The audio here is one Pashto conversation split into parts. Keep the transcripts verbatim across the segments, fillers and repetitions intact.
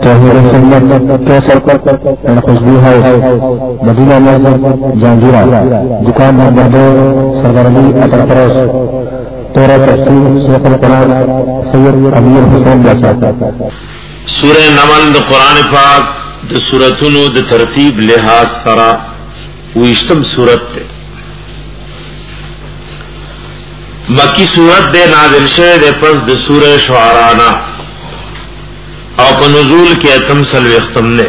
توحید سنت کیسر اینڈ خوشبو ہاؤس مدینہ مسجد جہانگیرہ دکان نمبر دو سردار علی اٹل پروس تورا تفسیر شیخ القرآن سید امیر حسین بچا. سورہ نمل د قرآن پاک د سورتونو د ترتیب لحاظ سره ویشتم سورت ته مکی سورت دے نازل شوه دے پس د سورہ شعراء نا او په نزول کې اتم سلو ختم نے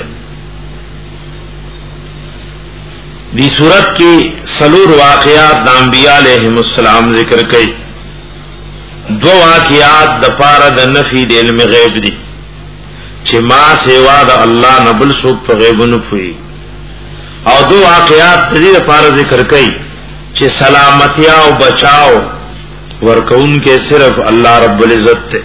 دی سورت کی سلور واقعات د انبیاء علیہم السلام ذکر کړي. دو واقعات د پاره د نفی د علم غیب دي چې ما سیوا د الله نبل سو په غیب نه پوي، او دو واقعات د دې لپاره ذکر کړي چې سلامتیا او بچاو ورکون کے صرف اللہ رب العزت تے،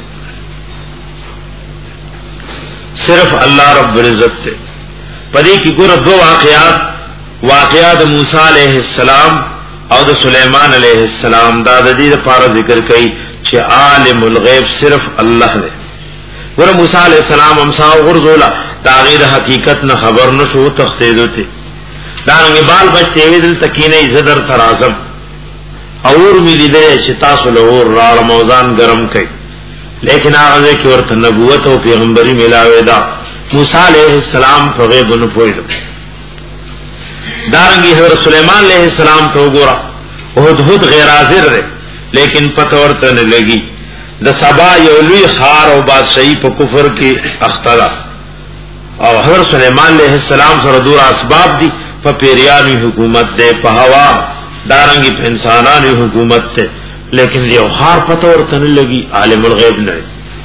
صرف اللہ رب العزت تے. پدی کی ګور دو واقعات واقعات موسی علیہ السلام او د سلیمان علیہ السلام دا د دې لپاره ذکر کړي چې عالم الغیب صرف الله دی. ګور موسی علیہ السلام امسا غرزولا دا غیر حقیقت نه خبر نشو تخصیدو ته دا نه بال بچته ویل تکینه زدر ترازم اور ملی دے چې تاسو له اور را موزان گرم کړي، لیکن هغه کې ورته نبوت او پیغمبري ملاوي دا. موسی علیہ السلام په غیب نه پوهیږي. دارنګي حضرت سلیمان علیہ السلام ته وګوره هدهد غیر حاضر دی، لیکن پته ورته نه لګي د سبا یو لوی خار او بادشاہي په کفر کې اختلا، او حضرت سلیمان علیہ السلام سره دور اسباب دي، په پیریانی حکومت ده، په هوا دارنگی پہ انسانانی حکومت تے، لیکن یہ خار پتہ ورته نه لگی، عالم الغیب نه.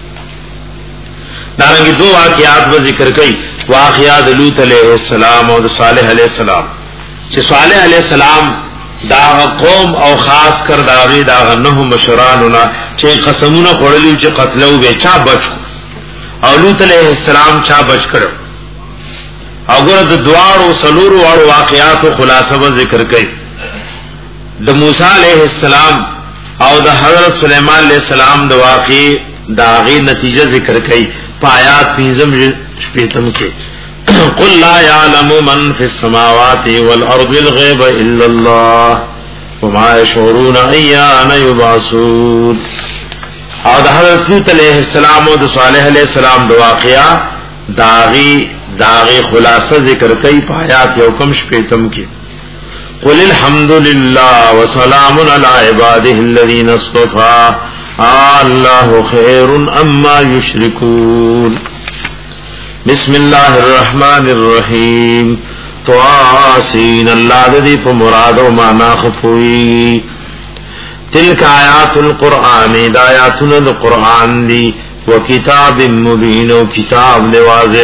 دارنگی دو واقعات و ذکر کئی، واقعات لوط علیہ السلام اور صالح علیہ السلام. چې صالح علیہ السلام دا قوم او خاص کر داوی دا نه مشرانونا چې قسمونه خورلی چې قتلو به چا بچ، او لوط علیہ السلام چا بچ کړو. او ګره د دوارو سلورو او واقعات خلاصه و ذکر کئی. د موسی علیہ السلام او د حضرت سلیمان علیہ السلام د واقع داغي نتیجه ذکر کړي پایات پنځم شپږم کې. قل لا يعلم من في السماوات والارض الغيب الا الله وما يشعرون ايان يبعثون. او د حضرت لوط علیہ السلام او د صالح علیہ السلام د واقعا داغي داغي خلاصه ذکر کړي پایات یو کم شپږم کې. قل الحمد لله وسلام على عباده الذين اصطفى الله خير اما يشركون. بسم الله الرحمن الرحيم. طاسين الله الذي فمراد ومعنى خفوي. تلك آيات القرآن آياتنا القرآن دي وكتاب مبين وكتاب واضح.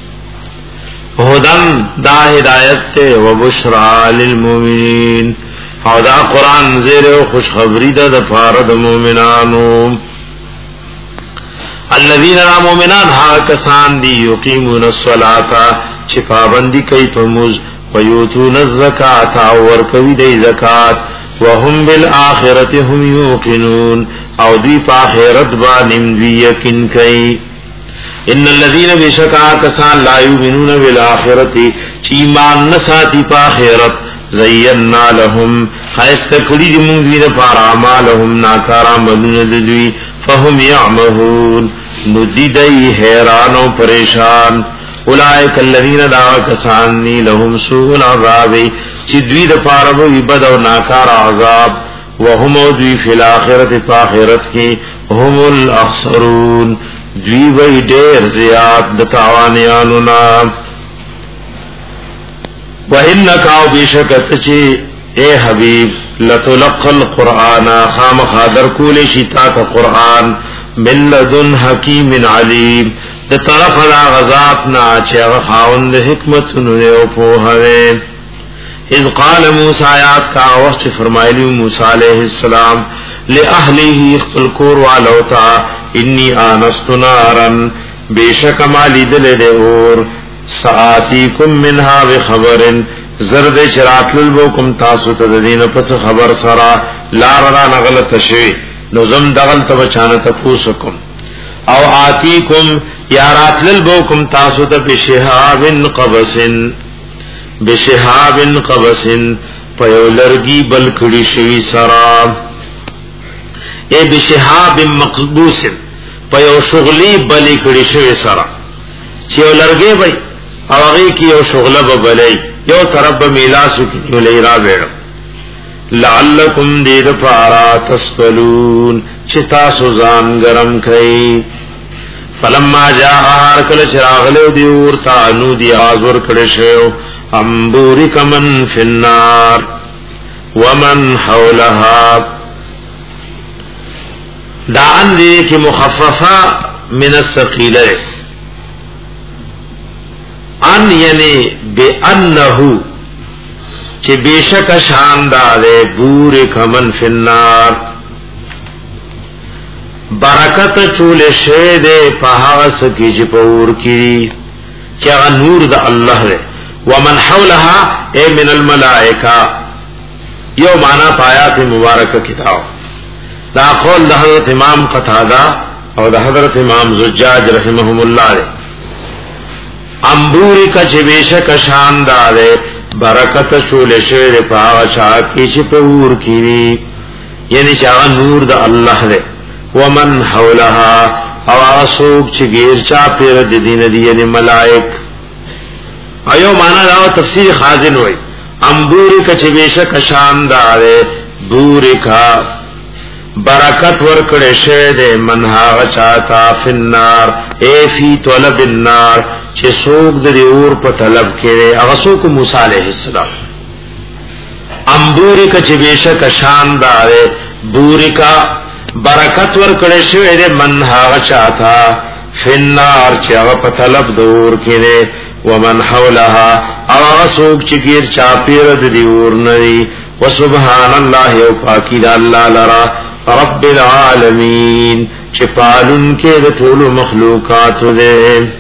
هدن دا ہدایت تے و بشرا للمؤمنین، او دا قرآن زیر و خوشخبری دا دا پارد مومنانو. الذین لا مومنان ہا کسان دی یقیمون الصلاة چھ پابندی کئی پموز ویوتون الزکاة ورکوی دی زکاة وهم بالآخرت هم یوقنون او دی پا آخرت با نمدوی یقن کئی. ان الذين بشکا کسان لا یؤمنون بالآخرت چی ایمان نساتی پا آخرت زینا لهم خیست کلی دی منگوی دا پارا اعمالهم ناکارا مدون ددوی فهم یعمهون ندی دی حیران و پریشان. اولئک الذین دا کسانی لهم سوء العذاب چی دوی دا پارا بوی بد و ناکارا عذاب وهم دوی فی الاخرت پا آخرت کی هم الاخسرون دوی وی دیر زیاد دتاوانیانو نام. وَإِنَّكَ او بیشکت چی اے حبیب لَتُلَقَّ الْقُرْآنَ خام خادر کول شتاک قرآن من لدن حکیم علیم د طرف دا غذاتنا چی غخاون دا حکمتنو او پوہوے. اذ قال موسی آیات کا وقت فرمائلی موسی علیہ السلام لأہلیہ اخفل کور والوتا انی آنست نارن بیشک مالی دل دے اور سآتیکم منها بخبرن زرد چرات للبوکم تاسو تدین پس خبر سرا لارنا نغلط شوی نظم دغل تبچان تفوسکم او آتیکم یا راتلل بوکم تاسو ته بشهاب قبس بشهاب قبس پیو لرگی بل کڑی شوی سرا اے بشهاب مقبوس پیو شغلی بلی کڑی شوی سرا چیو لرگی بی او اغی کی یو شغل ببلی یو طرف بمیلاسو کی یو لیرا بیڑا لعلکم دید پارا تسپلون چتا سوزان گرم کئی فلما جاء هرکل چراغلو دیور تانو دی آزور کڑشو انبورک من فی النار ومن حولها دعن دی کی مخففہ من الثقیلہ ان یعنی بے انہو چی بیشک شاندارے بورک من فی النار برکت چول شید پہاس کی چی پور کی کیا نور دا اللہ رے ومن حولها اے من الملائکہ یو معنی پایا تی مبارک کتاب دا قول دا حضرت امام قتادہ اور دا حضرت امام زجاج رحمہم اللہ رے انبوری کا چی بیشک شاندارے برکت چول شید پہاس کی چی پور کی یعنی چاہ نور دا اللہ رے ومن حولها او آسوک چی گیر چا پیر دین دی یعنی ملائک ایو مانا داو تفسیر خازن ہوئی انبوری کا چی بیشک شاندارے بوری کا برکت ورکڑے شید منہاغ چاہتا فی النار اے فی طلب النار چی سوک دی اور پا طلب کرے اغسوک موسیٰ علیہ السلام انبوری کا چی بیشک شاندارے بوری کا برکت ورکڑے شید منہاغ چاہتا فی النار چی اغا پا طلب دور کرے ومن حولها او سوک چگیر چاپیر دیور نری وسبحان اللہ او پاکی دا اللہ لرا رب العالمین چی پالن کے دطول مخلوقات دے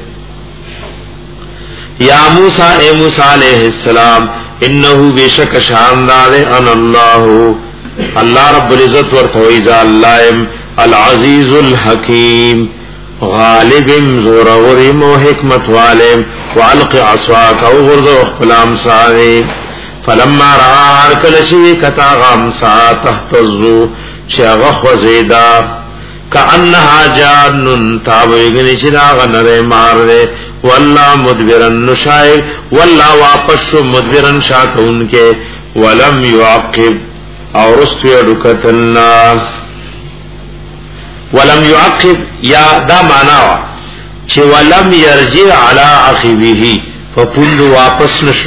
یا موسیٰ اے موسیٰ علیہ السلام انہو بیشک شاندار ان اللہ اللہ رب العزت ورطوئیزا اللہم العزیز الحکیم غالبم زورورم و حکمت والم وعلق عصواک او غرز و اخپلام سارے فلما رہا ہرکل شوی کتا غامسا تحتزو چاغخ وزیدا کانہا جانن تابویگنی چناغ نرے مار دے واللہ مدبرن نشائر واللہ واپس شو مدبرن شاکون کے ولم یعقب اور رستوی رکتلنا ولم يعقب یا دا معنی چه ولم يرجع على عقبه فپند واپس نشو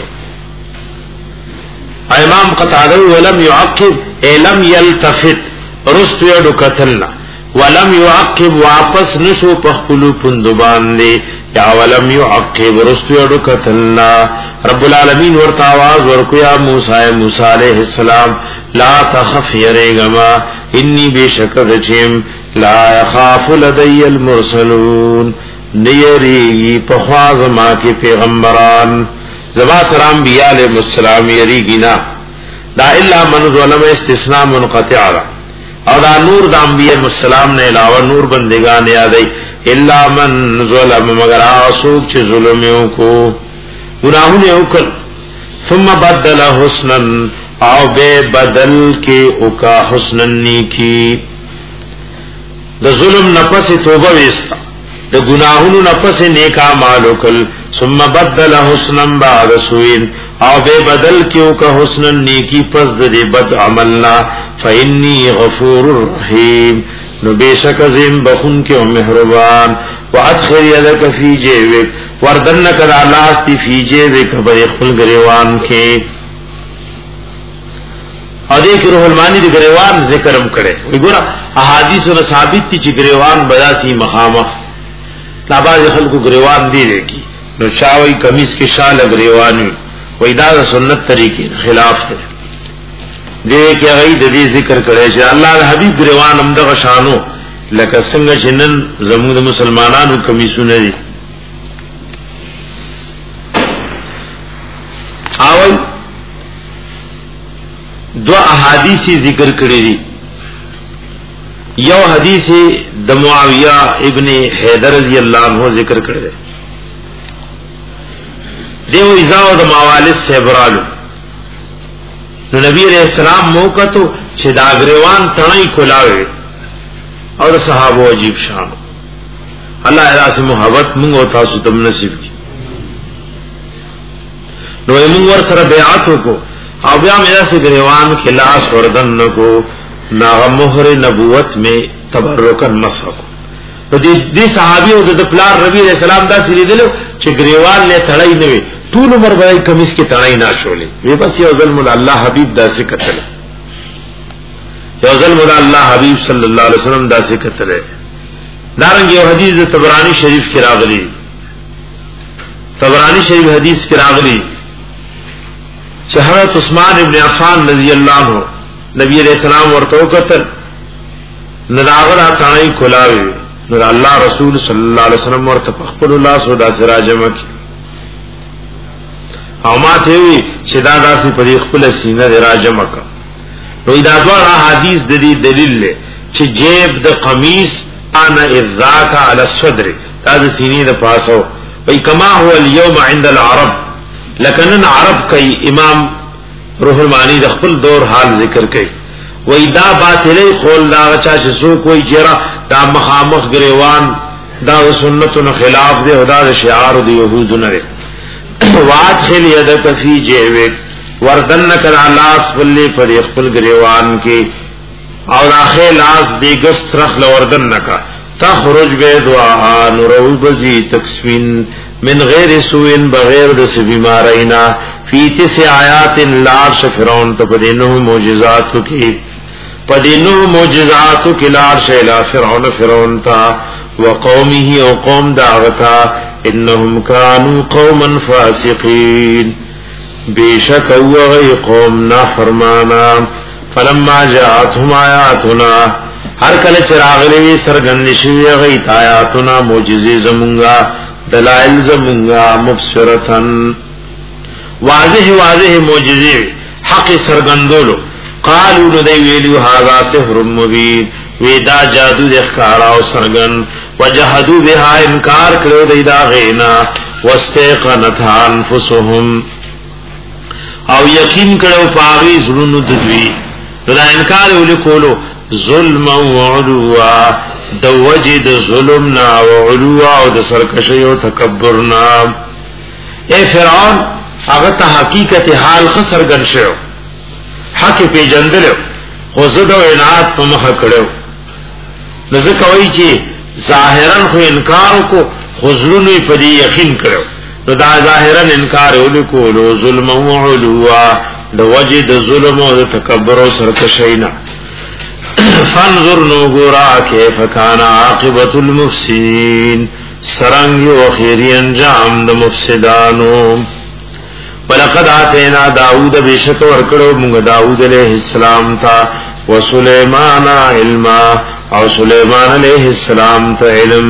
امام قتادہ ولم يعقب اے لم يلتفت رستو یڈو قتلنا ولم يعقب واپس نشو پخپلو پند باندے یا ولم يعقب رستو یڈو قتلنا رب العالمین ورطا آواز ورکو یا موسیٰ موسیٰ علیہ السلام لا تخف یریگما انی بے شکر چیم لا یخاف لدی المرسلون نیریگی پخواز ما کی پیغمبران زبا سرام انبیاء علیہ السلام یریگینا دا الا من ظلم استثناء منقطع را اور دا نور دا انبیاء علیہ السلام نے علاوہ نور بندگان یادئی الا من ظلم مگر آسوک چھ ظلمیوں کو گناہوں نے اکل ثم بدل حسنا او بے بدل کے اکا حسنا نیکی دا ظلم نفس توبہ ویستا دا گناہوں نفس نیکا مالوکل ثم بدل حسنا بعد سوئن او بے بدل کے اکا حسنا نیکی پس دے بد عملنا فإنی غفور الرحیم نو بے شک عظیم بخون کے مہربان وادخل یدک فی جیبک وردنک دا لاستی فی جیبک بریخل گریوان کے اور دیکھ روح المانی دی گریوان ذکرم کرے وی گورا احادیث و ثابت تی چی گریوان بدا سی مخامخ لاباز خلقو گریوان دی دے کی نو چاوی کمیز کے شال گریوانوی وی دا دا سنت طریقی خلاف ہے دیکھ اغید دی ذکر کرے چی اللہ دا حبیب گریوان امدغ شانو لکه څنګه چې نن زموږ د مسلمانانو کمیسونه دي اول دو احادیث ذکر کړی دي یو حدیث د معاویہ ابن حیدر رضی اللہ عنہ ذکر کړی دیو ازاو د موالد سیبرالو نو نبی علیہ السلام موقع تو چې دا غریوان تڼۍ کولاوي او د صحابه عجیب شان الله راس محبت موږ او تاسو ته نصیب کړي نو موږ ور سره بیعت وکړو او بیا مې راس غریوان خلاص وردن کو نا مہر نبوت میں تبرکن مسح کو تو دی دی صحابی او د پلار ربی علیہ السلام دا سری دلو چې گریوان له تړای نه وي ټول عمر به کمیس کې تړای نه شولې وی بس یو ظلم الله حبیب دا څه کتل یو ظلم الله حبیب صلی الله علیه وسلم دا څه کتل دارنګ یو حدیث طبرانی شریف کې راغلی طبرانی شریف حدیث کې راغلی چې حضرت عثمان ابن عفان رضی الله عنه نبی علیہ السلام ورته وکتل نداغلا تانی کولاوی نو الله رسول صلی الله علیه وسلم ورته خپل الله سودا سراجمه کی او ما ته وی چې دا داسې په خپل سینه راجمه کا نو دا ډول حدیث د دې دلیل له چې جیب د قمیص انا اذاک علی الصدر دا د سینې د پاسو وی کما هو اليوم عند العرب لکن عرب کای امام روح المانی د خپل دور حال ذکر کوي وای دا باطلې قول دا چا چې سو کوئی جرا دا مخامخ گریوان دا سنتونو خلاف دی او دا شعار دی يهودو نه وادخل يدك في جيبك وردن کر لاس بلی پر خپل گریوان کې او داخل لاس دیګس ترخ لوردن کا تخرج بدعاء نورو بزی تکسوین من غیر سوء بغیر دس بیمارینا فی تسع آیات لارش فرعون تپدینو معجزات کی پدینو معجزات کی لارش الى فرعون فرعون تا وقومه او قوم دعوتا انهم كانوا قوما فاسقین بیشک اوغی قوم نافرمانا فلما جاءتهم آیاتنا ہر کل چراغلی سرگن شوی غیت آیاتنا معجزی زمونگا دلائل زمونگا مبصرتن واضح واضح معجزی حق سرگندولو قالو ندی ویلیو هذا سحر مبین ویدا جادو دخکارا و سرگن وجحدو بها انکار کرو دیدا غینا واستیقنتها انفسهم او یقین کرو پاغی ظلون ددوی دا انکار اولی کولو ظلم و علوا د وجد ظلمنا و علوا او د سرکشی و تکبرنا اے فرعون اغتا حقیقت حال خسر گنشو حق پی جندلو خوزد و انعاد پا مخ کرو نزکوئی چی ظاہران خو انکارو کو خزرونوی پا دی یقین کرو نو دا ظاہران انکار اولی کولو ظلم و علوا د وجد ظلم و تکبر و سرکشینا فانظر نوگورا کیف کان عاقبت المفسدین سرنگی و خیری انجام د مفسدانو ولقد آتینا داود بشک ورکڑو منگ داود علیہ السلام تا و سلیمان علما او سلیمان علیہ السلام تا علم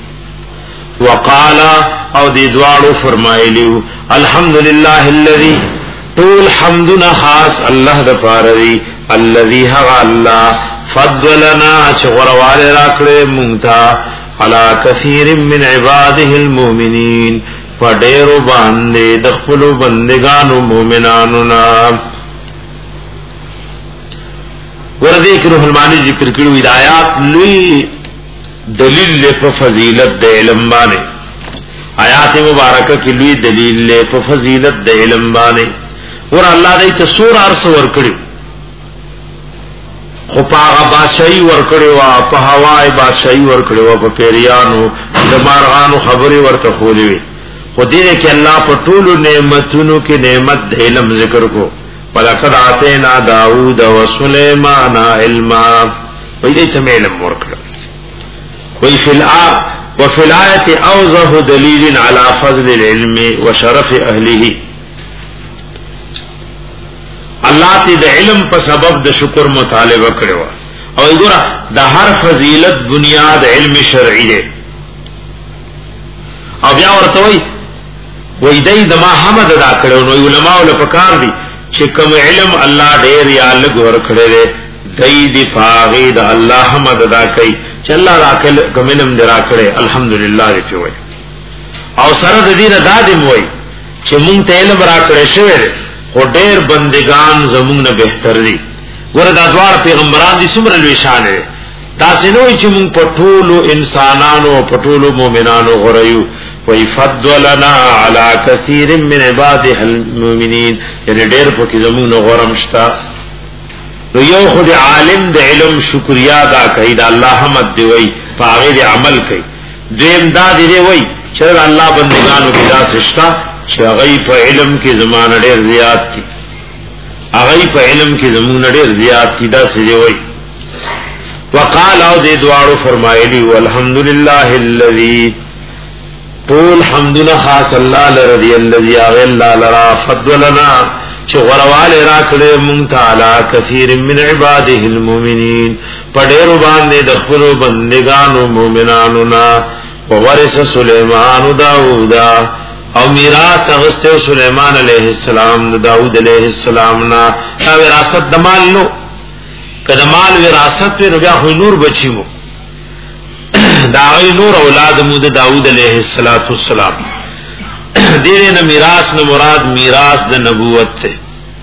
وقالا او دی دوارو فرمائلیو الحمدللہ اللذی طول حمدنا خاص اللہ دپارری الذي هو الله فضلنا چغروال راکړې مونږه على كثير من عباده المؤمنين فډېرو باندې د خپل بندگانو مؤمنانو نا ورته کې روح المانی ذکر کړو ہدایات لوی دلیل په فضیلت د علم باندې آیات مبارکه کې لوی دلیل په فضیلت د علم باندې ور الله دې ته سور ارس ور کړو خو پاغا بادشاہی ورکڑی وا پا هوائی بادشاہی ورکڑی وا پا پیریانو دمارغانو خبری ورطا خولی وی خو دینے کہ اللہ پا طولو نعمتونو کی نعمت علم ذکر کو وَلَقَدْ آتَيْنَا دَاوُودَ وَسُلَيْمَانَ عِلْمًا وی دیتم علم ورکڑا وی فی الآب وفی الآیت اوضح دلیل علی فضل العلم وشرف اہلہ اللہ تی د علم په سبب د شکر مطالبه کړو او وګوره د هر فضیلت بنیاد علم شرعي دی او بیا ورته وای وای دای د ما حمد ادا کړو نو علماء له پکار دي چې کوم علم الله ډېر یا لږ ور کړی دی دای دی فاغید الله حمد ادا کوي چې الله راکل کوملم درا کړي الحمدلله دې وي او سره د دې نه دادم وي چې مونږ ته علم را کړی شوی خو ډېر بندگان زمونږ نه بهتر دي ګوره دا دوار پیغمبران دي څومره لوی شان دي تاسو نو چې مونږ په ټولو انسانانو په ټولو مؤمنانو غوړیو وی فضلنا علی کثیر من عباده المؤمنین یعنی ډېر په کې زمونږ غوړم شتا نو یو خو د عالم د علم شکریا ادا کوي دا الله حمد دی وی په غیر عمل کوي دیم دا دی وی چې الله بندگانو کې دا سشتا چې هغه په علم کې زمانه ډېر زیات دي هغه په علم کې زمونه ډېر زیات دي دا څه دی وای وقال او دې دعاو فرمایلی والحمدلله الذي طول حمدنا خاص الله لرضي الذي اغل لرا فضلنا چې غروال را کړې مونږ تعالی کثیر من عباده المؤمنین پډېرو باندې د خپل بندگانو مؤمنانو نا وورث سليمان داوود او میراث اغسطه سلیمان علیہ السلام داود علیہ السلام نا وراثت دمال نو کدمال وراثت نو بیا خو نور بچیمو دا غي نور اولاد مو د داود علیہ السلام دینه نه میراث نو مراد میراث د نبوت ته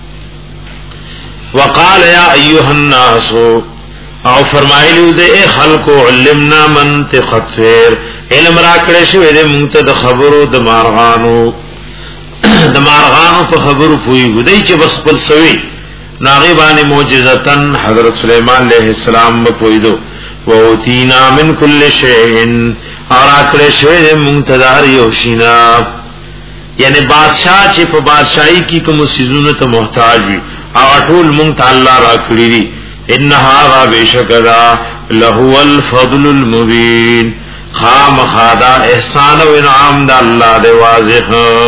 وقال یا ایها الناس او فرمایلی د اے خلق علمنا منطق الطير علم را کړی شوی د مونږ ته د خبرو د مارغانو د مارغانو په خبرو پوي غدای چې بس خپل سوي ناغي باندې معجزتن حضرت سليمان عليه السلام په پویدو ووتینا من كل شيء را کړی شوی د مونږ ته دار یو شینا یعنی بادشاہ چې په بادشاہي کې کوم سيزونه ته محتاج وي او ټول مونږ ته الله را کړی دي ان هذا بشکدا لهو الفضل المبين خام خادا احسان و انعام دا اللہ دے واضح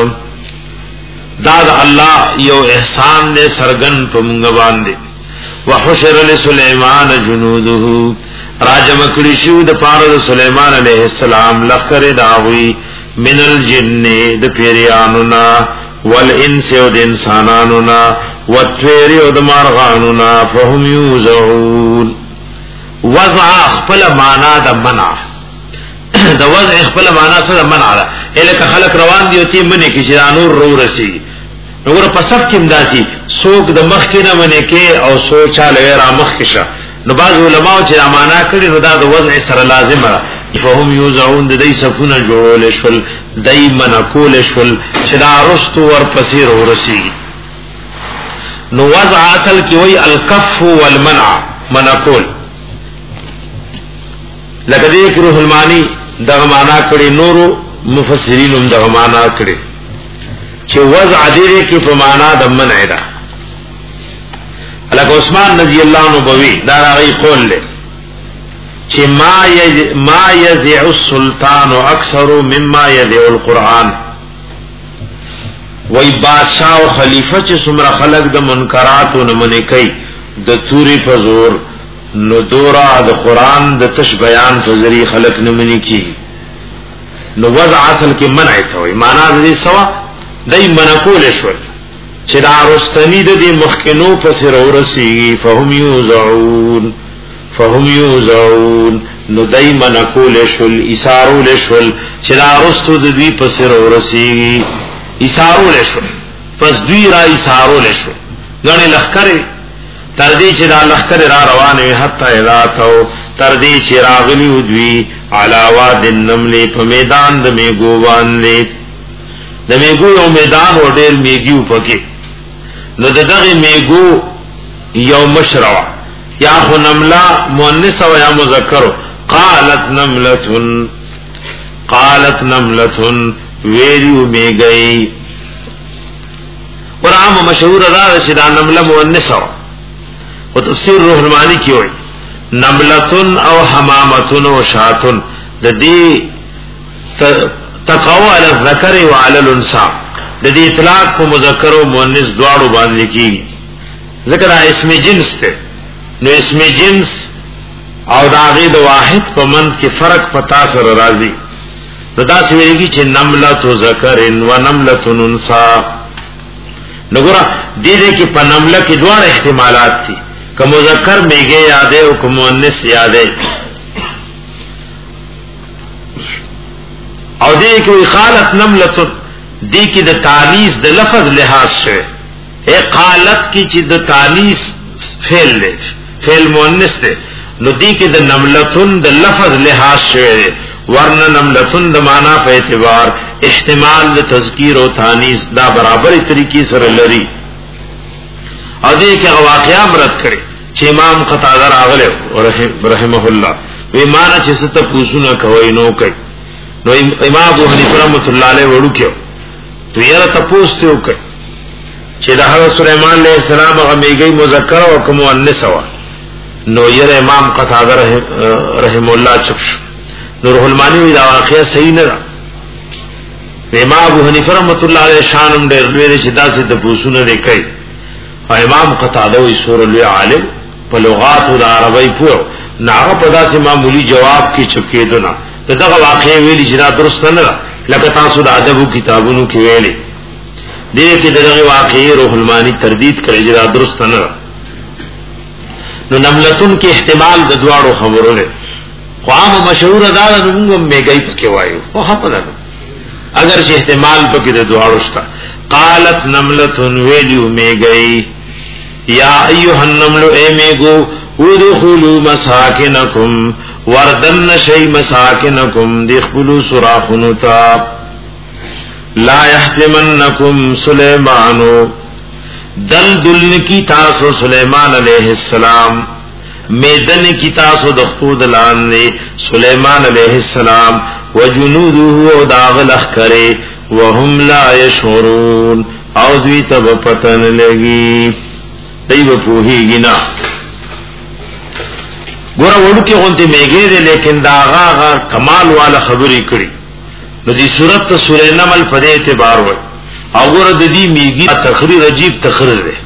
دا دا اللہ یو احسان دے سرگن پا منگوان دے وحشر لسلیمان جنودہو راجم کڑیشو دا پارد سلیمان علیہ السلام لخر داوی من الجن دا پیریانونا والانس و دا انسانانونا والتویری و دا مارغانونا فهم یوزعون وضع اخپل مانا دا منع دا وضع خپل معنا سره منع ده الکه خلق روان دي او تی منه کی چې نور رو رسی نور په صف کې مداسي سوق د مخ کې نه منه کې او سوچاله را مخ کې شه نو بعض علماء چې معنا کړي نو دا د وضع سره لازم ده فهم یوزعون د دې صفونه جوړول شول دای منکول شول چې دا رستو ور پسیر ورسی نو وضع اصل کې وای الکف والمنع منکول لکه دې روح المانی دغه معنا کړي نورو مفسرین هم دغه معنا کړي چې وضع دې کې په معنا د منع ده لکه عثمان رضی الله عنه بوي دا راغی قول له چې ما یز ما یذع السلطان اکثر مما یذع القرآن وای بادشاہ او خلیفہ چې څومره خلق د منکرات او نه منې کوي د توري په زور نو دورا د قرآن د تش بیان په ذریعہ خلق نه منی کی نو وضع اصل کې منع ته وي معنا دې سوا دای منکول شول چې دا رستنی د دې مخکینو پس ورسی فهم یوزعون فهم یوزعون نو دای منکول شول ایثارول شول چې دا رستو د دې پس ورسی ایثارول شول پس دوی را ایثارول شول غنی لخرې تردی چې دا لخر را روانه حتی اذا تو تردی چې راغلی ودوی علاوه د نملې په میدان د میګو باندې د میګو یو میدان و ډېر میګیو پکې نو دغه میګو یو مشروا یا خو نملا مؤنث او یا مذکر قالت نملة قالت نملة ویریو میګي قرآن مشهور را چې دا نمله مؤنث و تفسیر روح المانی کی ہوئی نملتن او حمامتن و شاتن دی تقوی علی الذکر و علی الانسا دی اطلاق کو مذکر و مؤنث دوارو باندې کی ذکر اسم جنس تے نو اسم جنس او داغی دو واحد پا منز کی فرق پتا سر رازی دا سویلی کی چھ نملت و ذکرن و نملت انسا نگورا دیدے کی پا نملہ کی دوار احتمالات تھی که مذکر میگه یادے او که مؤنث یادے. او دې کې قالت نملة دې کې د تانیث د لفظ لحاظ شوه. اے قالت کی چې د تانیث فعل دی فعل مؤنث دی نو دې کې د نملتن د لفظ لحاظ شوه ورنه نملتن د معنا په اعتبار احتمال د تذکیر او تانیث دا برابرې طریقې سره لري. او دې کې واقعا مراد کړي چې امام قتاده راغله رحمه الله وی معنا چې ست پوښتنه کوي نو کوي نو امام ابو حنیفه رحمۃ اللہ علیہ وړو کې تو یاره تاسو ته وکړي چې د حضرت سليمان علیہ السلام هغه میګي مذکر او کوم مؤنث وا نو یره امام قتاده رحم الله چپ نور المانی دا واقعا صحیح نه امام ابو حنیفه رحمۃ اللہ علیہ شان ډېر لوی چې داسې د پوښتنه وکړي امام قتاده وی سور لوی عالم په لغات او عربی پوه ناغه په داسې معمولی جواب کې چپکې دونه دغه واقعي ویلي چې دا درست نه ده لکه تاسو د ادبو کتابونو کې ویلي دې کې دغه واقعي روح المانی تردید کړي چې دا درست نه ده. نو نملتون کې احتمال د دواړو خبرو ده خو عام مشهور ده موږ میګي پکې وایو خو خپل اگر چې احتمال پکې د دواړو شته. قالت نملتون ویلو میګي یا ایها النمل اے میګو ودخلوا مساکنکم وردن شی مساکنکم دخلوا سراخنتا لا يحتمنکم سلیمانو دل دلن کی تاسو سلیمان علیہ السلام میدن کی تاسو دخود لاننے سلیمان علیہ السلام وجنوده داغل اخکرے وهم لا یشعرون او دوی تب پتن لگی دی بپوہی گنا گورا وڑو کی غنطی میگے دے لیکن دا آغا آغا کمال والا خبری کری نو دی صورت تا سورہ نمل پدے اعتبار ہوئی او گورا دی میگی تخریر عجیب تخریر دے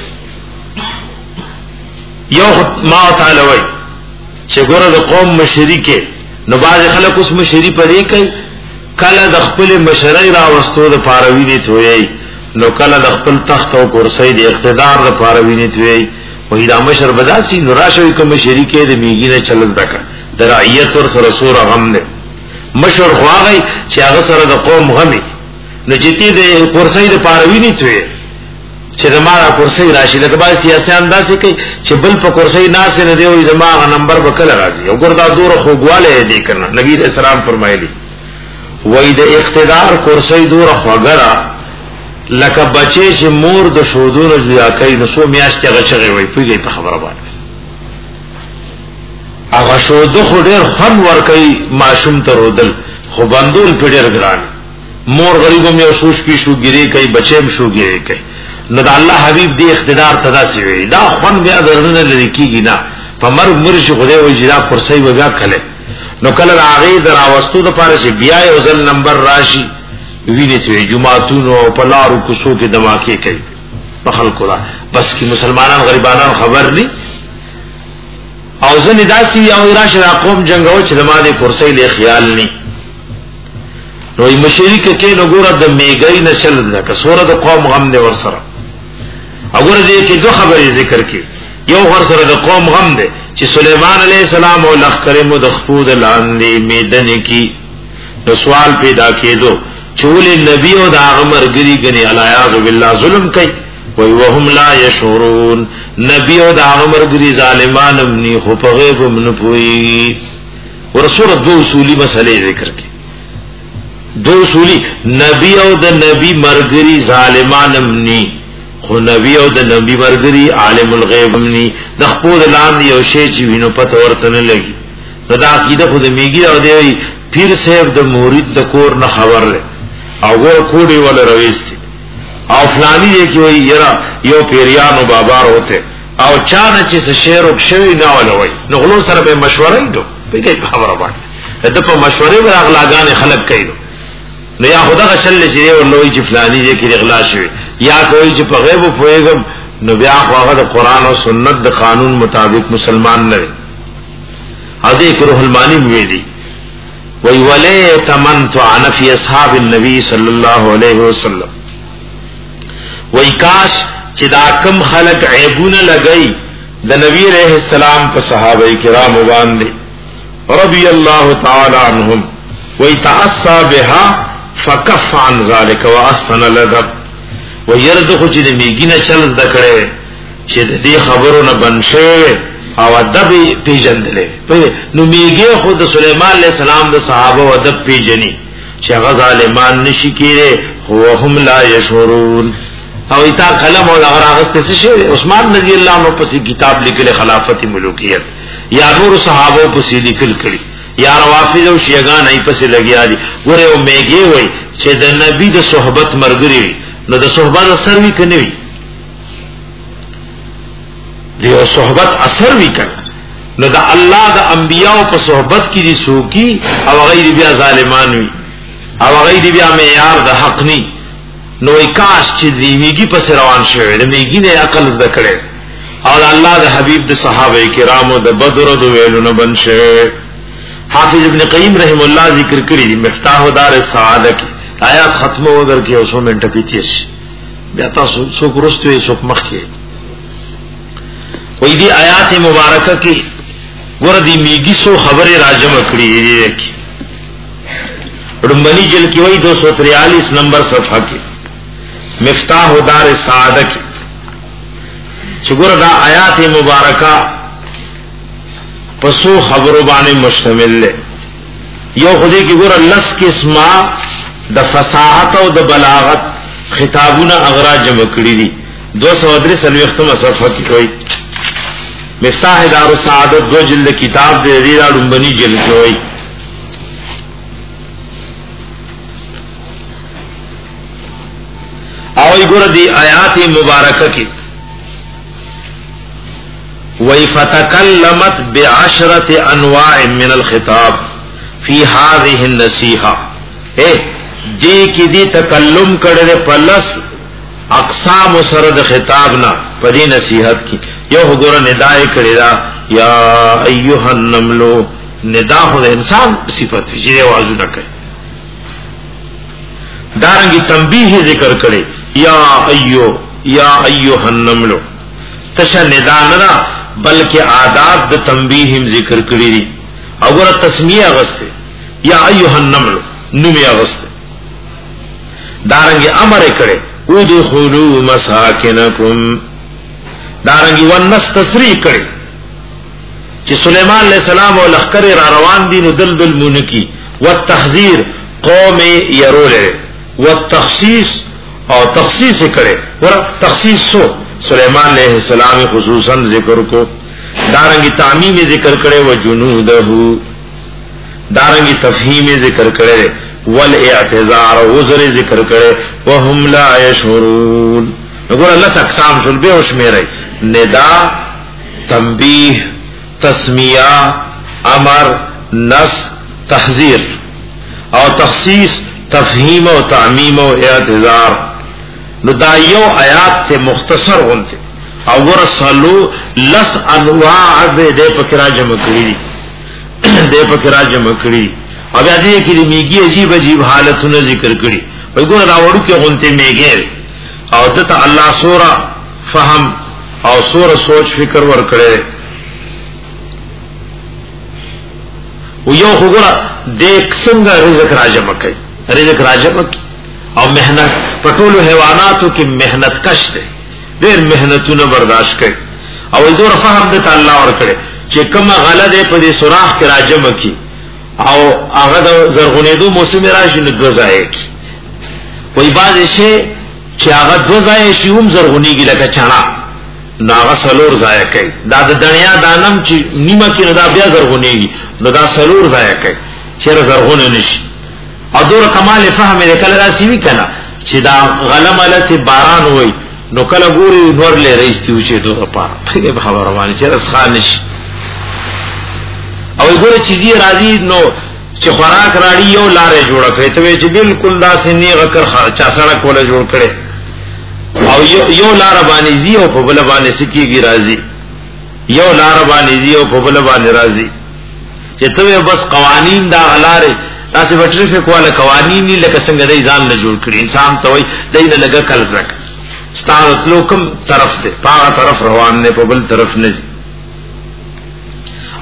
یو ما تعالی وی چه گورا دا قوم مشری کے نو باز خلق اس مشری پدے کئی کلا د خپل مشرۍ راوستو د پاروی دي توي نو کلا د خپل تخت او کرسی د اقتدار د پاروی نه توي وې دا مشر بداسي نو راشوي کوم شریکې د میګینه چلل دکا د رعیت ور سره سور غم نه مشر خواغی چې هغه سره د قوم غمي نو جتی د کرسی د پاروی نه توي چې زماره کرسی راشي لکه با سیاسي انداز کوي چې بل په کرسی ناس نه دی وې زماره نمبر وکړه راځي او ګردا دور خوګواله دی کنه نبی رسول الله فرمایلی وای د اقتدار کرسی دور خوګرا لکه بچی چې مور د شودونو زیا کوي نو سو میاشتې غچغي وای پیږي په خبره باندې هغه شود خو ډیر خن ور کوي ماشوم ته رودل خو بندول پیډر ګران مور غریبو مې اوسوس پی شو ګری کوي بچیم شو ګری کوي نو د الله حبیب دی اقتدار تدا سی وی دا خون بیا درنه لری کیږي نه په مر مرش خدای وای جلا کرسی وګا کله نو کله راغی دراوستو د پاره چې بیا یو ځل نمبر راشي ویني چې جمعهتونو په لارو کوڅو کې دماکي کوي په خلکو را بس کی مسلمانان غریبانان خبر ني او ځنې داسي یو راشه قوم جنگو چې دماده کرسي له خیال ني نو ای مشرک کې نو ګوره د میګای نشل ده که سوره د قوم غم دي ور سره وګوره دې کې دوه خبرې ذکر کړي یو ور سره د قوم غم ده چې سليمان عليه السلام او لخر مدخفود لاندې میدان کې نو سوال پیدا کېدو چول نبی او د عمرګری غني الیاذ بالله ظلم کوي وای وهم لا یشورون نبی او د عمرګری ظالمان ابني خو په غیب من پوي ورسول دو اصولي مسلې ذکر کړي دو اصولي نبی او د نبی مرګری ظالمان ابني خو نبی او د نبی مرګری عالم الغیب ابني د خپل لاندې او شی چې وینو پته ورته نه لګي دا عقیده خو د میګي او دی پیر صاحب د مرید د کور نه خبر لري او ګور کوډي ول رويستي او فلانی دی کی وای یرا یو پیریانو بابار ہوتے او چانه چې شعر او شوی نه ولوي نو غلو سره به مشوره ایدو په دې خبره باندې د په مشورې به اغلاګان خلق کړي نو یا خدا غشل چې ولوي چې فلانی دی کی اغلا شوی یا کوئی چې په غیب پويګم نو بیا خواغه د قران او سنت د قانون مطابق مسلمان نه هدي روح المانی ویلي وی ولی تمنت عن فی اصحاب النبی صلی اللہ علیہ وسلم وی کاش چې دا کم خلق عیبونه لګئی د نبی علیہ السلام په صحابه کرام باندې رضی الله تعالی عنهم ويتعصى بها فكف عن ذلك واحسن الادب ويرد خو چې میګینه چل دکړي چې دې خبرونه بنشه او ادب پیژندلې نو میګه خود سليمان عليه السلام د صحابه او ادب پیژني چې هغه ظالمان نشي کېره هو هم لا يشعرون او ایتا قلم او هغه څه شي عثمان رضی الله عنه په کتاب لیکل خلافت ملوکیت یا نور صحابه په لیکل کړي یا روافض او شیعاګان ای پسې لګیا دي ګوره او میګي وای چې د نبی د صحبت مرګري نو د صحبت اثر وی کني وي دیو صحبت اثر وی کنه نو د الله د انبیانو په صحبت کې دي سوکی او غیر بیا ظالمان وي او غیر بیا معیار د حق ني نو کاش چې دی میګي پس روان شوی د میګي نه عقل زده کړي او الله د حبیب د صحابه کرامو د بدر او د ویلو نه بنشه حافظ ابن قیم رحم الله ذکر کړی دی مفتاح دار السعاده کی آیات ختمه وګر کې اوسو منټه پیتیش بیا تاسو څو ګرستوي څو مخکې وې دی آیات مبارکه کې ور دي میګي سو خبره راجمه کړی دی رمبنی جل کی وہی دو سو تریالیس نمبر صفحہ کی مفتاح دار السعادہ کی چگور دا آیات مبارکہ پسو خبرو بانے مشتمل لے یو خودی کی گور لس قسمہ دا فصاحت او دا بلاغت خطابونا اغرا جمع کری دی دو سو ادریس الوختم صفحہ کی کوئی مفتاح دار السعادہ دو جلد کتاب دے دیرہ رمبنی جل کی ہوئی اوئی گر دی آیات مبارکہ کی وی فتکلمت بعشرت انواع من الخطاب فی هذه النصیحہ اے دی کی دی تکلم کردے پلس اقسام سرد خطابنا پدی نصیحت کی یو گر ندائی کردہ یا ایوہ النملو ندا خود انسان صفت فی جیدے وازو نہ کرے دارنگی تنبیہ ذکر کرے یا ایو یا ایوہ النملو تشا ندا ندا بلکہ آداب د تنبیہ ذکر کری دی اگر تسمیہ غستے یا ایوہ النملو نمی غستے دارنگی امر کرے ادخلوا مساکنکم دارنگی ونس تصریح کرے چی سلیمان علیہ السلام و لخکر را روان دین دل دل مونکی والتحذیر قوم یرولے والتخصیص اور تخصیص کرے اور تخصیص سو سلیمان علیہ السلام خصوصاً ذکر کو دارنگی تعمیم ذکر کرے و جنودہو دارنگی تفہیم ذکر کرے والاعتذار وزر ذکر کرے وهم لا یشعرون نقول اللہ اقسام شل بے ہوش میں رہی ندا تنبیہ تسمیہ امر نس تحذیر اور تخصیص تفہیم و تعمیم و اعتذار نو دا یو آیات تے مختصر ہونتے اور سلو لس انواع دے دے پکرا جمع کری دے پکرا جمع کری اب یادی ہے کہ میگی عجیب عجیب حالتوں ذکر کری وی گونا راوڑو کے غنتے میگے اور دتا اللہ سورا فہم اور سورا سوچ فکر ور کرے یو خگونا دیکھ سنگا رزق راجمع کئی رزق راجمع کی اور محنت پٹولو حیواناتو کی محنت کش دے دیر محنتو نہ برداشت کرے اور دور فهم دتا اللہ اور کرے چی کم غلط ہے پدی سوراخ کی راجمع کی او هغه د زرغونېدو موسم راشي نو دو ځای کی وای باز شي چې هغه دو ځای شي هم زرغونېږي لکه چانا نو هغه سلور ځای کوي دا د دنیا دانم چې نیمه کې دا بیا زرغونېږي نو دا سلور ځای کوي چې زرغونه نشي او دور کمال فهم دې کله راسي وی کنه چې دا غلملت باران وای نو کله ګوري نور لې رئیس تی وچې دوه پاره په خبره باندې چې رس خان نشي او ګوره چې دی راځي نو چې خوراک راړي یو لارې جوړه کړي ته چې بالکل داسې نیغه کر چا سړک ولا جوړ کړي او یو لار باندې زی او په بل باندې سکیږي راځي یو لار باندې زی او په بل باندې راځي چې ته بس قوانین دا غلاره تاسو به ټریفیک والا قوانین نه لکه څنګه دای ځان نه جوړ کړي انسان ته وای دای نه لګه کل زک ستاسو لوکم طرف ته پاغه طرف روان نه په بل طرف نه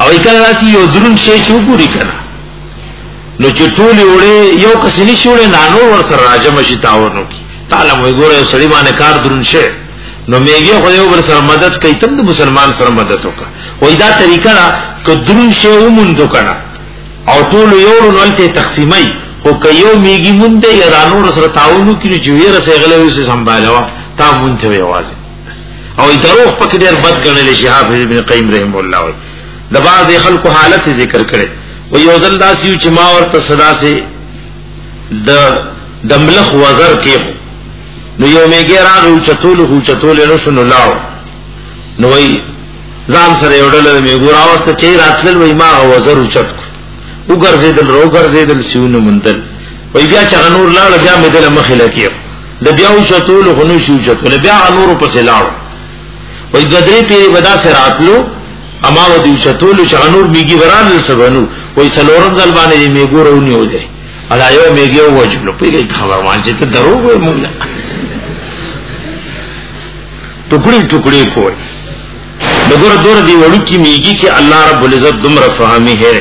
او کله راځي یو درون شي چې وګوري کنه نو چې ټول وړي یو کسنی شوړي نانو ور سره راځم شي تاورنو کی تعالی مو ګوره سړی باندې کار درون شي نو میګه خو یو بر سره مدد کوي تم د مسلمان سره مدد وکړه وای دا طریقه را ک درون شي ومنځو کنه او ټول یو ولته تقسیمای خو ک یو میګي مونږ یې رانو سره تاونو کی چې ویره سره غلوي سه سنبالوا تا مونږ ته وایي او دروغ پکې ډېر بد ګڼل شي حافظ ابن قیم رحم الله وای د بعض خلکو حالت ذکر کړي و یو ځل داسیو چې ما ورته صدا سي د دملخ وزر کې نو یو میګه راغو چتول خو چتول نو شنو لاو نو وای ځان سره یوډل میګو راوسته چې راتل وای ما وزر اوچت وګرځیدل روګرځیدل سیونه منتل وای بیا چې نور لاړ بیا مې دل مخې لکې د بیا اوچتول خو نو شو چتول بیا نور په سلاو وای غدری پیری ودا سره راتلو اما و دی چتول چې نور میګي وران سبنو وای سلورم ځل باندې میګو رونی و دی الا یو میګي وجلو پیږي خبر وانځي ته درو وای موږ ټوکړي ټوکړي کوي دغه دور دی وړو کی میږي چې الله رب العزت دمر فهمي ہے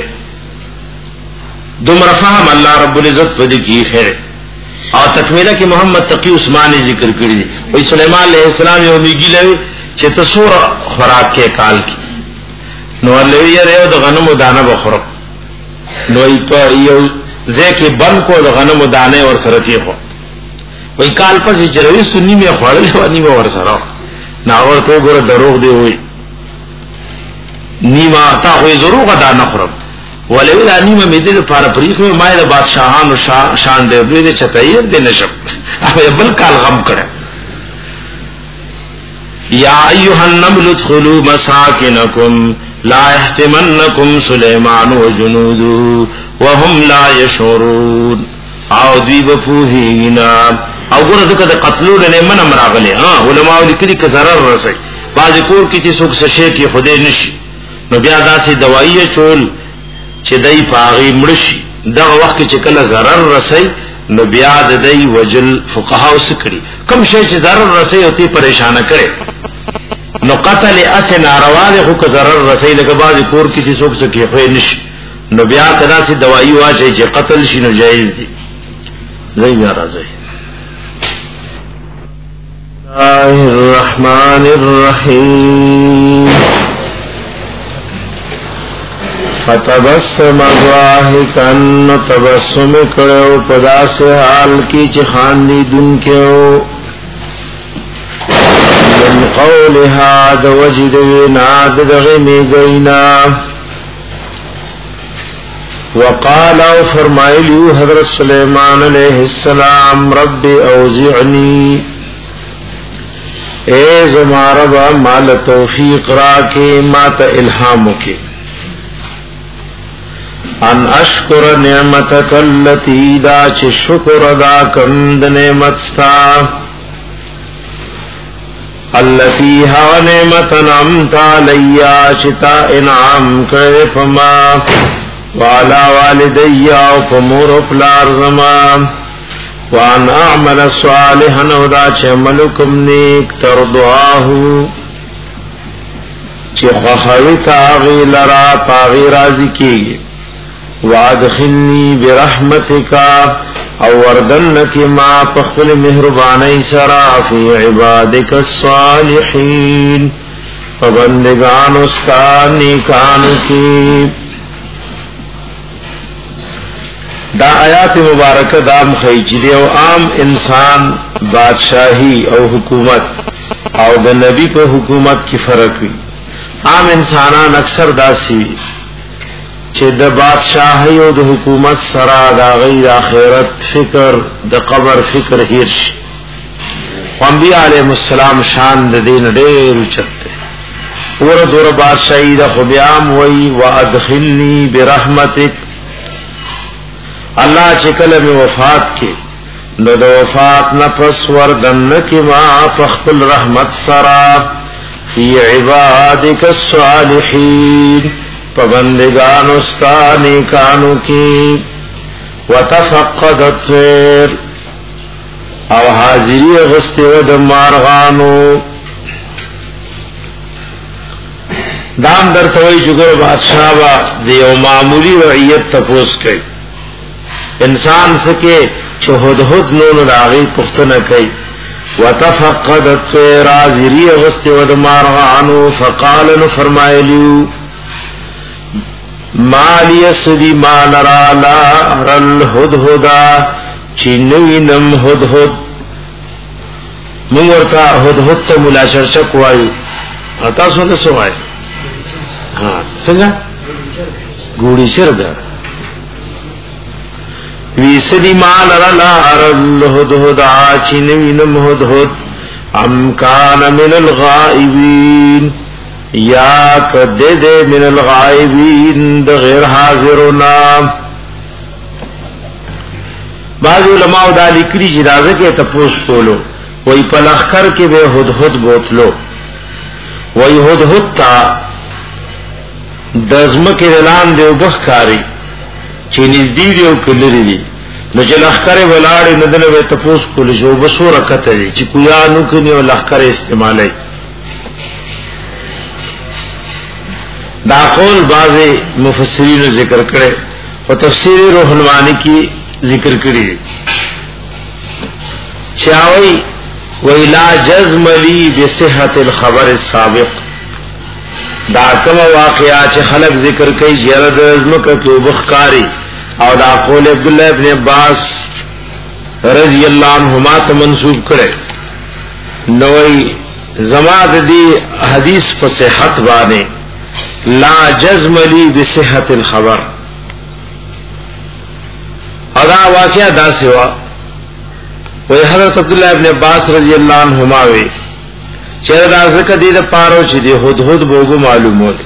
دمر فهم الله رب العزت په دې کې ہے او تکمیله کې محمد تقی عثماني ذکر کړی دی وای سليمان عليه السلام یو میږي لوي چې تصور خوراک کې کال کی نو لوي یې د غنمو دانه بخورو نو یو ځکه بن کو د غنمو دانه ور سره کې خو وای کال پسې چروي سنی می خوړل ونی ور سره ناور ته ګوره دروغ دی وای نیما تا خو ضرور غدا نه خورم ولې دا نیمه مې دې لپاره پریخو ما د بادشاہانو شان دې دې چتایر دې نشم هغه بل کال غم کړه یا ایها النمل ادخلوا مساکنکم لا يحتمنکم سلیمان وجنوده وهم لا يشعرون او دوی بفوهینا او ګوره دغه د قتلولو نه من امراغله ها علماء لیکلي ک zarar رسي باز کور کې چې څوک شې کې خدای نشي نو بیا داسې دوايي چول چې دای پاغي مړشي دا وخت چې کله zarar رسي نو بیا د دای وجل فقها وسکړي کوم شی چې zarar رسي او تی پریشان کړي نو قتل اس ناروا ده خو ک zarar رسي لکه باز کور کې چې څوک کې خو نشي نو بیا کدا سي دوايي واچي چې قتل شي نو جایز دي زي بیا راځي الله الرحمن الرحيم فتبسم ضاحكا تبسم کړو په داسې حال کې چې خاندي دن کېو من قولها د وجد ناد دغه میګینا وقال او فرمایلی حضرت سلیمان علیہ السلام رب اوزعنی اے زما رب مال توفیق را کے مات الہام کے ان اشکر نعمتک اللتی دا چ شکر ادا کند نعمت ستا اللتی ها نعمت انعمت علی چتا انعام کرے فما وعلى والدي او فمور فلار زمان وان اعمل صالحا ودا چملکم نیک ترضاه چه خخوی تاغی لرا پاغی رازی کی وادخلنی برحمتکا او وردنکی ما پخفل مہربانی سرا فی عبادک الصالحین فبندگان استان نیکان کی دا آیات مبارکه دا مخیجی او عام انسان بادشاہی او حکومت او د نبی په حکومت کی فرق وی عام انسانان اکثر داسی چې د بادشاہی او د حکومت سره دا غیر اخرت فکر د قبر فکر هیڅ انبیاء علیهم السلام شان د دین ډېر چته ور دور بادشاہی د خو بیام وی وادخلنی برحمتک اللہ چکل میں وفات کے نو د وفات نفس وردن کی ما فخل رحمت سرا فی عبادک الصالحین پبندگان استانی کانو کی وتفقد الطیر او حاضری غستی و د مارغانو دام در توي جوګر بادشاہ وا دیو معمولی رعیت تپوس کوي انسان سکے شهدهد نون راغی پختنه کوي وتفقد الطير ازري غست ودمارغانو فقال له فرمایلیو مالی سدی ما نرا لا ارل هدهدا چینوینم هدهد من ورتا هدهد ته مولا شرشک وایو اتا سونه سوای ها څنګه ګوړی شرګه وی سدی ما نرا لا ارل هدهدا چینوینم هدهد ام کان من الغائبین یا کدے دے من الغائبین دا غیر حاضرنا بعض علماء دا لکری جنازہ کے تپوس کولو وی پلخکر کے بے ہدہد بوتلو وی ہدہد تا دزمک دلان دیو بخکاری چی نزدی دیو کلری دی نو چی لخکر ولاڑی ندن بے تپوس کولو جو بسو رکت دی چی کویانو کنی و لخکر استعمالی دا قول بعض مفسرین ذکر کرے اور تفسیر روح المعانی کی ذکر کری چاوی وَإِلَا جَزْمَ لِي بِصِحَّةِ الْخَبَرِ السَّابِقِ دا کم واقعہ چھ خلق ذکر کئی جرد ازمکہ کی بخکاری اور دا قول عبداللہ ابن عباس رضی اللہ عنہما تا منصوب کرے نوئی زماد دی حدیث پر صحت بانے لا جزم لی بصحت الخبر ادا واقعہ دا سوا وی حضرت عبداللہ ابن عباس رضی اللہ عنہما وی چیر دا ذکر دید پارو چی دی خود خود بوگو معلوم ہو دی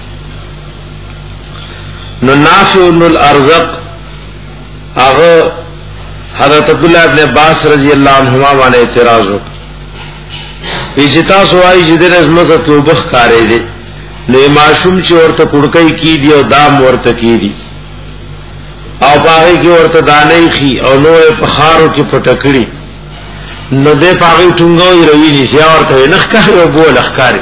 نو نافع ابن الارزق آغا حضرت عبداللہ ابن عباس رضی اللہ عنہما وانا اعتراض ہو ایجتا سوائی جدن ازمکہ کیو بخ کارے دی نو معصوم چې ورته کړکۍ کی دی او دام ورته کی دی او باغی کی ورته دانې خي او نو په خارو کې پټکړي نو دې باغی ټنګوي روي نشي ورته نخ کړو بول اخکاری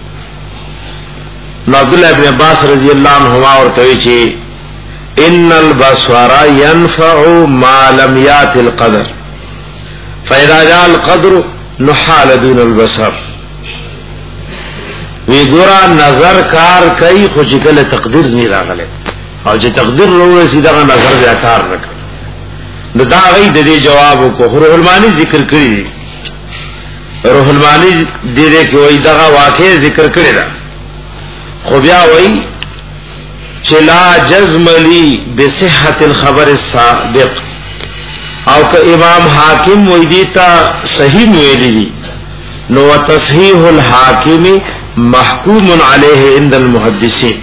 نو عبد الله ابن عباس رضی الله عنهما ورته چې ان البصر ينفع ما لم يات القدر فاذا جاء القدر نحال دون البصر وی ګورا نظر کار کوي خو چې کله تقدیر نه راغله او چې تقدیر وروسي دا نظر بیا کار وکړي نو دا غي د دې جواب کو روح المانی ذکر کړی روح المانی دې کې وای دا واقع ذکر کړی دا خو بیا وای چې لا جزم لی بصحت الخبر السابق او که امام حاکم وای دی تا صحیح ویلی نو تصحیح الحاکم محکوم علیہ عند المحدثین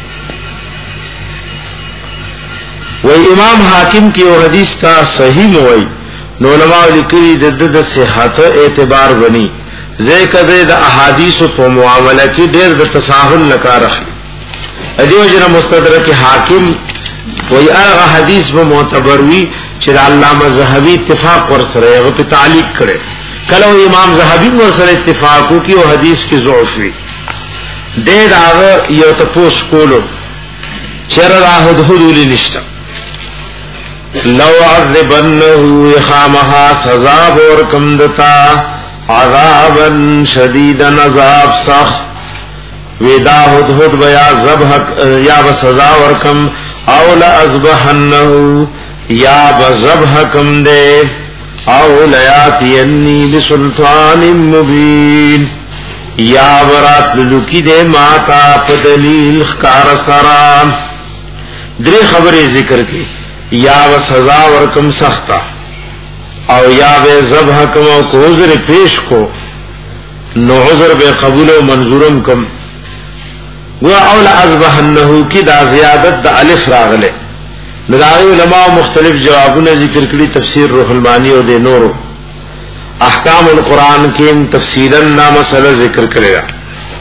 وی امام حاکم کی او حدیث تا صحیح موئی نو علماء لکری دد د صحت اعتبار بنی ذکر د احادیث په معاملہ کی ډیر د تساهل نکار اخلي ادیو جن مستدرک حاکم وی هغه حدیث به معتبر وی چې علامه زهبی اتفاق ور سره هغه په تعلیق کړي کله امام زهبی ور سره اتفاق کی او حدیث کی ضعف وی دې دا یو تپوس کولو چر راهد حدود نشتا لو عذبنه اخامها سزا ورکم دتا عذابا شدیدا عذاب سخ ودا حدود بیا ذبح یا سزا ورکم او لا ازبحنه یا بذبحکم دے او لیاتینی بسلطان مبین یا برات لکی دے ماتا پدلیل خکار سرام دری خبری ذکر کی یا و سزا ورکم سختا او یا بے ذبحکم او کو عذر پیش کو نو عذر بے قبول و منظورم کم گو اولا ازبحنہو کی دا زیادت دا الف راغلے لدائی علماء مختلف جوابوں نے ذکر کری تفسیر روح المانی و دے نورو احکام القرآن کی تفصیلا نا مسئلہ ذکر کرے گا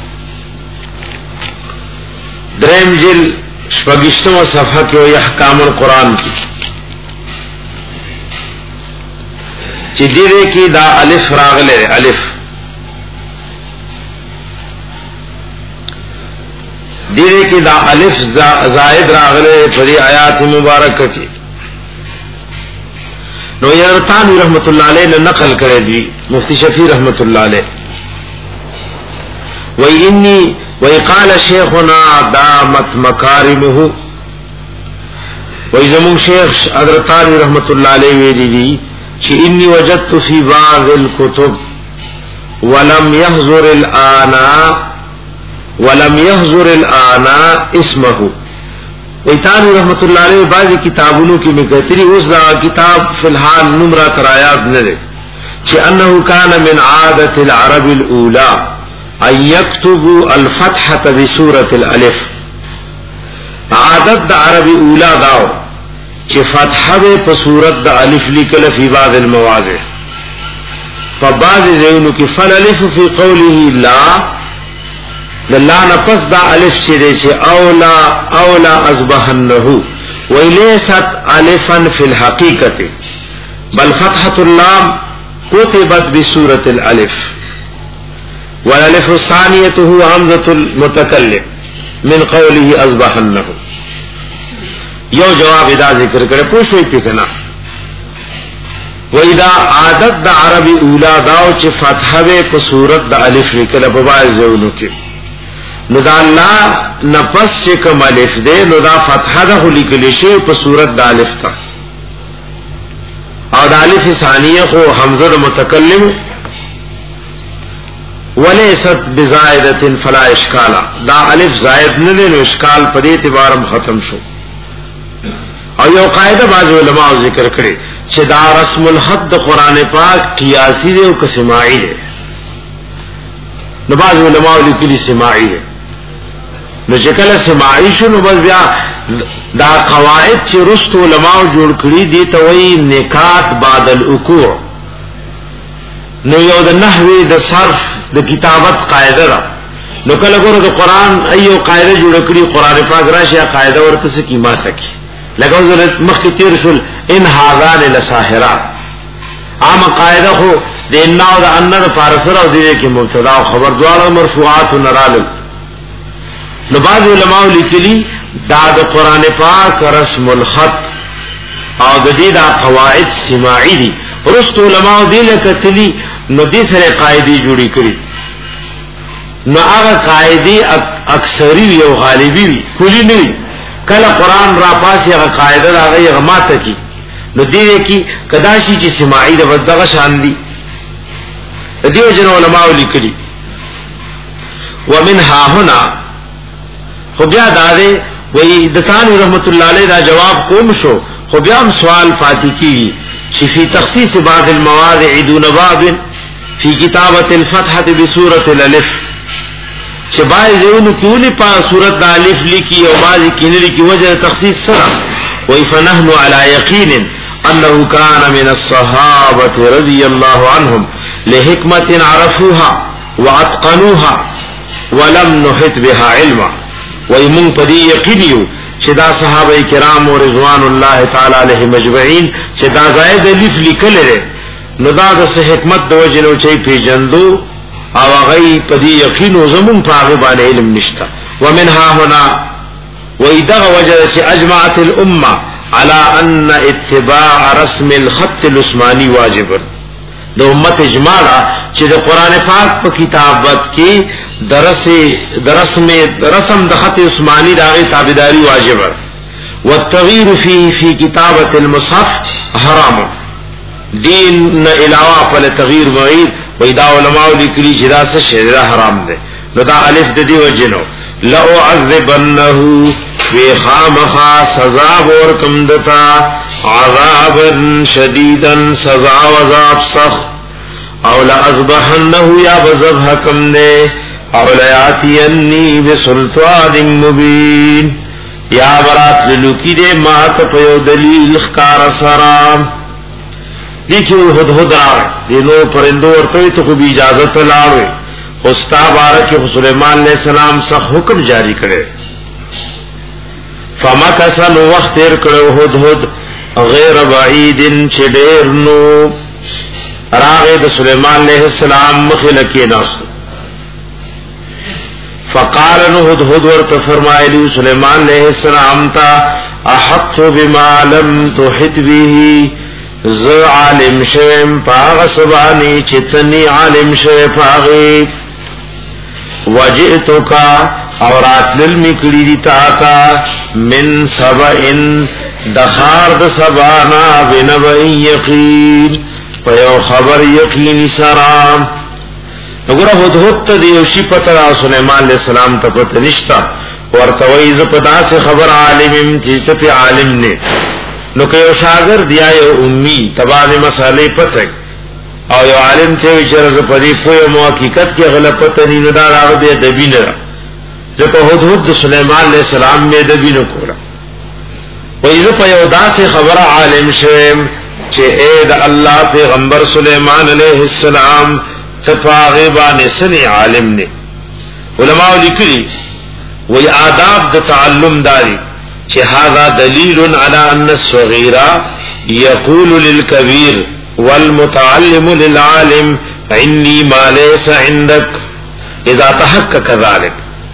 درم جل شپگشتم و صفحہ کے ہوئی احکام القرآن کی چیدیرے کی دا الف راغلے الف دیره کی دا الف زائد راغلے پری آیات مبارکہ کی نو یرتانی رحمت اللہ علیہ نے نقل کرے دی مفتی شفیع رحمت اللہ علیہ وی انی وی قال شیخنا دامت مکارمہ وی زمون شیخ حضرتانی رحمت اللہ علیہ ویلی دی چی انی وجدت فی بعض الکتب ولم يحضر الآن ولم يحضر الآن اسمه ایتانی رحمت اللہ علیہ بعض کتابونو کی مکتری اس دا کتاب فی الحال نمرہ ترایات نرے چی انہو کان من عادت العرب الاولا ان یکتبو الفتحة بسورة الالف عادت دا عربی اولا داو چی فتحہ بے پسورت دا الف لکل فی بعض المواضع فبعض زیونو کی فالالف فی قوله لا للا نفس دا الف چی دے چی اولا اولا ازبحنہو ویلیست الفا فی الحقیقت بل فتحة اللام کتبت بسورة الالف والالف الثانیت هو حمزة المتکلم من قوله ازبحنہو یو جواب ادا ذکر کرے پوچھوئی پکنا وَإِذَا عادت دا عربی اولا داو چی فتحہ بے پسورت دا الف لکل ببائی زیونو کی نو دا اللہ نفس چی کم الف دے نو دا فتحہ دا خلی کلیشی پسورت دا الف تا او دا الف ثانیہ خو حمزہ دا متکلم ولیست بزائدت فلا اشکالا دا الف زائد ندے نو اشکال پدی اعتبارم ختم شو او یو قاعدہ بعض علماء ذکر کرے چه دا رسم الحد قرآن پاک قیاسی دے و کسماعی دے نو بعض علماء لکلی سماعی دے نو چکل سماعی شو نو بس بیا دا قواعد چه رست علماء جوڑ کری دی توی نکات بعد الوقوع نو یو دا نحوی دا صرف دا کتابت قاعدہ را نو کل گورو دا قرآن ایو قاعدہ جوڑ کری قرآن پاک راشی قاعدہ ورکس کی ما تکی لگو ذلت مخی تیر شل ان حاضان لساحرات عام قاعدہ خو دے اناو دا انہ دا پارسر او دیدے کی مبتدا و خبر دوارا مرفوعات و نرالل نو بعض علماء لکلی دا دا قرآن پاک رسم الخط او دا دی دا قواعد سماعی دی رست علماء دی لکتلی نو دی سر قاعدی جوڑی کری نو آغا قاعدی اکثری وی او غالبی وی کلی نوی کلا قرآن را پاسی اگا قاعدہ دا آگئی اگا ماتا کی نو دیوے کی کداشی چی سماعی دا بدغا شان دی دیو جن علماء لکلی ومن ها هنا خبیا دادے وی دتانی رحمت اللہ علیہ دا جواب کوم شو خبیام سوال فاتی کی چی فی تخصیص بعض المواضع دون باب فی کتابت الفتحة بسورة الالف چه باعث اونو کیونی پا صورت دا الف لکی او بعضی کینی لکی وجہ تخصیص سرا وی فنحن علی یقین انه کان من الصحابة رضی اللہ عنہم لحکمت عرفوها واتقنوها ولم نحط بها علما وی من پدی یقینیو چه دا صحابہ کرام و رضوان اللہ تعالی علیہ مجمعین چه دا زائد الف لکل رے نو دا دا سے حکمت دو جنو چه پی جندو او غی پدی یقین و زمون پاغبان علم نشتا ومنها هنا ویدغ وجد چه اجمعت الامه على ان اتباع رسم الخط العثماني واجب د امت اجماع چې د قران پاک په کتابت کې درس درس میں رسم د خط عثماني دغه تابعداري واجب والتغيير فيه في كتابه المصحف حرام دین علاوه فل تغییر وغیر ویدا علماء لیکلی چې دا څه شی دا حرام ده نو دا الف د دی وجنو لا اعذبنه بخامخا سزا ورکم دتا عذابا شدیدا سزا وعذاب سخت او لا اذبحنه یا بذبحکم نے او لا یاتینی بسلطان مبین یا برات لکی دے مات پیو دلیل خکار سرام دیکھو ہد ہد آئے دینو پرندو ورطوی تو خوب اجازت لاوے خستا بارک سلیمان علیہ السلام سخ حکم جاری کرے فمکسن وقت تیر کرو ہد ہد غیر بعید چڈیرنو راغ د سلیمان علیہ السلام مخلکی ناسو فقال نو هدهد ورته فرمایلی سليمان علیہ السلام تا احط بما لم تحط به ز عالم شوم پاغ سبانی چتنی عالم شوم پاغی وجئتک اورات للمکلی دی تاتا من سبئن دخار د سبانا بنبئ یقین پیو خبر یقین سرام نگورا هدهد تا دیوشی پتر سلیمان علیہ السلام تا پتر نشتا ورطوئیز پتا سے خبر عالم چیزتا پی عالم نے نو که یو شاگر دیا یو امی تباد مسئلے پتک او یو عالم تیوی چرز پدی پوی مو حقیقت کی غلطت نیندار آغا دیا دبی نرا زکا هدهد سلیمان علیہ السلام میں دبی نکورا ویز پا یو دا سے خبر عالم شویم چه اید اللہ پیغمبر سلیمان علیہ السلام تفاغبان سنی عالم نے علماء لکلی وی آداب دا تعلم داری چه هذا دلیل على ان الصغیر یقول للکبیر والمتعلم للعالم عنی ما لیس عندک اذا تحقق ذلك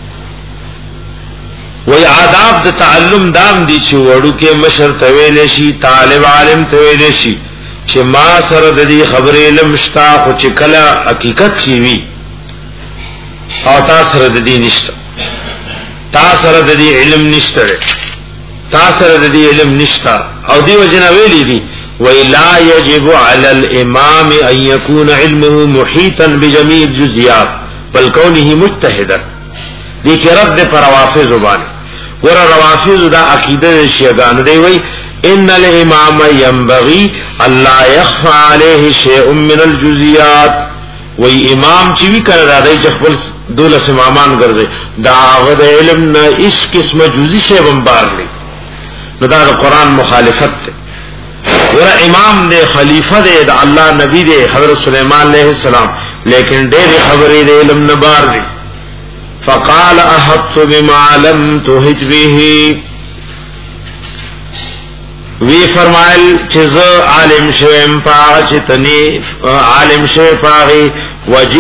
وی آداب دا تعلم دام دی چه وڑو کے مشر تویل شی طالب عالم تویل شی چه ما سر دا دی خبر علم شتا خو چه کلا حقیقت شیوی او تا سر دا دی نشتا تا سر دا دی علم نشتا تا سر دا دی علم نشتا او دی وجنا ویلی دی وَإِلَا يَجِبُ عَلَى الْإِمَامِ أَن يَكُونَ عِلْمُهُ مُحِيطًا بِجَمِيعِ الْجُزْئِيَاتِ بل كونه مجتهدا دی کی رد پر روافض زبان ور روافض دا عقیده شیعان دی وی ان الامام ينبغي الا يخفى عليه شيء من الجزئيات وی امام چې وی کړه دا چې خپل دولس امامان ګرځي دا غد علم نه اس قسمه جزئی شی بمبار لري نو دا قرآن مخالفت ده ور امام دے خلیفہ دے دا اللہ نبی دے حضرت سلیمان علیہ السلام لیکن دیر خبری دے علم نبار دی فقال احط بما لم تحط به وی فرمائل چیز عالم شویم پاغ چتنی عالم شوی پاغی وجی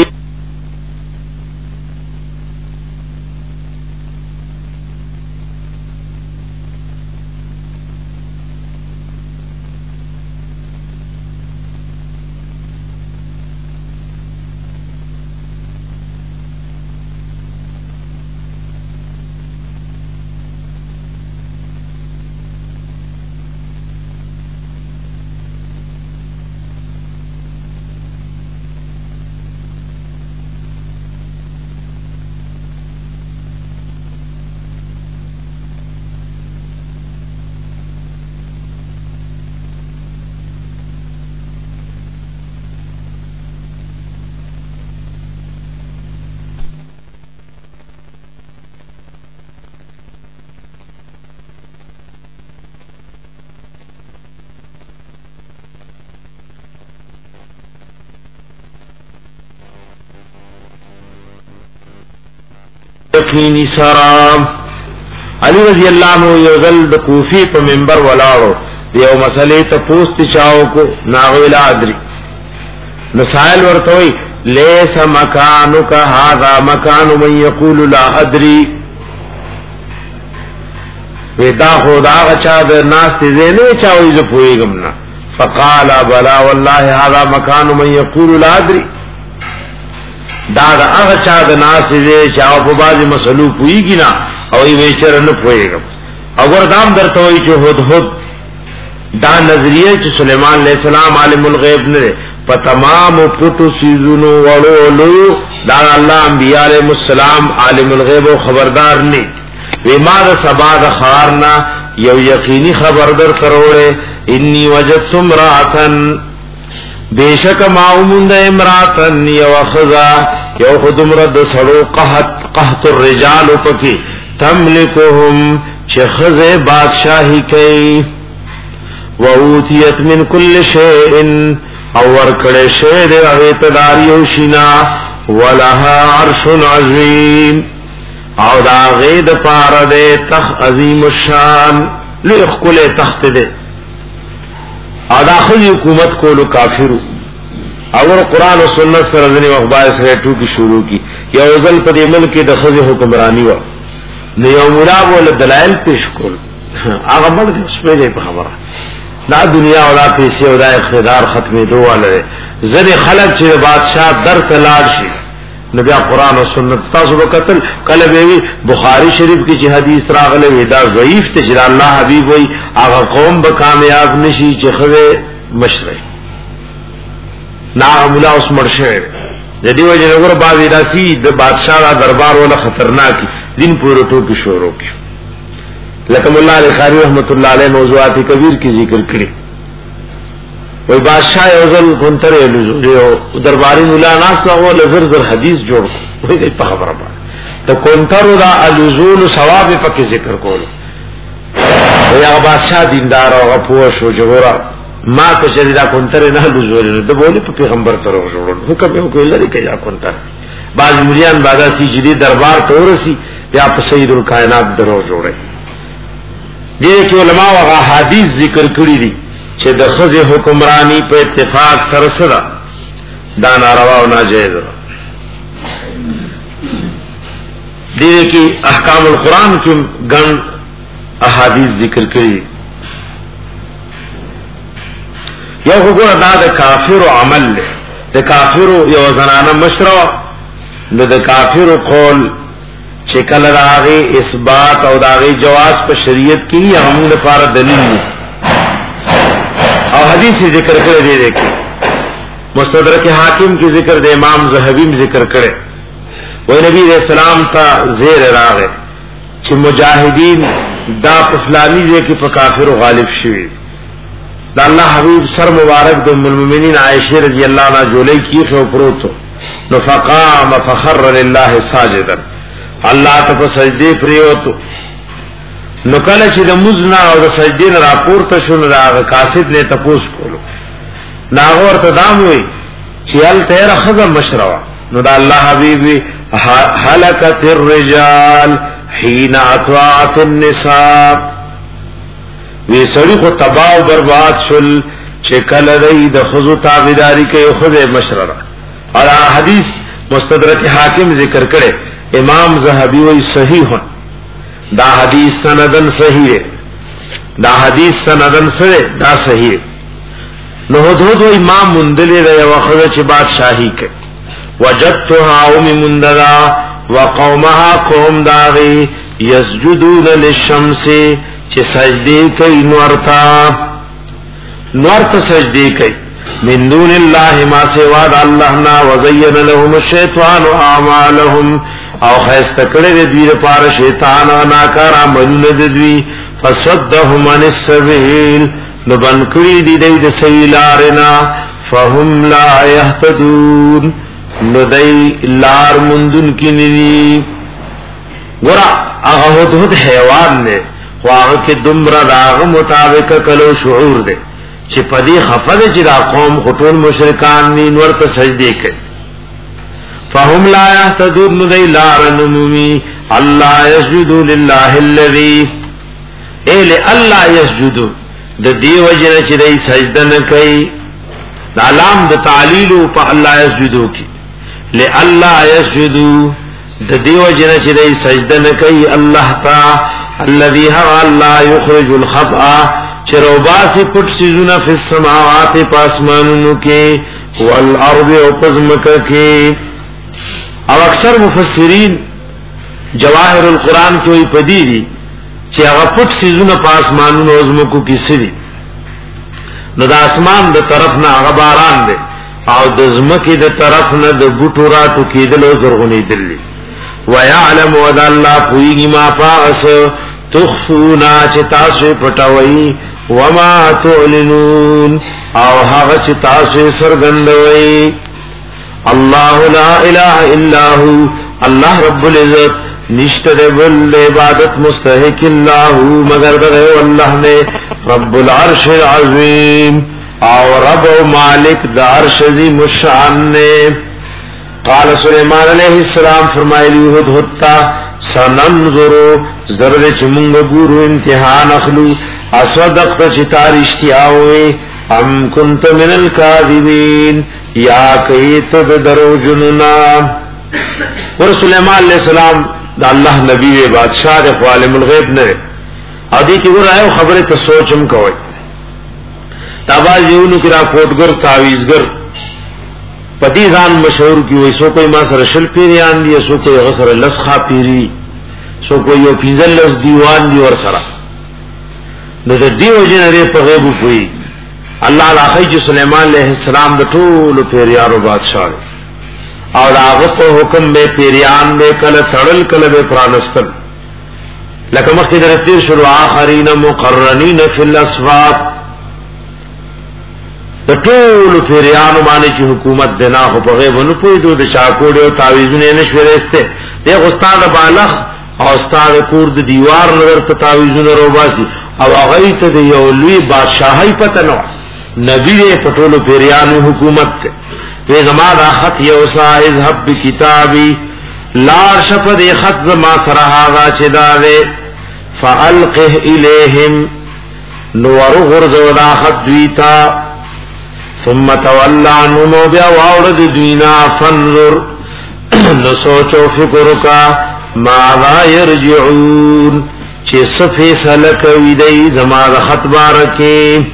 یقینی سرام علی رضی اللہ عنہ یوزل د کوفی په منبر ولاړو یو مسئله ته پوښت چاو کو ناویلا ادری مسائل ورتوي لیس مکانک هذا مکان من یقول لا ادری ودا خدا غچا د ناس ته زینې چاوي ز پویګم نا فقال بلا والله هذا مکان من یقول لا ادری دا دا هغه چا د ناس دې چا په بازي مسلو پويږي نا او یې وچر نه پويګم او ګردام درته وي چې هود هود دا نظریه چې سليمان عليه السلام عالم الغيب نه په تمام پټو سيزونو وړو لو دا الله انبيار السلام عالم الغيب او خبردار نه وی ما د سبا د خارنا یو یقیني خبر در کروړې انی وجدت امراتن بیشک ما اومند امراتن یو خزا یو خدم رد سړو قحط قحط الرجال پکی تملکهم چې خزه بادشاہی کوي و اوتیت من کل شیء او ورکړې شه د اعتدار یو شینا ولها عرش عظیم او دا غید پار دے تخ عظیم الشان لئخ کل تخت دے او دا خود حکومت کولو کافرو اور قرآن و سنت سره ځنی مخبار سره ټوکی شروع کی یو ځل په دې ملک د خزي حکمرانی و نو یو مولا ول دلایل پیش کول هغه مرګ شپې په خبره دا دنیا او دا پیسې او دا اقتدار ختمې دوه زره خلق چې بادشاہ در تلاړ شي نو بیا قرآن و سنت تاسو وکتل کله وی بخاری شریف کی چې حدیث راغله ودا ضعیف ته چې الله حبیب وي هغه قوم به کامیاب نشي چې خوي مشره نا مولا اوس مرشه د دې وجه نه ور باندې راسي د بادشاہ دا دربار ولا خطرناک دین پورو ټوکی شروع کی لکه مولا علی قاری رحمت الله علیه موضوعات کبیر کی ذکر کړي وای بادشاہ یوزل کنتره لزو درباری مولا ناس او لزر زر حدیث جوړ وای په خبره باندې ته کنتره دا الزول ثواب په ذکر کول یا بادشاہ دیندار او غفور شو جوړا ما ته شریدا کنتره نه لزول نو د بوله په پیغمبر تر جوړ حکم یو کوي لري کیا کنتره بعض مليان بادا سی جدي دربار تورسي یا په سید الکائنات درو جوړي دې کې علما او حدیث ذکر کړی دي چې د خزي حکمرانی په اتفاق سره سره دا ناروا او ناجیز دي کې احکام القرآن کې ګڼ احادیث ذکر کړي یو وګوره دا د کافر عمل له د کافر یو زنانه مشرو نو د کافر قول چې کله راغی اثبات او داغي جواز په شریعت کې هم لپاره دلیل دی او حدیث ذکر کړی دی دیکھیں مستدرک حاکم کی ذکر د امام زهبی ذکر کړي وای نبی رسول الله تا زیر راغه چې مجاهدین دا فلانی دې کې په کافر غالب شوی دا الله حبیب سر مبارک د ام المؤمنین عائشہ رضی الله عنها جولای کی خو پروتو نو فقام فخر لله ساجدا الله ته سجدي پریوتو نو کله چې د مزنا او د سجدي نه راپورته شون راغ کاسد نه تپوس کولو ناغور ته دام وي چې ال تیر خزم مشروا نو دا الله حبيبي هلكت الرجال حين اطاعت النساء وی سړي خو تباہ او برباد شول چې کله د خزو تابعداري کوي خو مشررا اور حدیث مستدرک حاکم ذکر کړي امام زهبی وی صحیح دا حدیث سندن صحیح ہے دا حدیث سندن صحیح دا صحیح نو حدود و امام مندلی دا وخذ چی بادشاہی کے وجدتها ام مندلا وقومها قوم داغی یسجدون للشمس چی سجدی کئی نورتا نورتا سجدی کئی من دون اللہ ما سواد اللہنا وزین لهم الشیطان اعمالهم او خیست کړه دې د پاره شیطان او ناکار عملونه دوی فصدهم عن السبيل نو بن کړی دې د سیلارنا فهم لا يهتدون نو دای لار مندون کینی ورا هغه هوت حیوان نه واغه کې دمر راغ مطابق کلو شعور دې چې پدی خفله چې دا قوم خطون مشرکان نین ورته سجدي کوي فهم لا يهتدون ذي لا رنمي الله يسجد لله الذي اي الله يسجد د دې وجه چې دای سجده نه کوي د علام د تعلیل په الله يسجدو کی لله يسجد د دې وجه چې دای سجده نه کوي الله تعالی الذي هو الله يخرج الخطأ چروباسی پټ سيزونه په السماوات پاسمانونو کې والارض او پزمکه کې او اکثر مفسرین جواهر القرآن کې وی پدې دي چې هغه پټ سيزونه په اسمانونو او زمکو کې سړي نو د اسمان د طرف نه هغه باران دی او د زمکې د طرف نه د بوټو راتو کېدل او زرغونې دي ويعلم وذا الله پویږي ما پاس تخفونا چې تاسو پټوي وما تعلنون او هغه چې تاسو سرګندوي الله لا اله الا هو الله رب العزت نشته بل عبادت مستحق الله مگر دغه الله نے رب العرش العظیم او رب و مالک د عرش عظیم الشان نے قال سلیمان علیہ السلام فرمایلی هدهد سننظر زرد چمونگ گورو امتحان اخلو اصدقت چتا رشتیاوی ام کنت من الکاذبین یا کیت درو جننا. ور سلیمان علیہ السلام دا اللہ نبی و بادشاہ دے عالم الغیب نے ادی کی ور آئے خبر ته سوچم کوي تابا یونو کرا کوټګر تعویذګر پدی ځان مشهور کی وای سو کوئی ما سره شل پیریان دی سو کوئی غسر لسخه پیری سو کوئی یو پینځل لس دیوان دی ور سره نو د دیو جنره په غیب کوي الله راخی سلیمان علیہ السلام د ټول پیریانو بادشاہ او داغه په حکم به پیریان به کله تړل کله به پرانستل لکه مخکې درته شروع اخرین مقرنین فی الاسواق د ټول پیریانو باندې چې حکومت دنا خو په غیب نه پویدو د چاکوډ او تعویذونه نشورسته د استاد بالغ او استاد کور د دیوار نظر ته تعویذونه روباسي او هغه ته د یو لوی بادشاہي پته نو نبی په ټول پیریانو حکومت ته وی زما دا خط یوسا اذهب بکتابی لار شفد خط زما سرحاغا چدا دے فالقه الیہم نور غرزو دا خط دویتا ثم تولا عنهم بیا وارد دوینا فانظر نسوچو فکرکا ماذا یرجعون چی صفی سلکوی دی زما دا خط بارکی.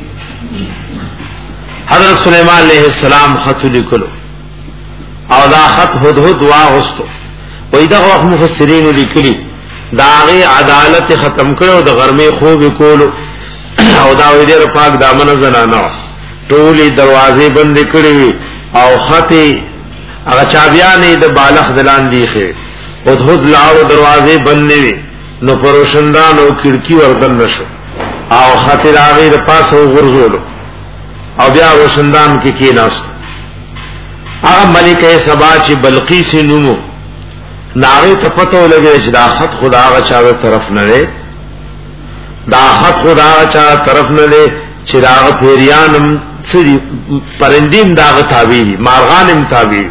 حضرت سلیمان علیہ السلام خط لکلو او دا خط هدهد واغستو وی دا وقت مفسرین لکلی دا آغی عدالت ختم کرو دا غرمی خوب کولو او دا وی دیر پاک دامن زنانو ټولی دروازے بند کروی او خطی اغا چابیانی دا بالخ دلان دیخے هدهد لاو دروازے بند نوی نو پروشندان او کڑکی وردن نشو او خطی دا آغی دا پاس او غرزولو او بیا روشندان کی کی ناست هغه ملکه سبا چې بلقیس نومو ناغه ته پته ولګی چې دا خط خدا هغه چا طرف نه دی دا خط خدا هغه چا طرف نه دی چې دا پیریانم سری پرندیم داغه تابع دي مارغانم تابع.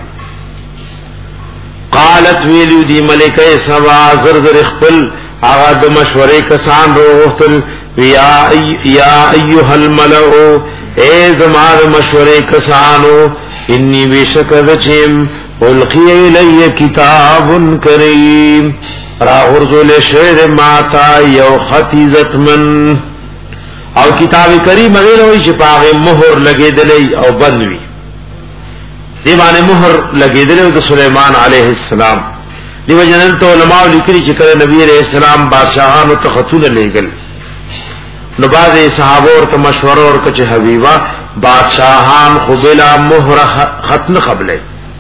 قالت ویلو دی ملکه سبا زر زر خپل هغه د مشورې کسان وروختل یا یا ایها الملأ اے زمار مشورے کسانو انی بیشکر چیم القی الی کتاب کریم را غرزول شعر ماتا یو خط عزتمن او کتاب کریم اغیر ہوئی شپاغ مہر لگے دلی او بندوی دیوان مہر لگے دلی دا سلیمان علیہ السلام دیو جننتو علماء لکری چکر نبی علیہ السلام بادشاہانو تخطون لے گل نو بعض صحابہ اور مشورہ اور کچھ حبیبہ بادشاہان خبلا مہر ختم قبلے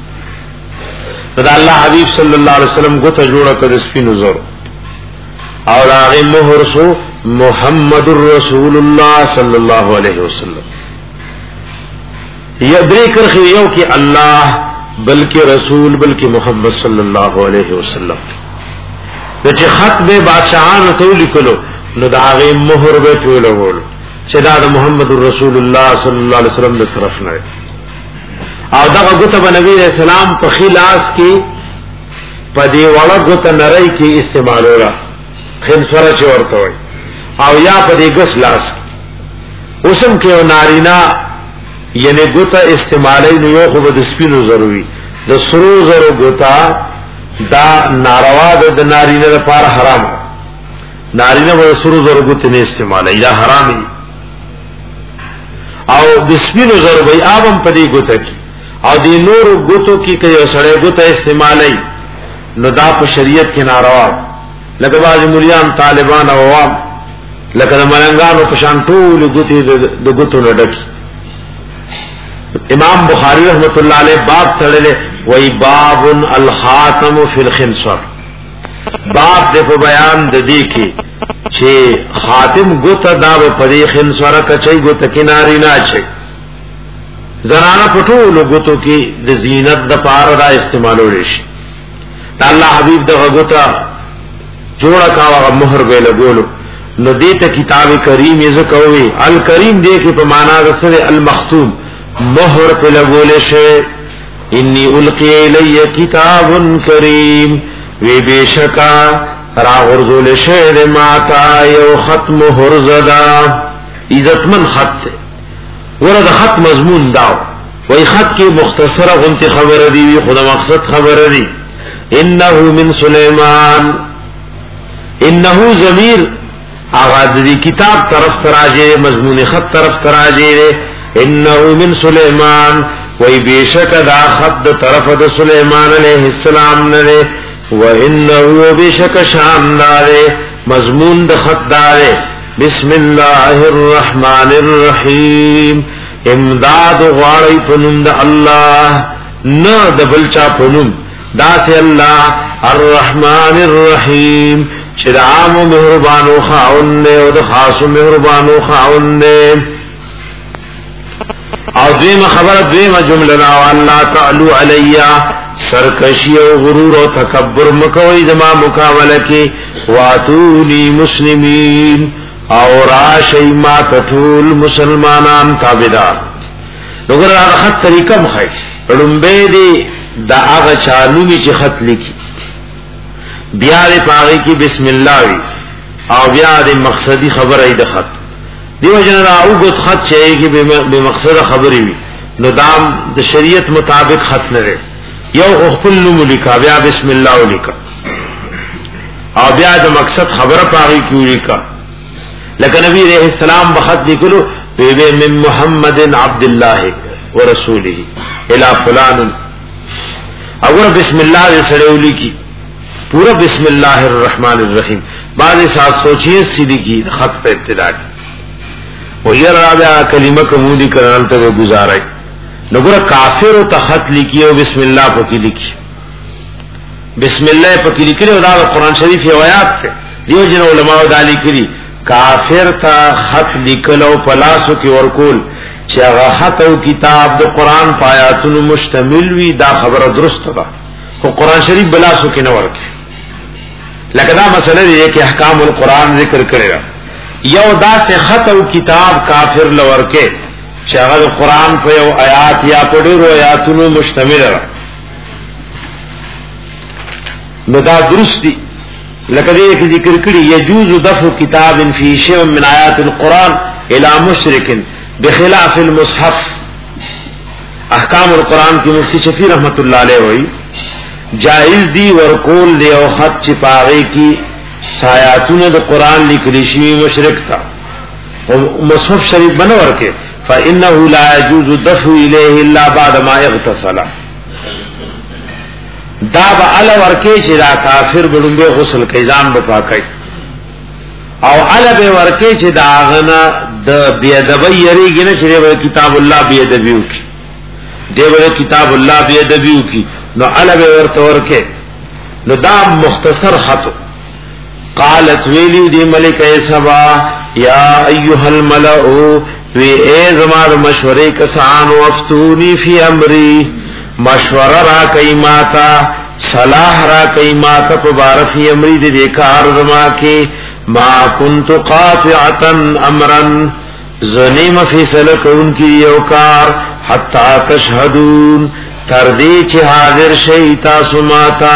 دا اللہ حبیب صلی اللہ علیہ وسلم کو تجوڑا کر اسپی نظر اور آغی مہر سو محمد الرسول اللہ صلی اللہ علیہ وسلم یدری کرخی یو کہ اللہ بلکہ رسول بلکہ محمد صلی اللہ علیہ وسلم چی خط بے بادشاہان تو لکلو نو دا آغی مہر بے پولو بولو چی دا دا محمد رسول اللہ صلی اللہ علیہ وسلم دا طرف نئے او دا گتا با نبی علیہ السلام پا خلاص کی پا دیوالا گتا نرائی کی استعمالو را خنسورا چی ورطوئی او یا پا دی گس لاس کی اسم کیو نارینا یعنی گتا استعمالی نیو خوب دسپینو ضروری دا سرو ضرو گتا دا ناروا دا نارینا دا پار حرام نارینا و سرو ضرو گتا نے استعمالی دا حرامی او دسپینو ضرو بھئی آبم پا دی گتا کی او دی نور گتو کی کئی سڑے گتا استعمالی نو دا پا شریعت کی ناروا لکه باز مولیان طالبان او عوام لکه ملنګانو پشان ټول ګوتی د ګوتو لډکی. امام بخاری رحمت الله علیه باب تړلې وای باب الخاتم فی الخنصر باب د په بیان د دې کې چې خاتم ګوت دا په دې خنصر کچې ګوت کیناری نه اچي زنانه پټول ګوتو کې د زینت د پاره را استعمالول شي. الله حبیب د غوتا جوڑا کاوا مہر بے لگولو نو دیتا کتاب کریم یہ زکووی الکریم دیکھے پا مانا رسل المختوم مہر پہ لگولے شے انی القی الی کتاب کریم وی بے شکا را غرزول شے ماتا یو خط مہر زدا عزتمن خط تے ورته خط مضمون داو وای خط کې مختصره غنتی خبره دی وی خدا مقصد خبره دی انه من سليمان انه ضمیر اغاز دی کتاب طرف تراجه مضمون خط طرف تراجه انه من سليمان وای بیشک دا خط طرف د سليمان علیہ السلام نه و انه بیشک شاندار مضمون د خط دار بسم الله الرحمن الرحیم امداد غواړی پنوم د الله نه د بلچا پنوم داس الله الرحمن الرحیم چې عام مهربان او خاون او د خاص مهربان او خاون او دیمه خبره دیمه جمله لا الله تعالی علیا سرکشی او غرور او تکبر مکوئی زما مقابله کې واتونی مسلمین او راشی ما تطول مسلمانان تابدار نگر آغا خط طریقہ مخی رنبے دی دا آغا چالومی چی خط لکی بیا دی پاغی کی بسم اللہ وی او بیا دی مقصدی خبر ای دا خط دیو جنر آوگت خط چاہیے کی بے مقصد خبری وی نو دام دا شریعت مطابق خط نرے یو اخفل نمو لکا بیا بسم اللہ لکا او بیا دا مقصد خبر پاغی کیو لکا لکه نبی علیہ السلام بخط لکلو بیبے من محمد عبداللہ ورسولہ الى فلان اگر بسم اللہ دے سڑے لکی پورا بسم اللہ الرحمن الرحیم بعض ساتھ سوچیے سیدھی کی خط پہ ابتدا کی وہی رابعہ کلمہ کمودی کرنالتا وہ گزارائی نگر کافر و تخط لکی و بسم اللہ پکی لکی بسم اللہ پکی لکی لئے دا قرآن شریف آیات تے دیو جن علماء دالی کری کافر تا خط لکلو پلاسو کی ورکول چی اغا خط او کتاب دا قرآن پایاتون مشتمل وی دا خبر درست دا خو قرآن شریف بلاسو کی نور کی لیکن دا مسئلہ دی کہ احکام القرآن ذکر کرے گا یو دا سے خط او کتاب کافر لور کے چی اغا دا قرآن پا یو آیات یا پڑیر و آیاتون مشتمل را نو دا درست دی لکه دې کې ذکر کړي يجوز دفع كتاب في شيء من آيات القرآن الى مشرك بخلاف المصحف احکام القرآن کی مفتی شفیع رحمت اللہ علیہ وی جائز دی ورکول دی او خط چپاغی کی سایاتون دا قرآن لکلی شوی مشرک تا مصحف شریف بنور کے فإنه لا يجوز دفع إليه إلا بعد ما اغتسل دا با علا ورکی چی دا کافر بلنبے غسل کئی ځان بپاکی او علا بے ورکی چی دا آغنا دا بیدبی یریگی نا چی دے کتاب اللہ بیدبیو کی دے بے کتاب اللہ بیدبیو کی نو علا بے ورطا ورکی نو دا مختصر خطو قالت ویلی دی ملک سبا یا ایوہ الملعو وی اے زمان مشوری کسان وافتونی فی امری مشورہ را کئی ماتا صلاح را کئی ماتا پبارفی امری دے دیکار زما کے ما کنت قاطعتا امرن زنیم فی سلکون کی یوکار حتی تشہدون تردی چی حاضر شیطا سماتا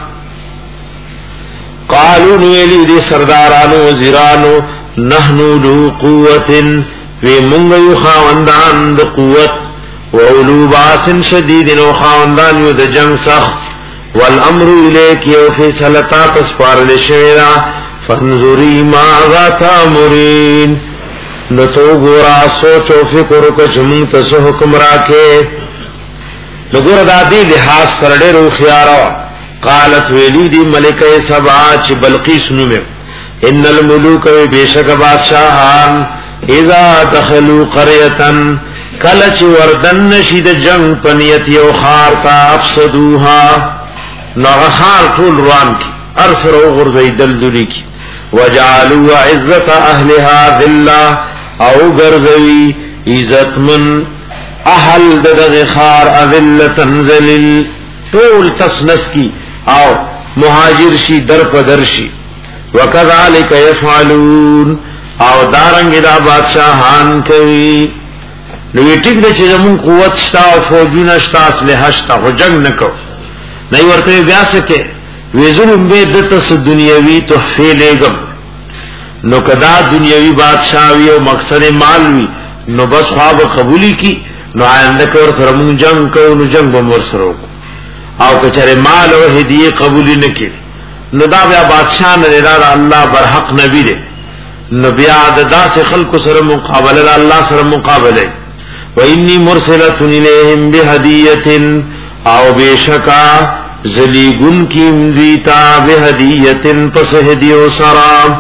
قالو نویلی دی سردارانو وزیرانو نحنو لو قوت وی منگیو خاوندان دا قوت وَأُولُو بَاسٍ شَدِيدٍ وَخَاوَنْدَانِ يُو دَ جنگ سخت وَالْأَمْرُ إِلَيْكِ وَفِي سَلَطَا پسپار لشویرا فَانْظُرِي مَاذَا تَأْمُرِينَ نتو گورا سوچو فکر کچ منتس حکم راکے نگور دادی لحاظ سرڑے رو خیارا قالت ویلی دی ملکہ سبا چی بلقیس نمے ان الملوک بیشک بادشاہان اذا دخلوا قریتن کلچ وردن نشید جنگ پنیت یو خار تا افسدوها نغخار طول روان کی ارسر و غرزی دلدلی کی وجعلوا عزت اہلها ذلہ او گرزوی عزت من احل ددغ خار اذلتن ذلل طول تسنس کی او مہاجر شی در پدر شی وکذالک یفعلون او دارنگ دا بادشاہان کوي نو ټیک د چې زمون قوت شتا او فوجونه شتا اسلحه شتا خو جنگ نکو نه ورته بیا سکے ویزلم به دته دنیوي تحفه لګم نو کدا دنیوي بادشاہي او مقصد مال وی نو بس خواب قبولی کی نو آئنده کور سره مون جنگ کو نو جنگ بمور سره او کچره مال او هدیه قبولی نکی نو دا بیا بادشاہ نه دا الله برحق نبی دی نو بیا د داس خلق سره مقابله الله سره مقابله و انی مرسلۃ الیہم بهدیه او بشکا زلیگن کیم دیتا بهدیه پس هدیه سرا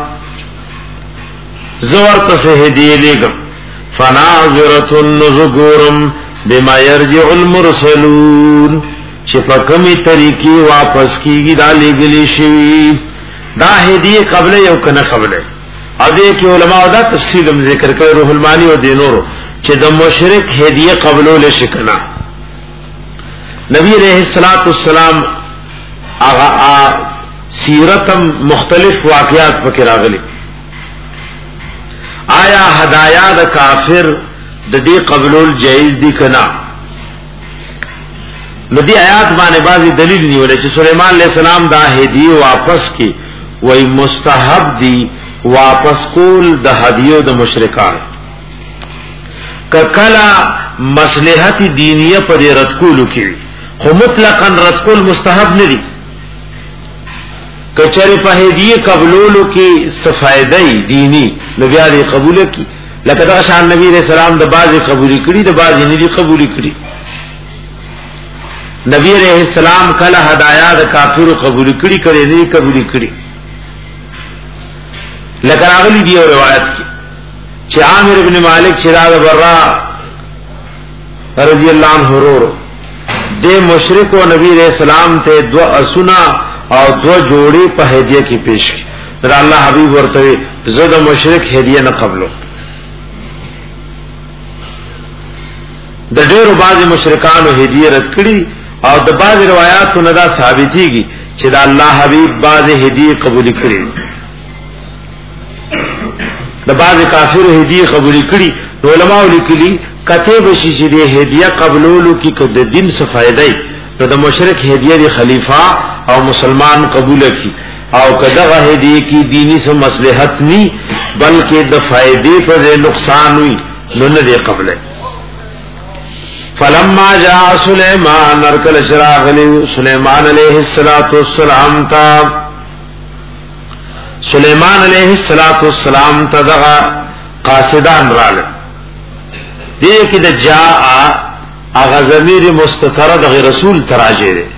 زور پس هدیه لګم فناظرۃ نذکرم بما یرجع المرسلون چې په کومي طریقې واپس کیږي دا لګلی شي دا هدیه قبل یو کنه قبل ا دې کې علماء دا تفصیل هم ذکر کوي روح المانی او دینورو چې د مشرک هدیه قبولول شي کنه نبی علیہ الصلوۃ والسلام اغا سیرت مختلف واقعات پکې راغلي آیا هدایا د کافر د دې قبول جایز دي کنا ندی آیات باندې بازي دلیل نیول چې سليمان عليه السلام دا هدیه واپس کی وای مستحب دی واپس کول د هدیو د مشرکان ککلا مصلحت دینیه پر رد کولو کی خو مطلقاً رد کول مستحب ندی کچری په هدیه قبولولو کی صفایدای دینی نبی علی قبول کی لکه دا شان نبی رسول الله د بازي قبول کړي د بازي نه دي قبول کړي نبی علیہ السلام کله هدایا د کافرو قبول کړي کړي نه قبول کړي لکه راغلی دی روایت کې چې عامر ابن مالک شراغ برا رضی الله عنه ورور د مشرک او نبی علیہ السلام ته دو اسنا او دو جوړي په هدیه کې پیش کړي در الله حبیب ورته زه د مشرک هدیه نه قبلو د ډېرو بعض مشرکانو هدیه رد کړي او د بعض روایتو نه دا ثابتيږي چې د الله حبيب بعض هدیه قبول کړي د بعض کافر هدیه قبول کړي علماء لیکلي کته بشي چې د هدیه قبولولو کې کده دین څخه فائدې نو د مشرک هدیه د خلیفہ او مسلمان قبول کړي او کداغه هدیه کې دینی سم مصلحت ني بلکې د فائدې پر نقصان وي نو نه دی قبول. فلما جاء سليمان اركل شراغ سليمان عليه الصلاه والسلام تا سليمان عليه الصلاه والسلام تدغى قاصدان رال دې کې د جاء اغه ضمیر مستتر د رسول تراجه ده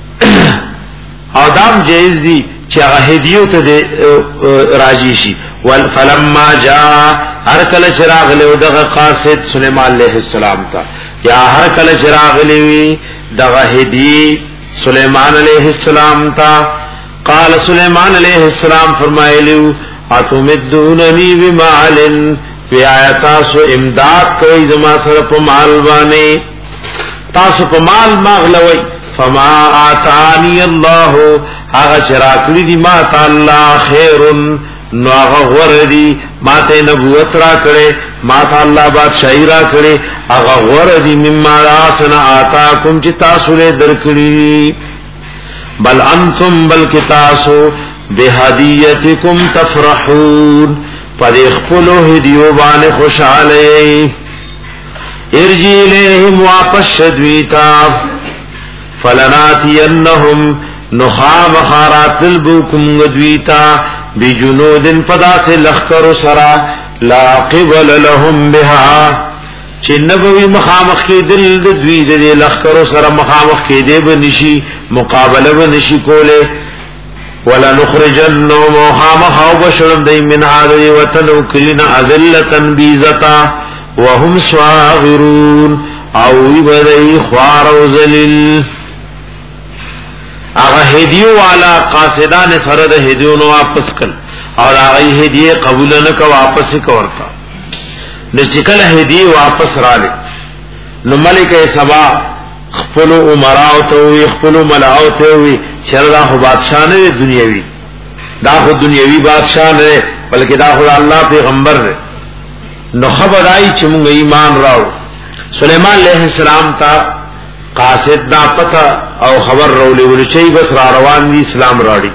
ادم جایز دي چې هغه هدیو ته راجی شي فلما جاء اركل شراغ له دغه قاصد سليمان عليه السلام تا یا هر کله چراغ لوي دغه هدی سليمان عليه السلام تا قال سليمان عليه السلام فرمایلیو اتمدوننی بمال فی آیاتاسو امداد کوي زما سره په مال باندې تاسو په مال مغلوي فما آتانی الله هغه چراکلی دی ما تعالی خیرن نو هغه وردی ماته نبوت را کړي ماته الله بادشاہی را کړي هغه وردی مما راسنا آتاکم چې تاسو له درکړي بل انتم بل کتاسو بهدیتکم تفرحون فرخلو هدیو باندې خوشاله ارجی لهم واپس شدویتا فلناتینهم نخام خارات البوکم غدویتا بجنود فدات لخکر سرا لا قبل لهم بها چې نبوي مخامخ کې دل د دوی د لخکر سره مخامخ کې دی بنشي مقابله بنشي کوله ولا نخرجنهم مخامخ او بشرم دای من هذه وطن وکلنا اذله بیزتا وهم صاغرون او وبدای خوار او ذلیل اغه هدیو والا قاصدان سره د هدیو نو واپس کړ او هغه هدیه قبول نه کا واپس کورتا د چکل هدیه واپس رااله نو ملک سبا خپل عمراو ته وي خپل ملعو ته وي شردا خو بادشاہ نه دنیوي دا خو دنیوي بادشاہ نه بلکې دا خو الله پیغمبر دی نو خبرای چې موږ ایمان راو سليمان عليه السلام ته قاصد دا پتا او خبر رولې ولچي بس را روان دي اسلام راړي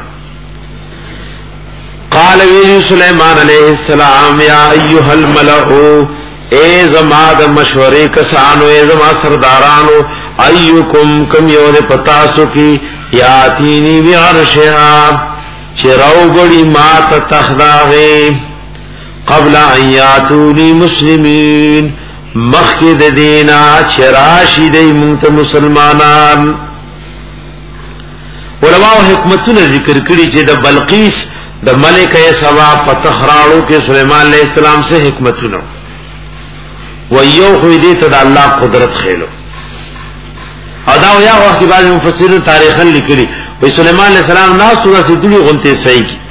قال وی سليمان عليه السلام يا ايها الملأ اے زما د مشورې کسانو اے زما سردارانو ایکم کم یو د پتاسو کی یاتینی بعرشها چراو بڑی مات تخداغی قبل ان یاتونی مسلمین مخید دینا چراشی دی منت مسلمانان. علماء حکمتون ذکر کری چه دا بلقیس دا ملک سبا پتخراڑو کے سلیمان علیہ السلام سے حکمتون ویو خویدی تا دا اللہ قدرت خیلو او دا یا وقت کی بعض مفسرین تاریخا لکلی وی سلیمان علیہ السلام ناس تو رسی دلی غنطے صحیح کی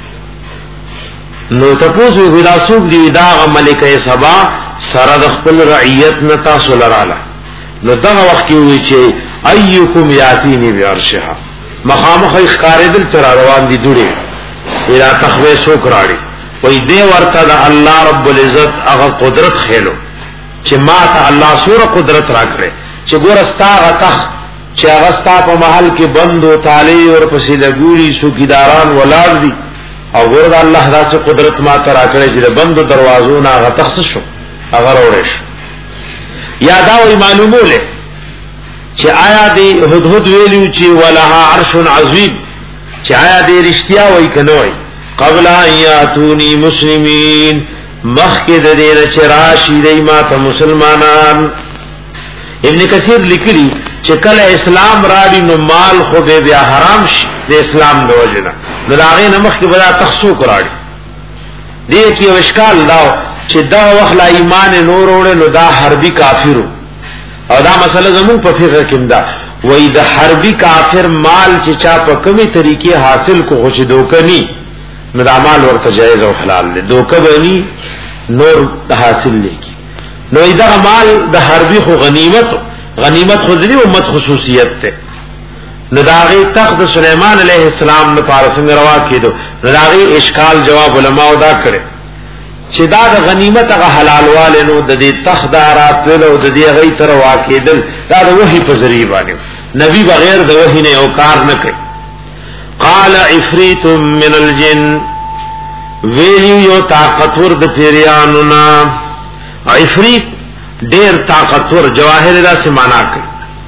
نو تپوس وی خدا سوک دی دا غا ملک سبا سرد خپل رعیت نتا سلرالا نو دا وقت کی ہوئی چه ایکم یاتینی بیارشها مخامخ اخکار دل چرا روان دی دوڑے الى تخوی سوک راڑی وی دے ورطا دا اللہ رب العزت اغا قدرت خیلو چه ما تا اللہ سور قدرت را کرے چه گورستا اغا تخ چه اغستا پا محل کے بند و تالی اور پسی لگوری سوکیداران ولاد دی او گورد اللہ دا چه قدرت ما تا را کرے چه بند و دروازون اغا تخص شو اغا روڑے شو یاداوی معلومو لے چه آیا دی حدود ویلیو چه ولها عرش عظیم چه آیا دی رشتیا وی کنوی قبل ان یاتونی مسلمین مخید دین چراشی دی ماتا مسلمانان. ابن کثیر لکلی چه کل اسلام راڑی نو مال خو بے بیا حرام شی دی اسلام دو وجنا نو لاغین مخ کی بدا تخصوک راڑی دیکی وشکال داو چه دا وخلا ایمان نور اوڑے نو دا حربی کافرو او دا مسئلہ زمون په فقہ کې دا وای د حربي کافر مال چې چا په کومي طریقې حاصل کو خوش دوکني نو دا مال ورته جایز او حلال دي دوکه بني نور د حاصل لکی نو دا مال د حربي خو غنیمت غنیمت خو د امت خصوصیت ته نو دا غي تخت سليمان عليه السلام نو پارسنګ روا کېدو نو دا غي اشکال جواب علماء دا کړي چې دا د غنیمت هغه حلال والے نو د دې تخدارات له د دې غي تر واکېدل دا د وحي په ذریعہ باندې نبی بغیر د وحي نه او کار نه کوي. قال عفريت من الجن ویلیو یو طاقتور د پیریانو نا عفريت ډیر طاقتور جواهر دا سے معنا کوي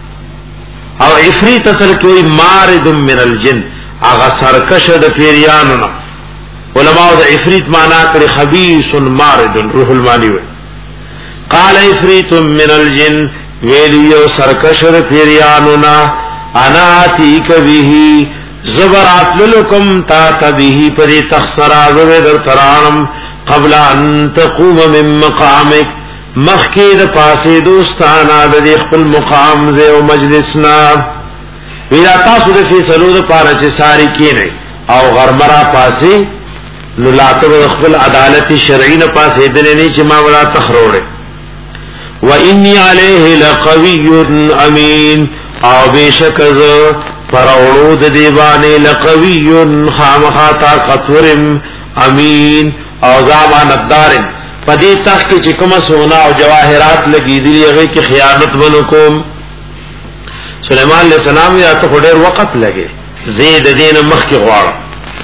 او عفريت اصل کوي مارد من الجن هغه سرکش د پیریانو نا علماء دا عفریت مانا کری خبیث مارد روح المانی وی. قال عفریت من الجن ویلیو سرکشر پیریانونا انا آتیک بیہی زبرات للکم تاتا بیہی پری تخصرا زبدر ترانم قبل ان تقوم من مقامک مخید پاسی دوستانا دا دیخ پل مقام زی و مجلسنا ویلا تاسو دا فیصلو دا پانا چه ساری کینے او غرمرا پاسی نو لاتو خپل عدالت شرعی نه پاسې دلې نه چې ما ولا تخروړې و انی علیه لقوی امین او بشک ز فرعود دیوانه لقوی خامخا طاقتور امین او ضمانتدار پدې تخ کې چې کومه سونا او جواهرات لګې دي هغه کې خیانت ونکوم. سليمان علیہ السلام یا ته ډېر وخت لګې زید دین مخ کې غواړم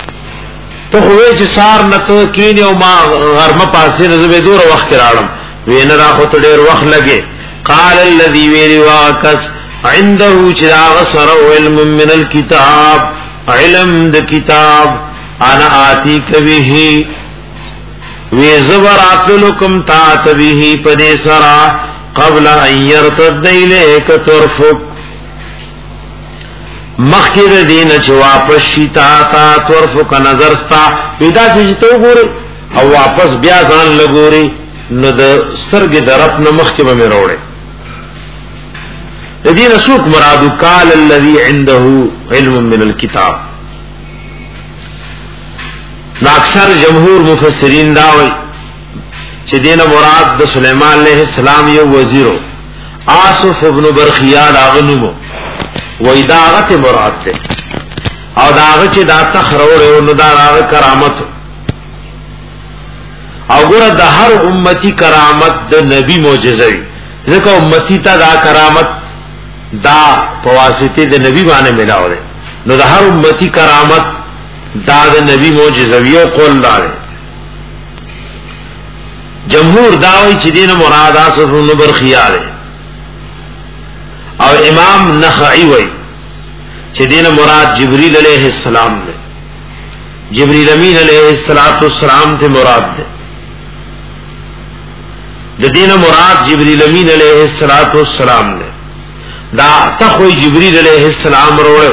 تو خوی چې سار نته کینی او ما غرمه پاسې نزبې دور وخت راړم وینه را خو ته ډېر وخت لګي. قال الذي ویری واکس عنده چراغ سر علم من الكتاب علم د کتاب انا آتی کبه وی زبرات لکم تا تبه پدې سرا قبل ان يرتد الیک طرفک مخیر دین چې واپس شیتا تا طرفو کا نظر ستا پیدا چې تو ګوري او واپس بیا ځان لګوري نو د سترګې درپ نه مخ کې به مې وروړي. د دې رسوک مراد قال الذي عنده علم من الكتاب نا اکثر جمهور مفسرین دا وایي چې دینه مراد د سليمان عليه السلام یو وزیرو آصف ابن برخیان اغنمو وای دا هغه مراد ده او دا هغه چې دا تخروړ نو دا هغه کرامت او ګره د هر امتی کرامت د نبی معجزه وي ځکه امتی ته دا کرامت دا په واسطه د نبی باندې ملاو ده نو د هر امتی کرامت دا د نبی معجزه وي او قول دار جمهور داوی چې دین مراد اسفون برخیار او امام نخعی وی چې دین مراد جبريل علیہ السلام دی جبريل امین علیہ السلام ته مراد دی د دین مراد جبريل امین علیہ السلام دی دا تخوی جبريل علیہ السلام وروړو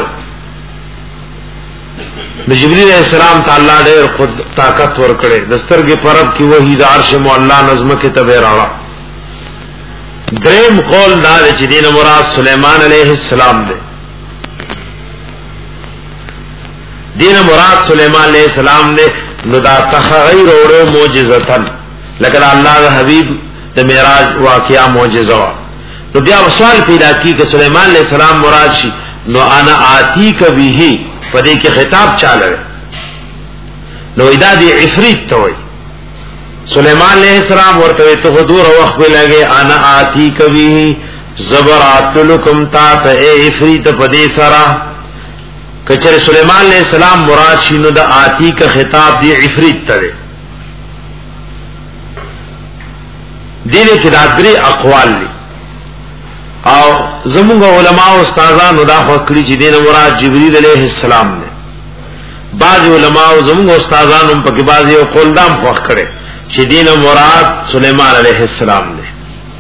د جبريل علیہ السلام تعالی ډېر خود طاقت ورکړي دسترګې پرب کې وਹੀ د عرش مولا نظم کې تبه راړه دریم قول دا چې دین مراد سليمان علیہ السلام دی دین مراد سليمان علیہ السلام نے نو دا تخغیر وروړو معجزتن لکه الله د حبیب د معراج واقعا معجزه نو بیا سوال پیدا کی کہ سلیمان علیہ السلام مراد شي نو انا آتی کبه پدې کې خطاب چاله نو ادا دی عفریت توي سلیمان علیہ السلام ورته ته دور وخت لګي انا آتی کبه زبرات لکم تا ته عفریت پدې سرا کچره سلیمان علیہ السلام مراد شي نو د آتی کا خطاب دی عفریت ته دینه کې دا درې اقوال دي او زموږ علماء او استادانو دا خو کړی چې دین مراد جبريل علیہ السلام دی بعض علماء او زموږ استادانو په کې بعض یو قول دام خو کړي چې دین مراد سليمان علیہ السلام دی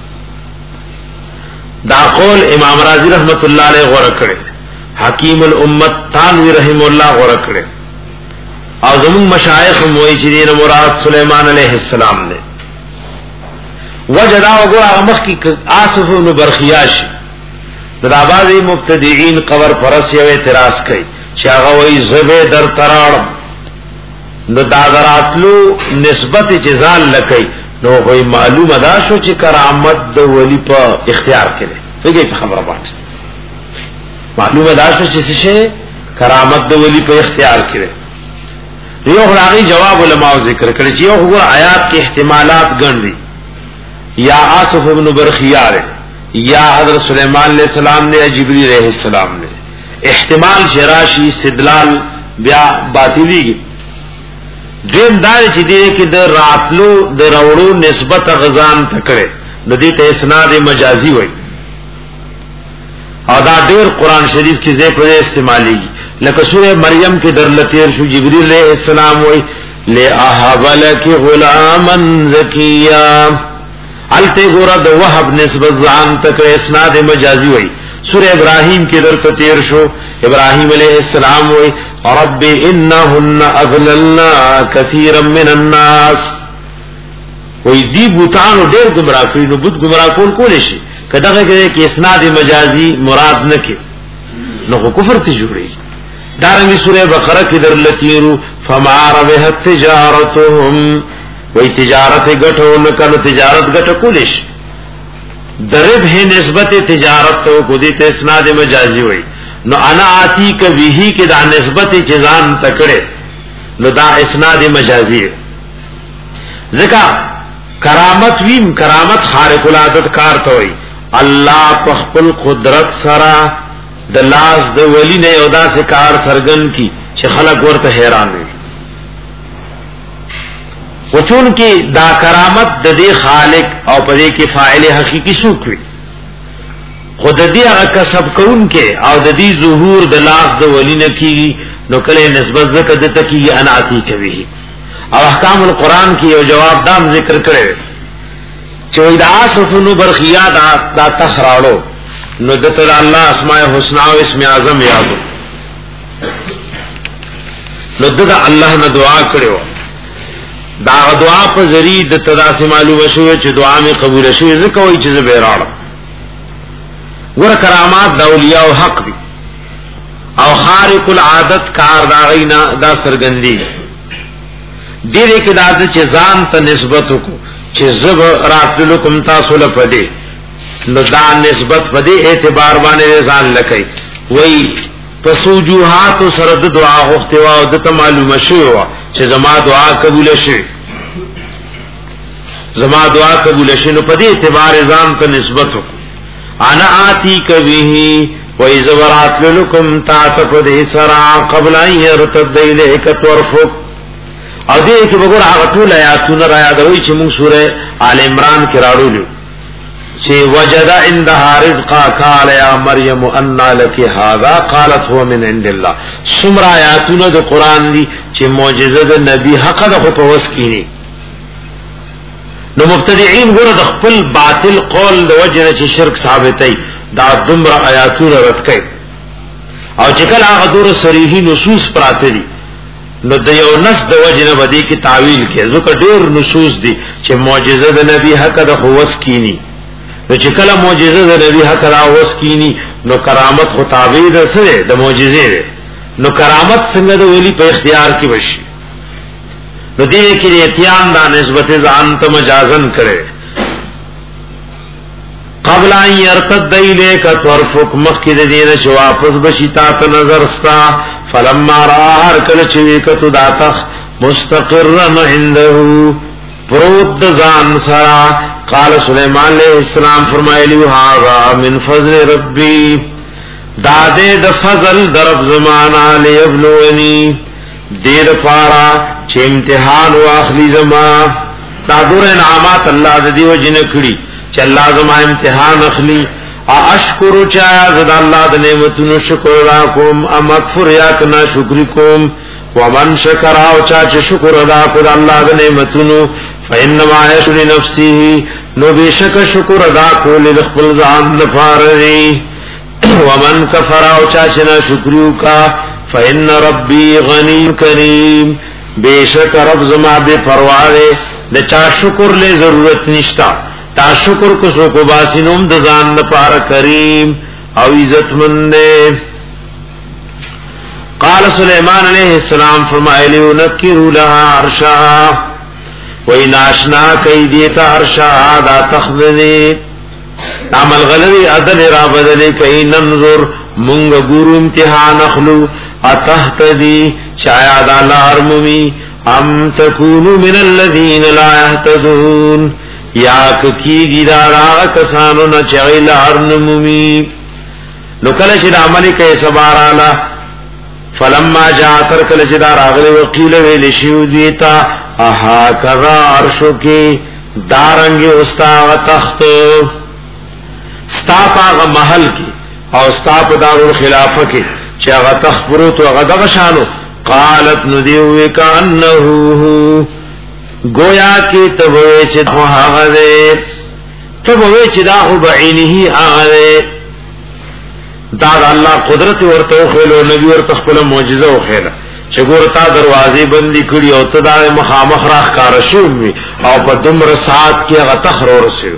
دا قول امام رازی رحمت الله علیه غوړه کړي حکیم الامت تانوی رحم الله غوړه کړي او زموږ مشایخ موي چې دین مراد سليمان علیہ السلام دی وجدا وګړه مخ کی آصف بن برخیاش دا بعضی مبتدعين قبر پرس یو اعتراض کوي چې هغه وایي زبه در تراړ نو دا دراتلو نسبت جزال لکې نو وایي معلومه دا شو چې کرامت د ولی په اختیار کې ده فکر خبره باندې معلومه دا شو چې څه کرامت د ولی په اختیار کې ده یو غراغي جواب علماء ذکر کړي چې یو وګړه آیات کې احتمالات ګڼلي یا آصف بن برخیار یا حضرت سلیمان علیہ السلام نے جبریل علیہ السلام نے احتمال شراشی استدلال بیا باطلی گی دین دار چې دې کې د راتلو د راوړو نسبت غزان تکړه د دې ته اسناد مجازي وای او دا ډېر قران شریف کې ځای پر استعمالي لکه سوره مریم کې درلتیر شو جبريل علیہ السلام وای لاحبلک غلاما زکیہ التے گورا د وهب نسبت ځان تک اسناد مجازي وای سورہ ابراہیم کې درته تیر شو ابراہیم علیہ السلام وای رب انهن اضللنا كثيرا من الناس وای دی بوتانو ډېر گمراه کړي نو بوت گمراه کول کول شي کداغه کې اسناد مجازي مراد نه کې نو کفر ته جوړي دارنګه سورہ بقرہ کې درلتیرو فما ربحت تجارتهم وی تجارت گٹھو نکنو تجارت گٹھو کولش درب ہے نسبت تجارت تو قدیت اسناد مجازی ہوئی نو انا آتی کبھی کی دا نسبت چیزان تکڑے نو دا اسناد مجازی ہے ذکا کرامت ویم کرامت خارق العادت کارتا ہوئی اللہ پخپل قدرت سرا دلاس دا ولی نے اودا سے کار سرگن کی چھ خلق ورت حیران ہوئی وچون کی دا کرامت د دې خالق او پدې کې فاعل حقيقي شوک وي خود دې هغه کسب کون کې او د دې ظهور د لاس د ولی نه کی نو کله نسبت زکه د تکي اناتی کوي او احکام القرآن کې یو جواب دام ذکر کړي چې دا اسفنو برخیا دا دا تخراړو نو دته الله اسماء الحسنا او اسم اعظم یادو نو دغه الله نه دعا کړو دا دعا په ذریعہ د تداسې معلومه شوی چې دعا می قبول شوی زکه وایي چې زبیراړه ور کرامات د اولیاء او حق دي او خارق العادت کار دا غینا دا سرګندی ډیره کې دا چې ځان ته نسبت کو چې زب راتلکم تاسو له پدې نو دا نسبت پدې اعتبار باندې ځان لکې وای پسوجوحات سره د دعا غوښتوا او د معلومه شوی چې زما دعا قبول شي زما دعا قبول شي نو په دې اعتبار ځان ته نسبت وکړه انا آتی کبه و اذ ورات لکم تا ته په دې سرا قبل ان يرتد الیک طرفک او دې کې وګور هغه ټول آیاتونه را یادوي چې موږ سوره آل عمران کې راوړو چې وجد عندها رزقا قال يا مريم ان لك هذا قالت هو من عند الله. سمرا آیاتونه د قران دي چې معجزه د نبی حق د خو په وس کینی. نو مبتدعين ګوره د خپل باطل قول د وجه چې شرک ثابتای دا دمر آیاتونه رد کړي او چې کله هغه دور صریحي نصوص پراته دي نو د یو نس د وجه نه بدی کی تعویل کې ځکه ډېر نصوص دي چې معجزه د نبی حق د خو وس کینی. نو چې کله معجزه د نبی حق را وس کینی نو کرامت خو تعبیر سره د معجزې ده. نو کرامت څنګه د ولی په اختیار کې وشي. نو دې کې اتیان دا نسبت ځان ته مجازن کړي قبل ان يرتد اليك طرفك مخکد دینه شو واپس بشي تا ته نظر استا فلما را هر کله چې وکتو داتخ مستقرا عنده پروت ځان سرا قال سليمان عليه السلام فرمایلی ها من فضل ربي داده د فضل درب زمانہ ليبلوني دیر پارا چې امتحان واخلي زما دا دور انعامات الله د دې وجنه کړی چې الله زما امتحان اخلي اشکر چا زد الله د نعمتونو شکر را کوم ام اکفر یا کنا شکر کوم ومن شکر او چا چې شکر ادا کړ الله د نعمتونو فانما یشکر نفسه نو بشک شکر ادا کول د خپل ځان لپاره ومن کفر او چا چې نه شکر کا فإن ربي غني کریم بیشک رب زما بے پروا دے د چا شکر لے ضرورت نشتا تا شکر کو سو کو باسنوم د ځان لپاره کریم او عزت مند دے. قال سلیمان علیہ السلام فرمایلی نکروا لها عرشا وای ناشنا کای دیتا عرشا دا تخذنی عمل غلوی عدل را بدل کای ننظر مونږ ګورو امتحان اخلو اتهتدی شاید الله ارممی ام تکونو من الذین لا يهتدون یا کیږي دا راغ کسانو نه چغیل ارنممی. نو کله چې عمل کوي سبارالا فلما جاء تر کله چې دا راغلی وکیل ویل شو دیتا اها کذا عرشو کې دارنګ اوستا تخت ستا پاغه محل کې او ستا په دارو خلافه کې چې هغه تخبرت او هغه دغه شانو قالت ندیو کانه گویا کې ته وې چې هغه دې ته وې چې دا هو بعینه هغه دا الله قدرت ورته خلو نبی ورته خپل معجزه او خیره چې ګورتا دروازې بندي کړی او ته دا مخامخ راخ کار شو او په دمر ساعت کې هغه تخرور شو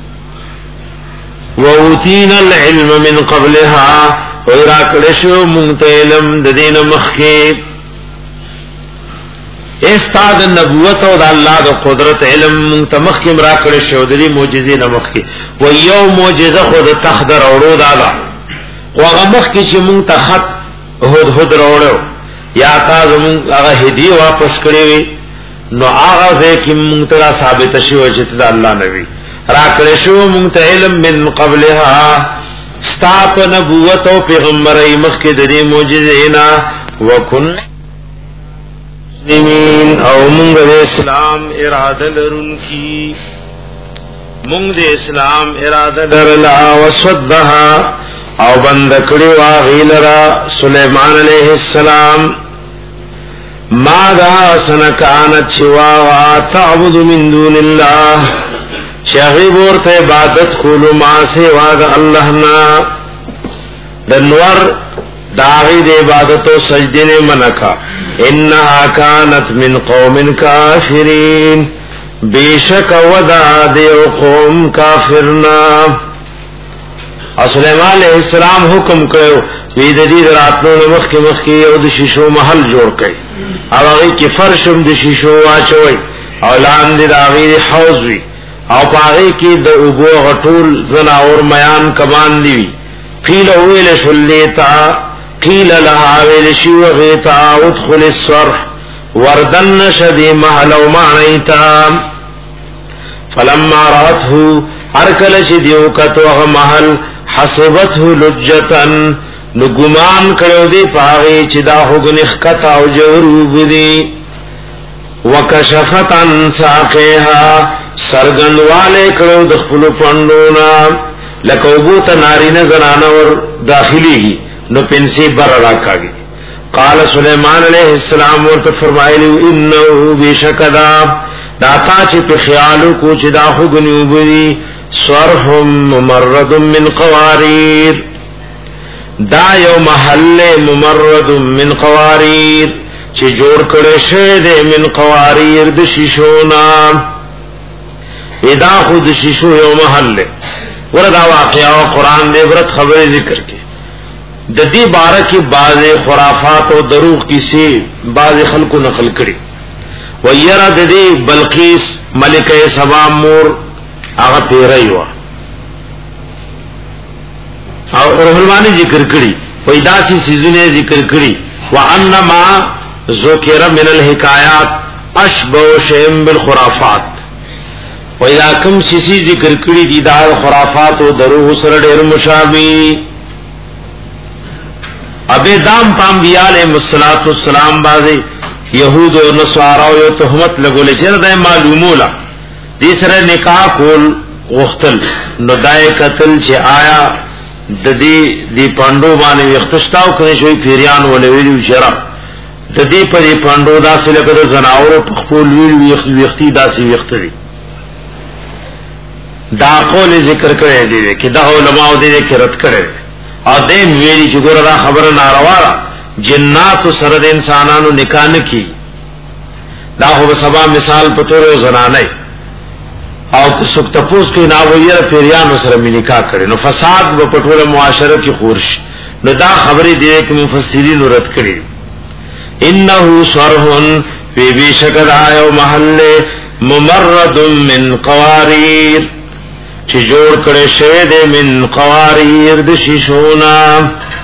ووتینا العلم من قبلها ویرا کلشو منتعلم ددین مخی استاد نبوت او دا اللہ دا قدرت علم منتمخ کم را کلشو ددی موجزی نمخی و یو موجزه خود تخدر اوڑو دادا وغا مخی چی منتخط هد هد روڑو یا تاز من اغا هدی واپس کریوی نو آغا زیکی منترا ثابت شو جت دا اللہ نبی را کلشو منتعلم من قبلها ستاپ نبوت او پیغمبرای مخی ددی موجزینا وکن مسلمین او منگ دے اسلام ارادہ لرن کی منگ دے اسلام ارادہ لرلا وصدها او بندکڑی واغیل را سلیمان علیہ السلام ما دا سنکانت شواوا تعبد من دون اللہ شاہی بورت عبادت کولو ما سوا دا اللہ نا دنور داغی دے عبادت و سجدن منکا انہا کانت من قوم کافرین بیشک ودا دیو قوم کافرنا. سلیمان علیہ السلام حکم کرو وید دید راتنو نمخ کی مخ کی او د شیشو محل جوڑ کئی او اغی کی فرشم د شیشو واچوئی او لان دید آغی دی حوزوی او پاغی کی د اوبو غطول زناور میان کمان دیوی قیل اویل شلیتا قیل لها ویل شیو غیتا ادخل السرح وردن شدی محلو معنیتا فلما رأته ارکل شدیو کتو اغ محل حسبته لجتن نگمان کرو دی پاغی چی دا حگن اخکتا او جوروب دی وکشفت عن ساقها سرګندواله کړو د خپل پندونا لکوبوت نارینه زنانه ور داخلي نو پنسي بر راکاږي. قال سليمان عليه السلام ورته فرمایلی انه بشکدا داتا چې په خیالو کو چې دا خو غنوبري صرح ممرد من قوارير دا یو محل ممرد من قوارير چې جوړ کړي شه د من قوارير د شیشونا ادا خود شیشو یو محل وردا واقعا قرآن دې عبرت خبره ذکر کړي د دې باره کې بعض خرافات او دروغ کیسې بعض خلکو نقل کړي ويرا د دې بلقیس ملکه سبا مور هغه پیرای و او رحمانی ذکر کړي پیداسي سيزونه ذکر کړي وانما ذکر من الحکایات اشبه شیء بالخرافات وإذا کم شسی ذکر کړي دي دا خرافات او دروغ سره ډېر مشابه ابه دام پام بیاله مصلات والسلام بازي يهود او نصارا او تهمت لګول چې دا معلوموله دې سره نکاح کول غختل نو دای قتل چې آیا د دې دی پاندو باندې وختشتاو کړي شوی پیریان ولې ویلو شرع د دې پرې پاندو داسې لکه زناور په خپل ویل وختي داسې وختري دا قول ذکر کړی دی چې دا علماء دې کې رد کړي او دې ویلي چې ګوره دا خبره ناروا جنات سره د انسانانو نکاح نه کی دا هو سبا مثال پتور زنانه او که څوک تاسو کې نا ویره پیریانو سره نکاح کړي نو فساد په پټوله معاشره کې خورش نو دا خبرې دي چې مفسرین رد کړي انه صرح فی بشکل آیو محل ممرد من قواریر چې جوړ کړي شوی د من قواریر د شیشونا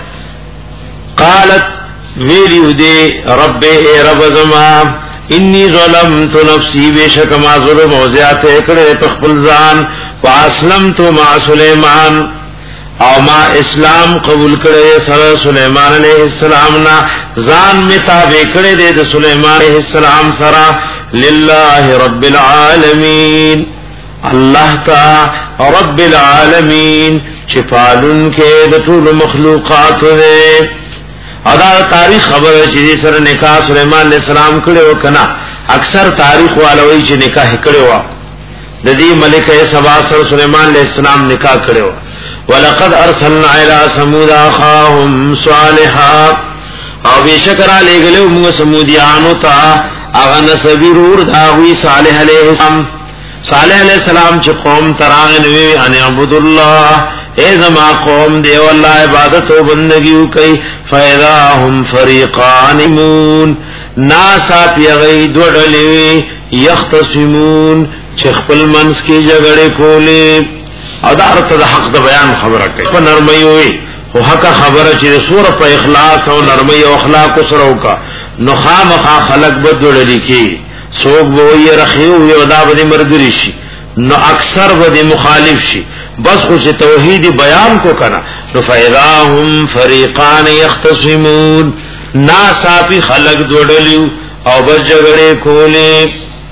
قالت ویلیو دی رب اے رب زما انی ظلمت نفسی بشک ما ظلم او زیاته کړه په خپل ځان واسلمت مع سليمان او ما اسلام قبول کړه سره سليمان عليه السلام نا ځان می تابع کړه د سليمان عليه السلام سره لله رب العالمین الله تعالی رب العالمین چفالن کې د ټول مخلوقات ده ادا تاریخ خبره چې سره نکاح سليمان عليه السلام کړو کنا اکثر تاریخ والوي چې نکاح کړو د دې ملکه سبا سره سليمان عليه السلام نکاح کړو ولقد ارسلنا الى ثمود اخاهم صالحا او بشکر علی غلو موږ سمودیانو ته اغه نسبیرور داوی صالح علیہ السلام صالح علیہ السلام چې قوم تراغ نوی ان عبد الله اے زما قوم دی والله عبادت او بندگی کوي فاذا هم فريقان مون ناسا پیغی دوړلې یختصمون چې خپل منس کې جګړه کولې ادارت د حق د بیان خبره کوي په نرمۍ وي خو حق خبره چې سوره په اخلاص او نرمۍ او اخلاق سره وکا نو خامخا خلق بدړلې کی سوق وې رخیو یو دا به مرګري شي نو اکثر به مخالف شي بس خو چې توحید بیان کو کنا نو فیضاهم فریقان یختصمون ناصافی خلق دوړلیو او بس جګړه کولې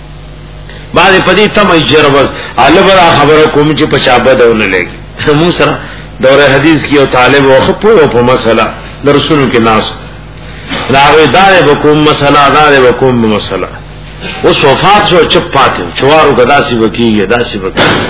بعد پدې تم جرب البرا خبره کوم چې پچابه دونه لګي مو سره دوره حدیث کې او طالب او خپو په مسله درسونو کې ناس راوي دار وکوم مسله دار وکوم مسله او صفات سو چپاته چوارو غداسي وکیږي داسي وکیږي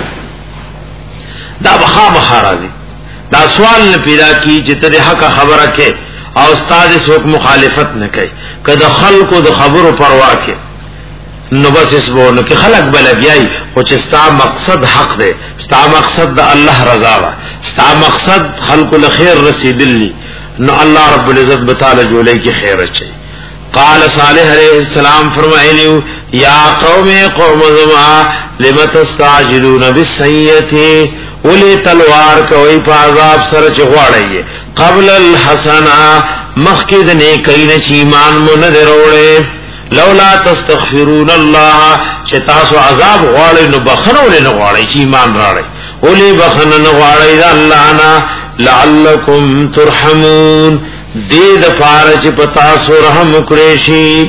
دا بخا مخارازي دا سوال نه پیدا کی چې ته حق خبره کې او استاد څوک مخالفت نه کوي کله خلکو د خبرو پروا کوي نو بس اسبونه کې خلق بلګیای او چې ستا مقصد حق دی ستا مقصد د الله رضا وا ستا مقصد خلق له خیر رسیدلی نو الله رب العزت بتعالى جوړي کې خیر اچي قال صالح علیہ السلام فرمایلیو یا قوم قوم زما لم تستعجلون بالسیئه ولی تلوار کوي په عذاب سره چغواړی قبل الحسنه مخکد نه کین چې ایمان مون نه وروړي لولا تستغفرون الله چې تاسو عذاب غواړئ نو بخنه نه غواړئ چې ایمان راړئ ولی بخنه نه غواړئ الله انا لعلکم ترحمون دې د فارج پتا سو رحم کړی شي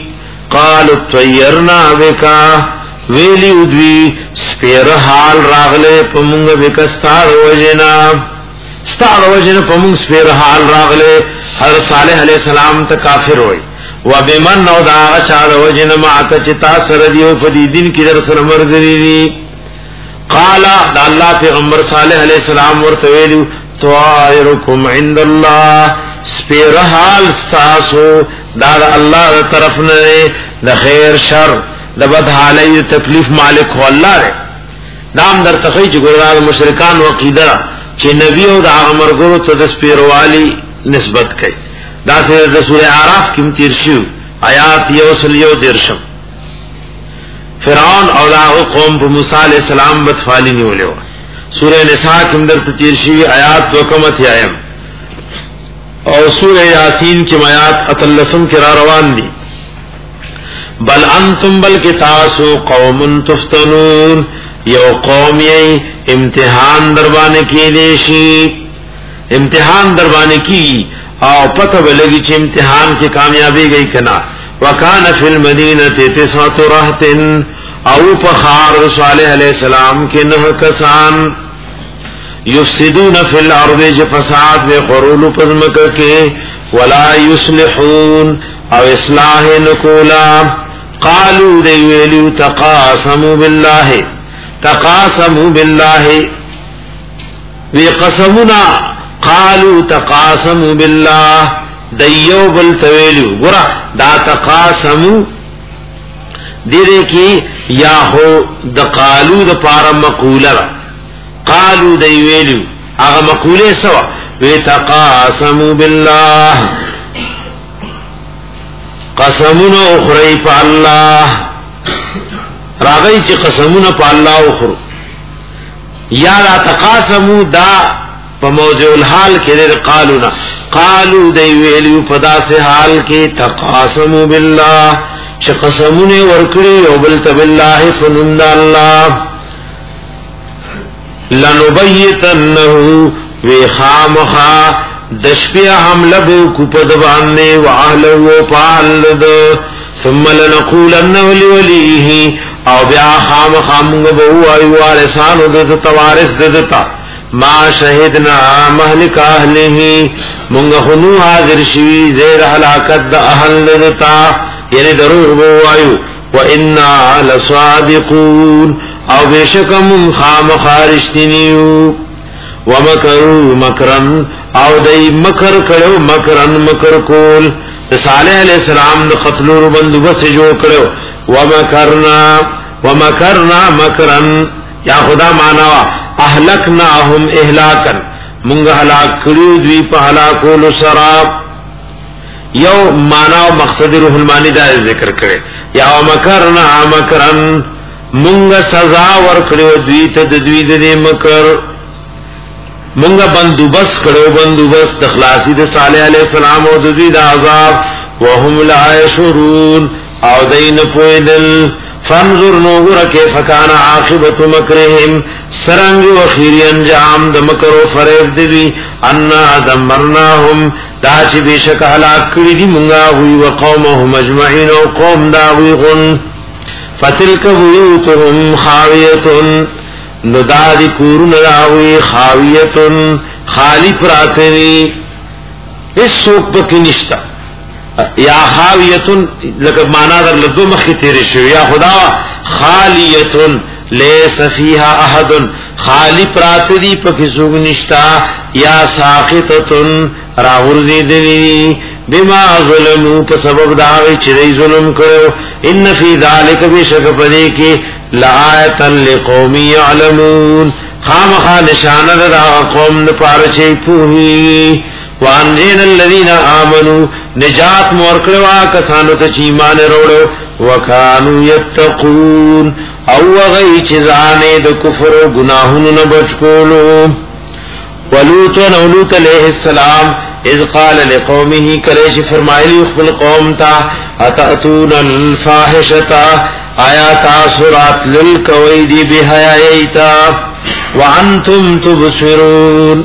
قالوا طيرنا بك ویلی ودوی سپیر حال راغلے پمونگ بکستار وجنا ستار وجنا پمونگ سپیر حال راغلے حضرت صالح علیہ السلام تا کافر ہوئی وبمن نو دا چار وجنا معاکا چتا سردیو فدی دن کی در سر مرگری دی قالا دا اللہ پیغمبر صالح علیہ السلام ورتویلیو طائرکم عند اللہ سپیر حال ستاسو دا دا اللہ دا طرف نرے دا خیر شر دا بد حالی تکلیف مالک ہو اللہ رے دام در تخیی چی گرداد مشرکان وقیدہ چی نبی و دا عمرگرو تا دس پیروالی نسبت کئی دا تیر رسول عراف کم تیرشیو آیات یوصل یو درشم فرعون او دا قوم پا موسیٰ علیہ السلام بدفالی نیولیو سورہ نساء کم در تیرشیو آیات وکمت یایم اور سورہ یاسین کی آیات اتلسم کرا روان دی بل انتم بلکہ تاسو قوم تفتنون یو قومی امتحان دربانے کی دیشی امتحان دربانے کی او پتہ بلگی چھ امتحان کی کامیابی گئی کنا وکان فی المدینۃ تسعۃ رہط او پخار صالح علیہ السلام کے نہ کسان یفسدون فی الارض جفساد و خرول پزمک کے ولا یصلحون او اصلاح نکولا قالوا دیویلو تقاسموا باللہ تقاسموا باللہ وی قسمنا قالوا تقاسموا باللہ دیو بلتویلو گرا دا تقاسموا دیرے کی یا ہو دا قالو دا پارا مقولر قالوا دیویلو اغا مقولے سوا وی تقاسموا باللہ قسمون اخری پا اللہ راغی چی قسمون پا اللہ اخرو یا لا تقاسمو دا پا موضع الحال کے دیر قالونا قالو دیویلیو پدا سے حال کے تقاسمو باللہ چی قسمون ورکڑی وبلت باللہ فنند اللہ لنبیتنہو وی خامخا دشپیا حملہ بو کپد باندے و اہلو پالد ثم لنقولن ولیولیہ او بیا خام خامنگ بو آئی وارسانو ددتا وارس ددتا ما شہدنا مہلک اہلہی منگ خنو حاضر شوی زیر حلاکت دا اہل ددتا یعنی دروغ بو آئیو و انا لصادقون او بیشکم خام خارشتنیو ومکروا مکرن او دای مکر کړو مکرن مکر کول صالح علیہ السلام د قتلو بندوبست جوړ کړو ومکرنا ومکرنا مکرن یا خدا معنا اهلکناهم اهلاکا مونږ هلاک کړو دوی په هلاکولو سره یو معنا او مقصد روح المانی دا ذکر کړي یا ومکرنا مکرن مونږ سزا ورکړو دوی ته د دوی د مکر منگا بندوبست کرو بندوبست اخلاصی دا صالح علیہ السلام و دوی دا عذاب وهم لا یشعرون او دین پویدل فانظر نوگر کیف کان عاقبت مکرهم سرنگ و خیری انجام دا مکر و فریب دوی انا دمرناهم دا چی بیشک حلاک کری دی منگا ہوئی و قومهم اجمعین و قوم دا ہوئی غن فتلک بیوتهم خاویتن نو دا دی کورن راوی خاویتن خالی پراتنی اس سوک پکی نشتا یا خاویتن لکه مانا در لدو مخی تیری شو یا خدا خالیتن لیس فیها احدن خالی پراتنی پکی سوک نشتا یا ساقطتن راغرزی دنی بما ظلمو پسبب داوی چرئی ظلم کرو ان فی ذالک بشک پدے کے لآیتا لقومی یعلمون خامخا نشانہ دا قوم پارچے پوہی وانجین الذین آمنوا نجات مورکڑوا کسانو تا چیمان روڑو وکانو یتقون او غی چیزانے دا کفر و گناہن نبچکولو ولوت و نولوت علیہ السلام اذ قال لقومه کلیش فرمائی لی اخفل قوم تا اتأتون الفاحشتا آیا تاثرات للکویدی بحیائیتا وانتم تبصرون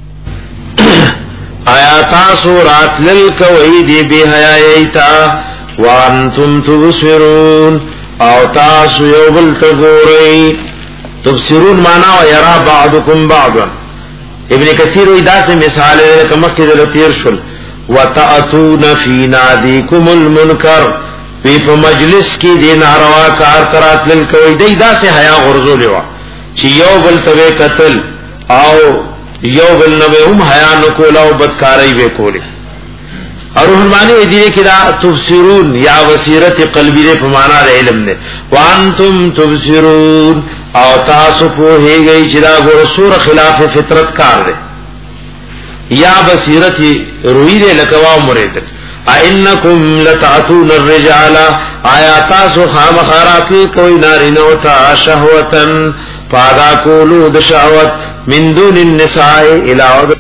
آیا تاثرات للکویدی بحیائیتا وانتم تبصرون او تاسو یو بل تګورئ. تبصرون معنا یرا بعضکم بعضا. ابن کثیر وی دا سے مثال ہے کہ مکہ دل تیر شل وتاتون فی نادیکم المنکر وی په مجلس کې دین ناروا کار کرات لل کوي دی دا سے حیا غرزو لیوا چې یو بل ته قتل او یو بل نو هم حیا نکول او بدکاری وکولې. اور رحمانی دی کې دا تبصرون یا بصیرت قلبی دې په معنا د علم نه. وانتم تبصرون او تاسو په هیږي چې دا ګور سور خلاف فطرت کار دی یا بصیرت روی دې لکوا مرید. اینکم لتعتون الرجال آیا تاسو خامخارات کوئی نارینه او تا شهوتن پادا کولو د شهوت من دون النساء الى.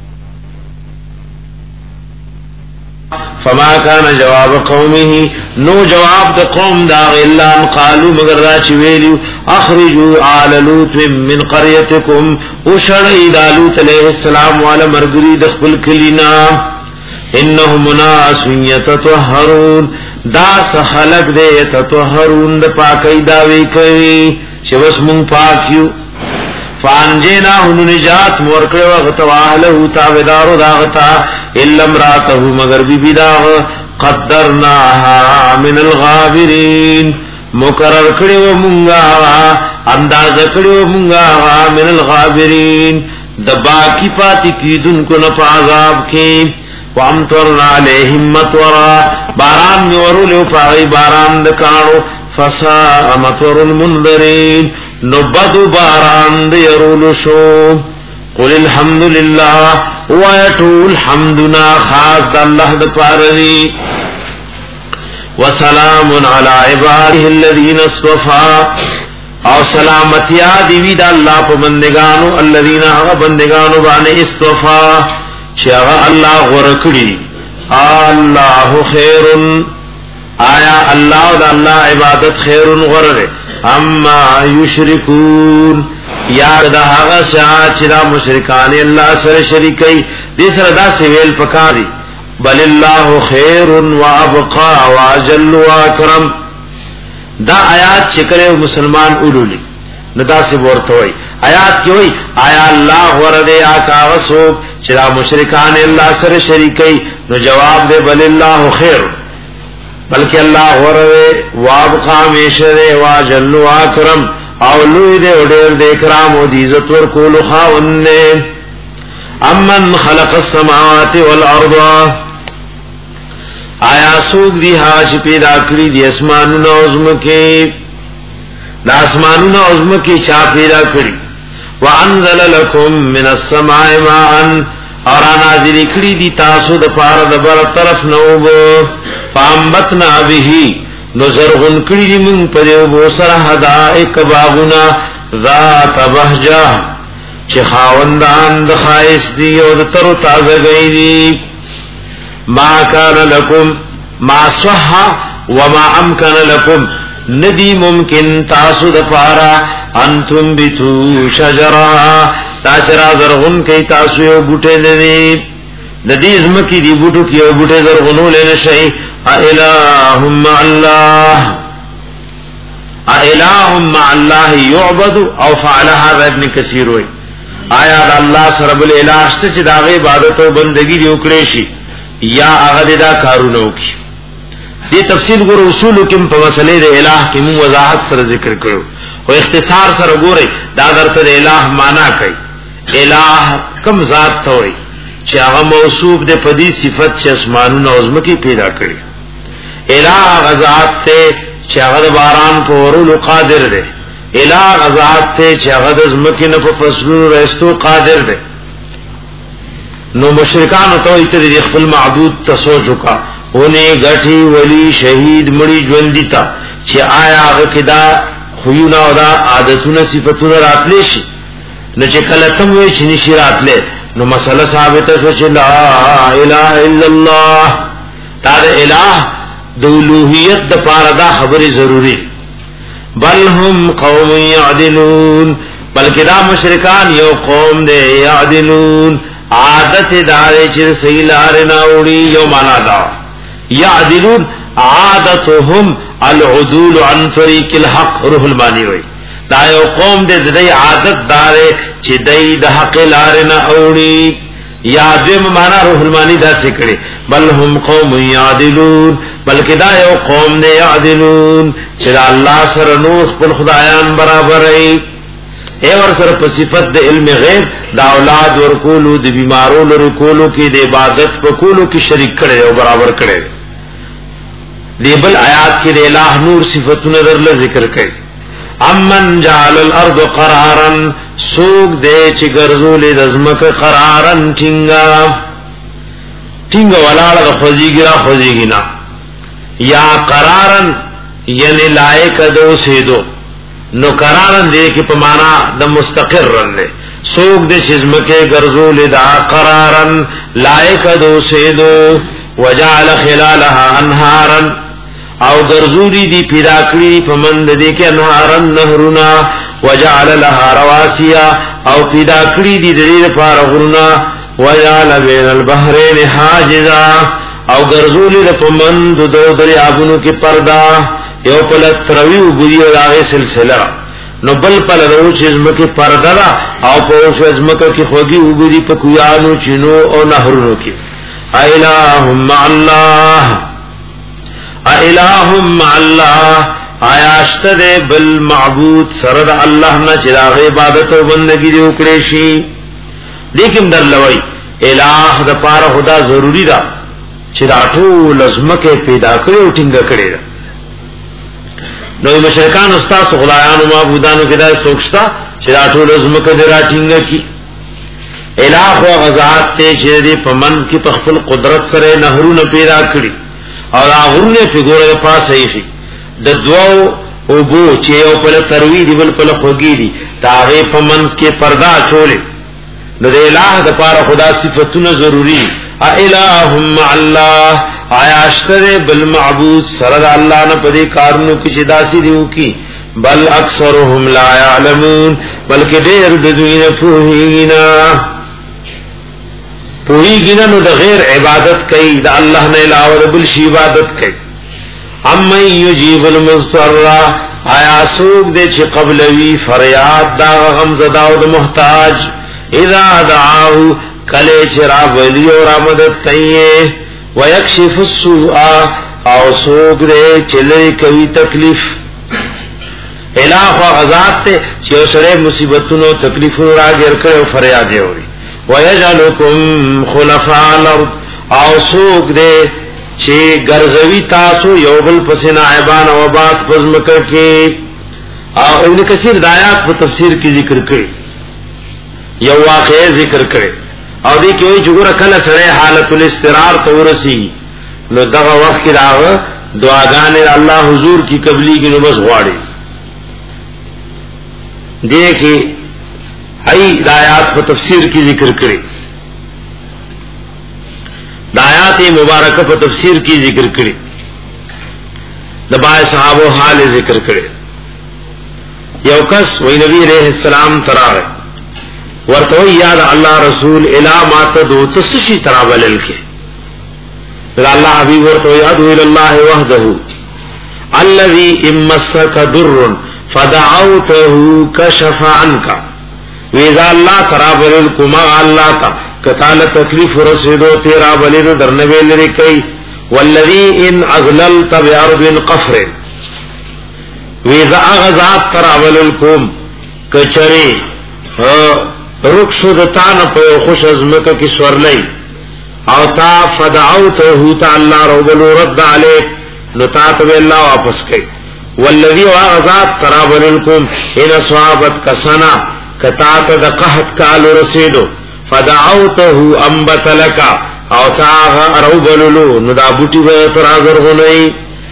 فما كان جواب قومه نو جواب د قوم دا الا ان قالوا مگر را چې ویلو اخرجوا آل لوط من قريتكم وشرعوا لوط عليه السلام وعلى مرغري د خپل کلینا انهم ناس يتطهرون دا خلق دې يتطهرون د پاکي داوي کوي چې وس مون پاکيو. فانجینا هنو نجات مورکڑے وقت واہلہو تاویدارو داغتا الا امراتہو مگر بی بی داغ قدرناها من الغابرین مقرر کڑے و منگا انداز کڑے و منگا من الغابرین دباکی پاتی کی دن کو نفع عذاب کی. وامتورنا علیہم مطورا باران میں ورو لیو پاگئی باران دکانو فساء مطور المنذرین نبدو باران دیرولو شو. قل الحمدللہ ویتو الحمدنا خاص دا اللہ دا پارنی. وسلام علی عباده الذین اصطفا او سلامتی دیوی دا اللہ پا بندگانو الذین اغا بندگانو بانے اصطفا چی اغا اللہ غرکڑی. اللہ خیرن آیا اللہ دا اللہ عبادت خیرن غرر اما یشرکون یاد دا آغا شاہ چرا مشرکان اللہ سر شرکی دی سر دا سویل پکاری. بل اللہ خیر و ابقا و اجل و اکرم. دا آیات چکرے مسلمان اولولی ندا سے بورتوئی آیات کی ہوئی آیا اللہ غردے آکا غصوب چرا مشرکان اللہ سر شرکی نو جواب دے بل اللہ خیر بلکہ اللہ غردے وابقا میشرے واجل و اکرم اولوی دے اڈیر دے کرام و دیزت ورکول خاوننے. امن خلق السماوات والارض آیا سوک دی حاج پیدا کری دی اسمانون عظم کے دا اسمانون عظم کی چا پیدا کری. وانزل لکم من السماع ماءن اور نازل کری دی تاسو د پار د بر طرف نوب فامبتنا به نزرغن کری دی من پدیو بوسر حدائق باغنا ذات بہجا چی خاوندان د خائص دی او د تر تازه گئی دی. ما کان لکم ما صحا وما امکن لکم ندی ممکن تاسو د پارا انتم بتو شجرها تاشرا زرغن کئی تاسو یو بوٹے دی ندی ازمکی دی بوٹو کی یو بوٹے زرغنو لین شئی. اِلَٰهُمْ مَعَ اللَّهِ اِلَٰهُمْ مَعَ اللَّهِ يُعْبَدُ او فعل هذا ابن کثیر ہوئی آیا دا اللہ سر رب الالہ شتا چی دا غی عبادت و بندگی دی اکڑیشی یا اغد دا کارونو کی. دی تفصیل گو رسولو کم پا مسئلے دا الہ کی مو وضاحت سر ذکر کرو و اختصار سر گو رئی دا در تا دا الہ مانا کئی. الہ کم ذات تا ہوئی چی آغا موصوف دے پدی صفت چی اسمانون عظمکی پیدا کری. الہ غزات تے چی اغد باران پا ورولو قادر دے. الہ غزات تے چی اغد ازمکن پا فصلون رستو قادر دے. نو مشرکانو تو ایتر دی خپل معبود تسو چکا انہیں گٹھی ولی شہید مڑی جوندی تا چی آیا اغا کدا خویونا و دا عادتونا صفتونا راتلیشی نو چی کلتم وی چی نشی راتلے نو مسئلہ ثابتا شو چی لا الہ الا اللہ تا دا الہ دولوحیت دا پاردا خبر ضروری. بل هم قوم یعدلون بلکہ دا مشرکان یو قوم دے یعدلون عادت دارے چر صحیح لارے ناوڑی یو مانا دا یعدلون عادتهم العدول عن طريق الحق. روح المانی وی دا یو قوم دې د عادت دار چې دای د حق لار نه اوړي. یادم معنا روح المانی دا سکړي بل هم قوم یعدلون بلکې دا یو قوم نه یعدلون چې الله سره نور خپل خدایان برابرای. اے ور سره په صفت د علم غیب دا اولاد ورکولو د بیمارو ورکولو کې د عبادت په کولو کې شریک کړي او برابر کړي. دی بل آیات کې د الہ نور صفاتونه درل ذکر کړي. امن جعل الارض قرارا سوق دې چې ګرځولې د زمکه قرارن ټینګا ټینګا ولاړه خوځيږي را خوځيږي نه یا قرارن یعنی لایق دو سیدو نو قرارن دې کې په معنا د مستقرن نه سوق دې چې زمکه ګرځولې دا قرارن لایق دو سیدو وجعل خلالها انهارا او ګرځولې دي پیدا کړی په مند دې کې انهارن نهرنا وجعل لها رواسیا او پیدا کړی دي د دې لپاره غرنا وجعل بین البحرین حاجزا او ګرځولې د په مند دوه دریابونو کې پردا یو پل تروي وګړي راغې سلسله نو بل پل ورو چې زمکه پردا او په اوسه زمکه کې خوږي وګړي په کویانو چینو او نهرونو کې الہم الله الہم الله آیاشت دے بالمعبود سرد اللہ نا چرا عبادت و بندگی دے اکڑے شی. لیکن در لوئی الہ دا پارا خدا ضروری دا چرا ٹھو لزمک پیدا کرے و ٹنگا کرے دا. نوی مشرکان استاس خدایان و معبودانو کے دا سوکشتا چرا ٹھو لزمک دے را ٹنگا کی. الہ و غزات تے چرا دے پمند کی پخفل قدرت سرے نہرون پیدا کری اور آغرون فگور دا پاس ایخی د دوو او بو چې یو په تروی دی بل په خوږی دی تاغه په منځ کې پردا چولې نو د الہ د پاره خدا صفاتونه ضروری. الہم الله آیاشتره بالمعبود سره الله نه پدې کارونو کې چې داسي دیو کی بل اکثرهم لا يعلمون بلکې ډېر د دوی نه پوهیږي پوهیږي نو د غیر عبادت کوي د الله نه علاوه بل شی عبادت کوي. اما یجیب المضطر آیا سوق دے چھ قبلوی فریاد دا غمزدہ و دا محتاج اذا دعاہو کلے چرا ولی اور مدد کئیے ویکشف السوء او سوق دے چلے کوئی تکلیف الہ و غزات تے چھ سرے مصیبتونو تکلیفونو را گر کرے فریادے ہوئی ویجعلکم خلفاء الارض او سوق دے چې ګرځوي تاسو یو بل پس نائبان او بات پزمکه کې. او ابن کثیر د آیات په تفسیر کې ذکر کړي یو واقعي ذکر کړي او دې کې وایي چې ګوره کله سره حالت الاستقرار تورسي نو دغه وخت کې راغ دعاګانې الله حضور کی قبلي کې نو بس غواړي. دې کې هي د آیات په تفسیر کې ذکر کړي د آیات مبارکه په تفسیر کې ذکر کړي د بای صحابه حال ذکر کړي. یو کس وی نبی علیہ السلام تراغه ورته یاد الله رسول الا ما تدو تسشی ترابلل کې الله حبیب ورته یاد الى الله وحده الذي امسك ضر فدعوته كشف عنك ویذا الله ترابلل کما الله تا کتال تکلیف رسیدو تیرا بلید درنوی لری کئی والذی ان ازللت بیارض قفر ویذا اغزات ترابللکم کچری رکشو دتان پو خوش ازمکا کی سورلی او تا فدعوتهو تا اللہ روبلو رد علیک نتات بی اللہ واپس کئی والذی اغزات ترابللکم ان صحابت کسنا کتات دا قحط کالو رسیدو فدعوته انبت لکا او تاغا روبللو ندا بوٹی بیتر آزر غنئی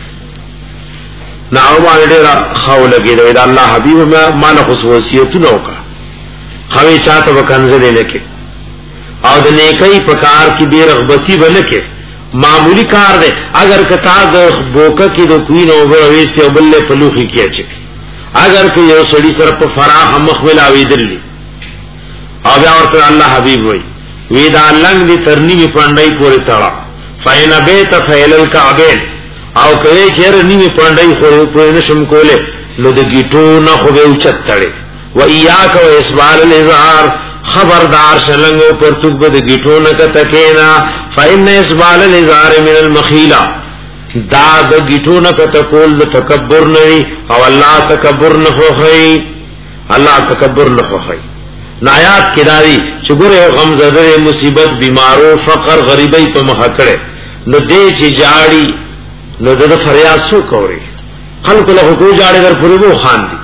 ناو مانے دیرا خواہ لگی دو دا اللہ حبیب مانا خصوصیتو نوکا خواہی چاہتا بکنزلے لکے او دا نیکی پکار کی بے رغبتی بلکے معمولی کار دے اگر کتا دا بوکا کی دو کوئی نو برویستے او بلے پلوخی کیا چکے اگر کہ یو سڑی سر پا فراح مخمل آوی دلی او بیا ورته الله حبیب وای وی دا لنګ دی ترنی می پاندای پوری تړه فین بیت فیل الکعبین او کوي چیر نیمه پاندای خو په نشم کوله نو د گیټو نه خو به اوچت تړي و ایاک و اسبال الازار خبردار شلنګو پرتوب د گیټو نه کتکینا فإن اسبال الازار من المخیلا دا د گیټو نه کتکول د تکبر نه او الله تکبر نه خوخی الله تکبر نه خوخی نایات کداری چې ګوره غم زده مصیبت بیمارو فقر غریبی په مخ کړه نو دې چې جاړي نو د فریاد سو کوي خلق له حقوق جاړي در پرو خان دي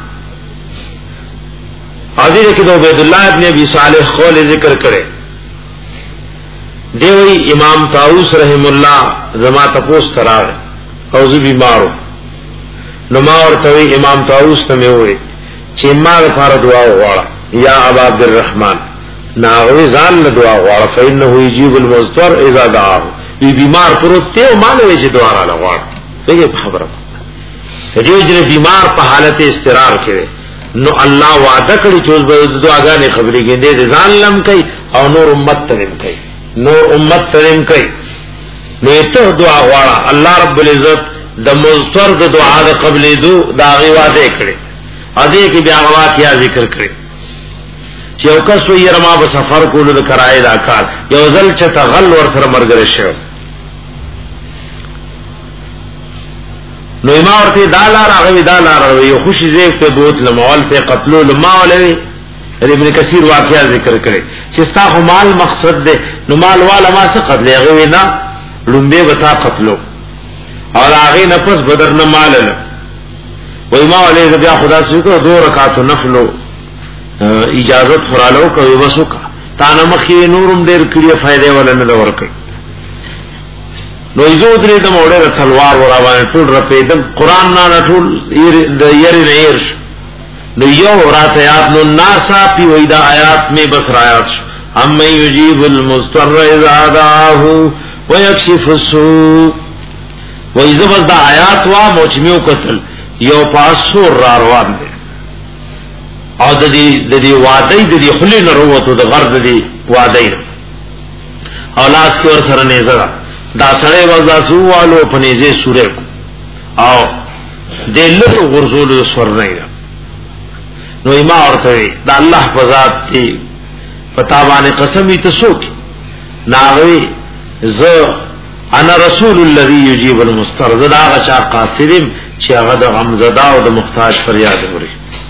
حاضر کې د عبد الله ابن ابي صالح قول ذکر کړي دیوی امام طاووس رحم الله زما تپوس تراغ او زه بیمارو نو ما ورته امام طاووس ته وی چې ما لپاره دعا وغواړه یا ابا عبد الرحمن ناوی ځان له دعا وغواړه فإنه يجيب المضطر اذا دعاه بی بیمار پروت ته ما له چې دعا را لغواړه دغه خبره دې چې بیمار په حالت استقرار کړي نو الله وعده کړی چې به دعاګانې خبرې کې دې ځان لم کوي او نور امت ترم کوي نور امت ترم کوي نو ته دعا غواړه الله رب العزت د مضطر د دعا د قبلې دو دا غي وعده کړی ا دې کې بیا واقعیا ذکر کړی چې یو کس وی رما په سفر کولو د کرای دا کار یو ځل چې تغل ور سره مرګ شو نو ما ورته دالار هغه دالار یو خوشی زیف ته بوت لموال ته قتلو لماولوي ابن کثیر واقعیا ذکر کړي چې ستا مال مقصد ده نو مال والا ما څه قتل هغه نه لومبه وتا قتلو اور هغه نه پس بدر نه مال له وای ما ولې بیا خدا سره دو رکعات نفل اجازت فرالو کوي وسوکا تا نه مخې نورم ډېر کړي فائدې ولا نه ورکړي نو ایزو درې د موړه تلوار وراوان ټول رپې د قران نه ټول د یری نه ير نو یو رات آیات نو ناسا پی وېدا آیات میں بس آیات هم یجیب المضطر اذا دعاه ويكشف السوء وایزو بس د آیات وا موچمیو قتل یو پاسور را روان دي او د دې د دې وعده د دې خلی نه وروته د غرض دي وعده اولاد کې ور سره نه زړه دا سره وځه سوالو په نيزه سورې او د لته غرزول سور نه نو ایما ورته دا الله په ذات دی پتا باندې قسمی ته سوک ناوي ز انا رسول الذي يجيب المضطر دا غچا قاصدم چې هغه د غمزدا او د محتاج فریاد اوري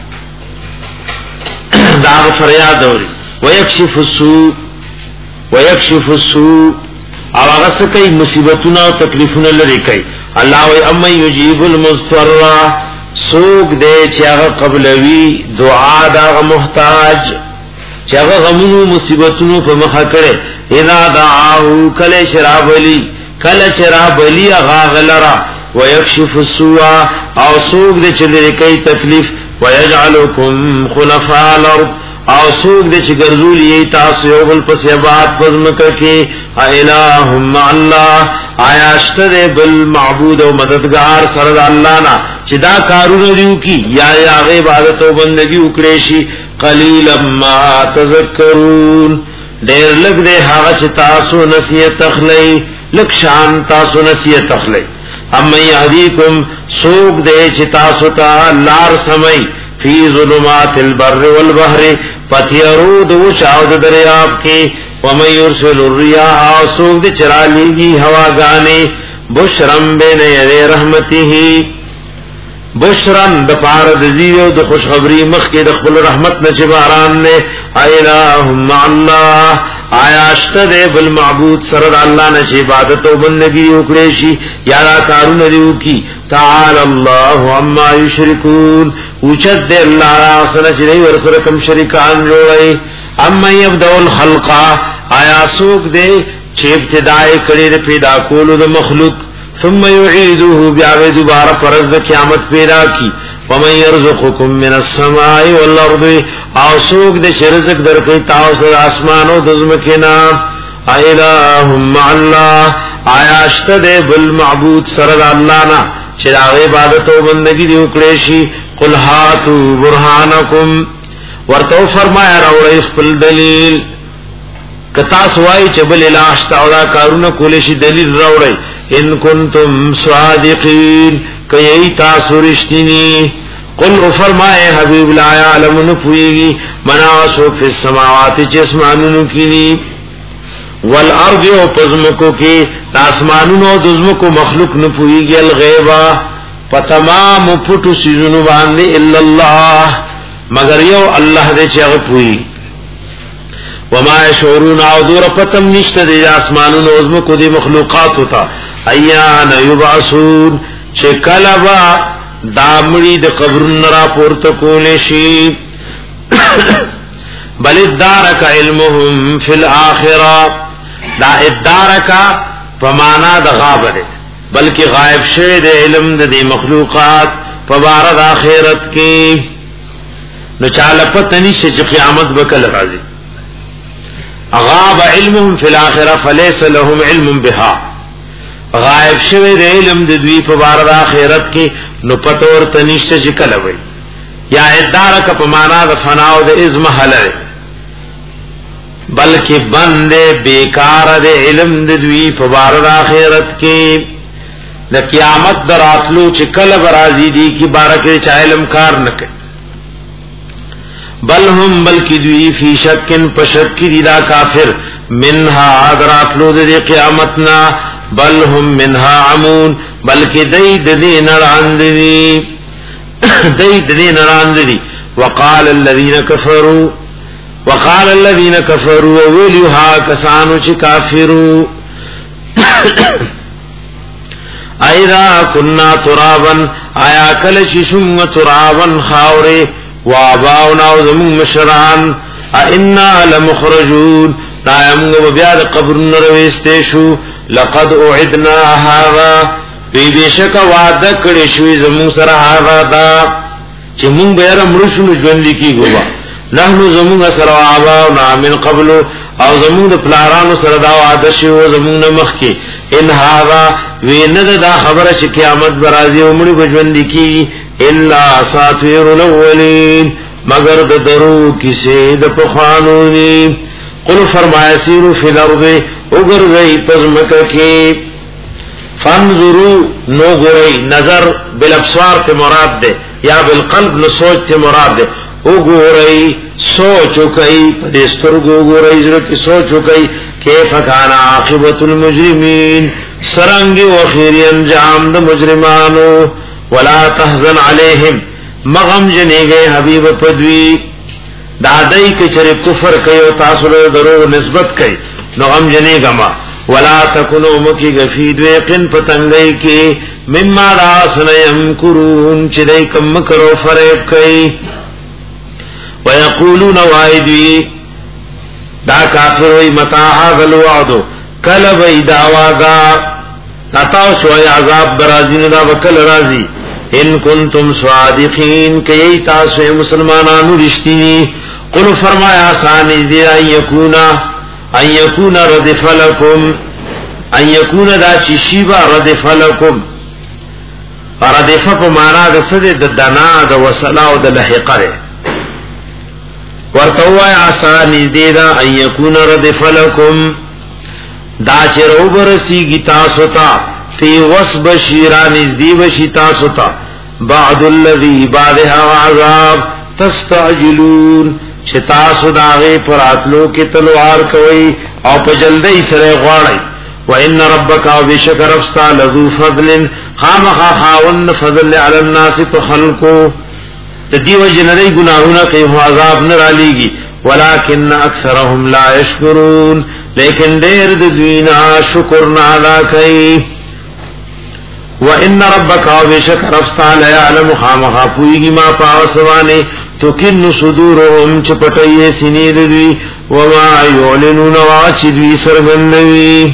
دا فریاد اوري ويكشف السوء ويكشف السوء او هغه څه کوي مصیبتونه او تکلیفونه لري کوي الله وي اما يجيب المضطر سوق دې چې هغه قبلوي دعا دا محتاج چې هغه غمونو مصیبتونو په مخه کړي اذا دعاو کله شراب ولي کله شراب ولي هغه غلرا ويكشف السوء او سوق دې چې لري کوي تکلیف ويجعلكم خلفاء الارض او سوق دې چې ګرځولې تاسو یو بل پسې آباد پزمکه کې الہم الله آیا شته بل معبود او مددگار سره الله نه چې دا کارونه دیو کی یا هغه عبادت او بندگی وکړي شي قلیلا ما تذکرون ډېر لږ دې هغه چې تاسو نصیحت تخلی لک شان تاسو نصیحت تخلی اما یهدیکم سوق دې چې تاسو ته لار سمای فی ظلمات البر والبحر پتیرو دو چاو د دریاب کې ومن يرسل الرياح سوق دې چرالیږي هواګانې بشرم بین یری رحمته بشرن د پار د زیو د خوشخبری مخ کې د خپل رحمت نه چې باران نه الہم الله آیا شته بل معبود سره الله نه عبادت او بندگی وکړي شي یا را کارونه دیو کی تعالی الله عما یشرکون اوچت دې الله سره چې ورسره کوم شریکان جوړي اما يبدأ الخلق آیا سوق دې چې ابتداء کړي پیدا کولو د مخلوق ثم يعيده بیا دوباره پرز د قیامت پیدا کی ومن يرزقكم من السماء والارض او سوق دې رزق درکې تاسو د اسمان او د زمکې نه الہم الله آیا شته بل معبود سره الله نه چې عبادت او بندگی دی وکړي شي قل هاتوا برهانکم ورته فرمایا راوړی خپل دلیل کتا سوای چې بل الہ شتا او دا کارونه کول شي دلیل راوړی ان کنتم صادقین کای تاسو رښتینی قل فرمائے حبیب لا یعلم نفویگی مناسو فی السماوات جسمانونو کی والارض و پزمکو کی تاسمانونو دزمکو مخلوق نفویگی الغیبہ پتمام پٹو سیزنو باندے الا اللہ مگر یو اللہ دے چاگ پوئی وما شعورون عودور پتم نشت دے آسمانونو دزمکو دے مخلوقات ہوتا ایان یبعثون چکلبا دامڑی د قبرن را پورت کولے شی بل ادارک علمهم فی الاخرہ دا ادارک فمانا دا غاب دے بلکہ غائب شوی دے علم دے مخلوقات فبارد آخرت کی نو چالپت نیشت چی قیامت بکل رازی غاب علمهم فی الاخرہ فلیس لهم علم بها غائب شوی د علم د دوی په بار د آخرت کې نو پتور تنشته چې کله وي یا ادارک په معنا د فنا او د ازم حلل بلکې بندې بیکار د علم د دوی په بار د آخرت کې د قیامت دراتلو چې کله برازي دي کی بارکه چا علم کار نه کوي بل هم بلکی دوی فی شکن پشک کی دا کافر منها دراتلو د قیامتنا بل هم منها عمون بلکی دی دی نراند دی دی دی نراند دی وقال الذین کفروا وقال الذین کفروا ویلیها کسانو چی کافروا ایدا کننا ترابا آیا کل چی شم ترابا خاوری واباؤنا وزمون مشران ائنا لمخرجون دائمون ببیاد قبر نرویستیشو لقد اعدنا هذا بی بیشک وعده کړی شوی زمون سره هغه دا چې مونږ به رمرشو ژوند کی ګوبا نحنو زمون سره آباؤنا من قبل او زمون د پلارانو سره دا وعده شوی زمون مخ کی ان هذا وینه دا خبره چې قیامت برازي عمر بجوند کی الا اساطير الاولين مگر د درو کیسه د پخوانو ني قل فرمایا سیرو فی الارض اگرزئی پزمکہ کی فانظروا نو گرئی نظر بالابصار تے مراد دے یا بالقلب نو سوچ تے مراد دے او گرئی سوچو کئی پدسترگو گرئی ذرکی سوچو کئی کیف کان عاقبت المجرمین سرنگی وخیری انجام دا مجرمانو ولا تحزن علیہم مغم جنے گئے حبیب پدوی دادئی کے چرے کفر کئی و تاثر دروغ نسبت کئی نو غم جنے گما ولا تکنو مکی گفید ویقن پتنگئی کی مما راسن یمکرون چدئی کم مکرو فریب کئی ویقولون وائدوی دا کافر وی متاحا غلوعدو کلب ایداواغا تتاو شوئی عذاب برازین دا وکل رازی ان کنتم صادقین کئی تاسوی مسلمانانو رشتینی قل فرمایا آسانی دی ان یکونا ان یکون ردف لکم ان یکون دا چشیبا ردف لکم ردف پا مانا دا صد دا دنا دا وصلا دا لحقا دے ورطوائی آسانی دی دا ان یکون ردف لکم دا چرو برسی گی تاسو تا فی وصب شیرانیز دی بشی تاسو تا بعد اللذی بعدها عذاب تستعجلون چې تاسو داغه پر اتلو کې تلوار کوي او په جلدی سره غواړي وان ربک او بشکر افستا لذو فضل خامخ خاون فضل علی الناس تخلقو تدیو جنری گناہونه کوي عذاب نه علیږي ولکن اکثرهم لا یشکرون لیکن ډیر د دوینا شکر نه ادا کوي وان ربک او بشکر افستا لا يعلم خامخ پویږي ما پاسوانه تکن صدورهم چپټي سینې دوی وما يعلنون واچدوی سرګندوی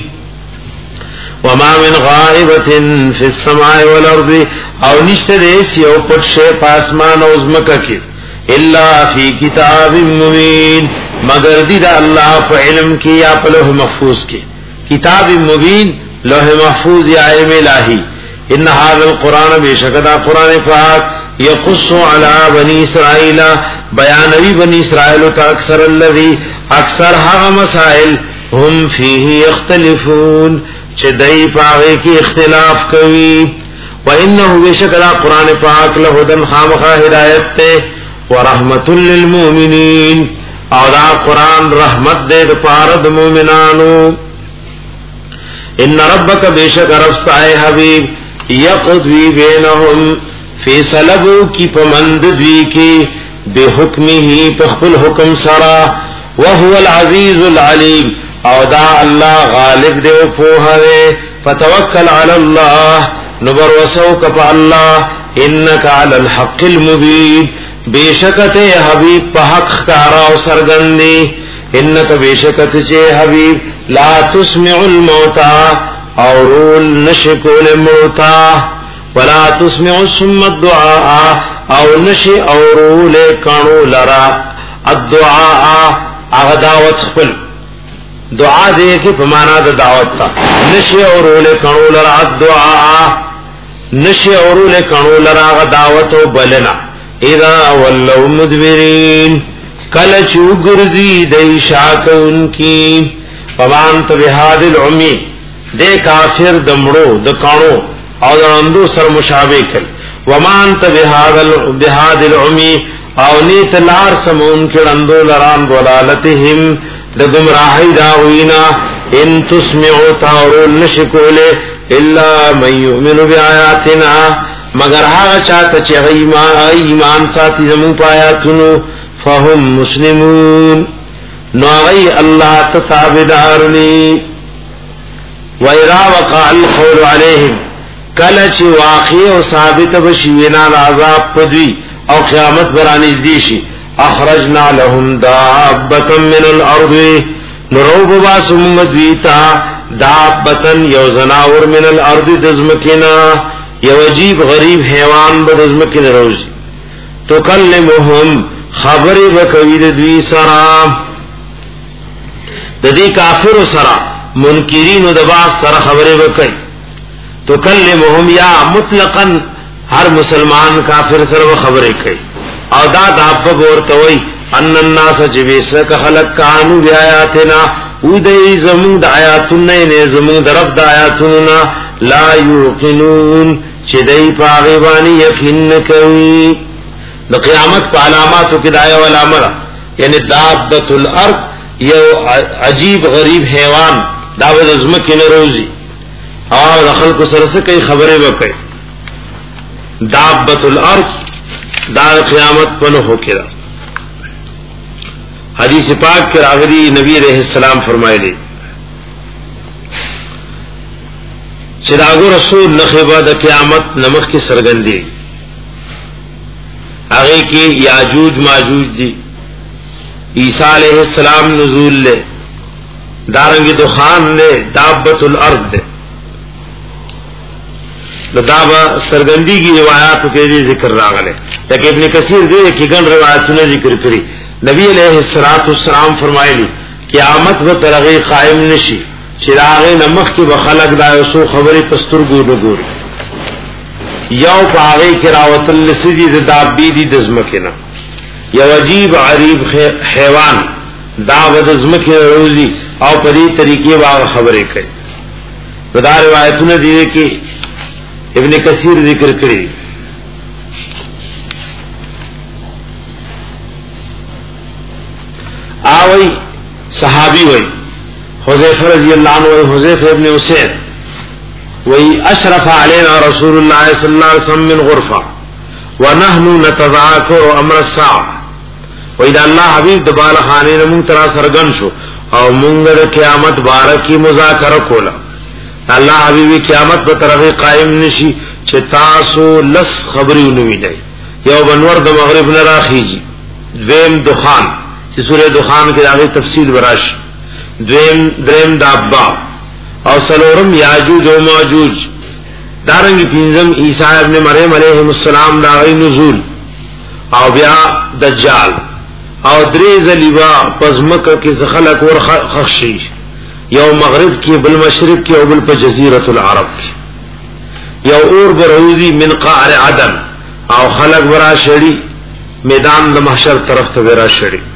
وما من غائبه في السماء والارض او نشته دې یو پټ شی پاسمان او زمکه کې الا فی کتاب مبین مگر دې د الله په علم کې یا په لوح محفوظ کې کتاب مبین لوح محفوظ یا علم الہی ان هذا القران بشکدا قران پاک یقص علی بنی اسرائیل بیان وی بنی اسرائیل تا اکثر الذی اکثر هغه مسائل هم فيه يختلفون چې دای پاغه کې اختلاف کوي وانه بشکل قران پاک له هدن خامخا هدایت ته ورحمت للمؤمنین او دا قران رحمت دې لپاره د مؤمنانو ان ربک بشک رفسای حبیب یقضی بینهم فی سلبو کی پمند دوی کی بحکمه پخپل حکم سرا وهو العزیز العلیم او دا اللہ غالب دے پوہا دے فتوکل علی اللہ نبر وسوک پا اللہ انکا علی الحق المبین بیشکت حبیب پا حق کارا و سرگندی انکا بیشکت چے حبیب لا تسمع الموتا اور رول نشکول موتا ولا تسمع السم الدعاء او نشی اور رول کانو لرا الدعاء اغداوت خپل دعا دے کہ پمانا دا دعوت تا نشی اورول کنو لرا دعا نشی اورول کنو لرا دعوت و بلنا اذا ولو مدبرین کل چو گرزی دی شاک ان کی پمانت بحاد العمی دے کافر دمڑو دکانو او دندو سر مشابه کل ومانت بحاد العمی او نیت لار سمون کڑندو لران ضلالتهم د گمراہی داوینا ان تسمعوا تاورول نشکولے الا من یؤمن بآیاتنا مگر هغه چاته چې ایمان ساتي زمو پایاتونو فهم مسلمون نو غي الله تتابدارني وإذا وقع القول عليهم کله چې واقع او ثابت بشوینا العذاب پدوی او قیامت برانی دیشی اخرجنا لهم دابة من الارض نروب باسم مدویتا دابة یو زناور من الارض دزمکنا یو عجیب غریب حیوان بدزمکن روزی تکلمهم خبر بکوید دوی سرا ددی کافر سرا منکرین و دباس سرا خبر بکی تکلمهم یا مطلقا ہر مسلمان کافر سرا خبر کئی او دا دابب ورتوی ان الناس جبیسک خلق کانو بی آیاتنا او دی زمون دا آیاتون نئی زمون دا رب دا آیاتوننا لا یوقنون چی دی پاغیبانی یقین نکوی دا قیامت پا علاماتو کی دایا والامرہ یعنی دابت الارض یو عجیب غریب حیوان داود ازمکی نروزی او دا خلق سرسکی خبری بکی دابت الارض دار قیامت پنو ہو کرا حدیث پاک کے راغلی نبی علیہ السلام فرمائے لے چراغو رسول نخبہ دا قیامت نمک کی سرگندی آگے کی یاجوج ماجوج دی عیسیٰ علیہ السلام نزول لے دارنگی دخان لے دابت الارض دے دابا سرگندی کی روایاتوں کے لیے ذکر راغلے لیکن ابن کثیر دے کہ گن روایتوں نے ذکر کری نبی علیہ الصلوۃ والسلام فرمائے لی قیامت و ترغی قائم نشی چراغ نمخ کی بخلق دا سو خبری پسترگو نگوری یو پاغی کراوت اللسدی دا دابی دی دزمکنا یو عجیب عریب حیوان داو دزمکنا روزی او پدی طریقے باغ خبری کئی دا روایتوں نے دیئے کہ ابن کثیر ذکر کری آوئی صحابی وئی حذیفہ رضی اللہ عنہ وئی حذیفہ ابن اسید وئی اشرف علینا رسول اللہ صلی اللہ علیہ وسلم من غرفہ ونحن نتذاکر امر الساعة وئی دا اللہ حبیب دبال خانے نمون ترا سرگن شو او منگر قیامت بارکی مذاکر کولا اللہ حبیبی قیامت بطرفی قائم نشی چه تاسو لس خبری انوی نئی یو بنور دا مغرب نراخیجی دویم دخان چه سورہ دخان کے آگے تفصیل براش دویم دریم دابا او سلورم یاجوج و ماجوج دارنگی پینزم عیسیٰ ابن مریم علیہ السلام داغی نزول او بیا دجال او دریز لیبا پزمکر کی زخلق ور خخشی یو مغرب کی بل مشرق کی او بل پا جزیرت العرب کی یو اور بروزی من قعر عدن او خلق برا شڑی میدان دا محشر طرف تا برا شڑی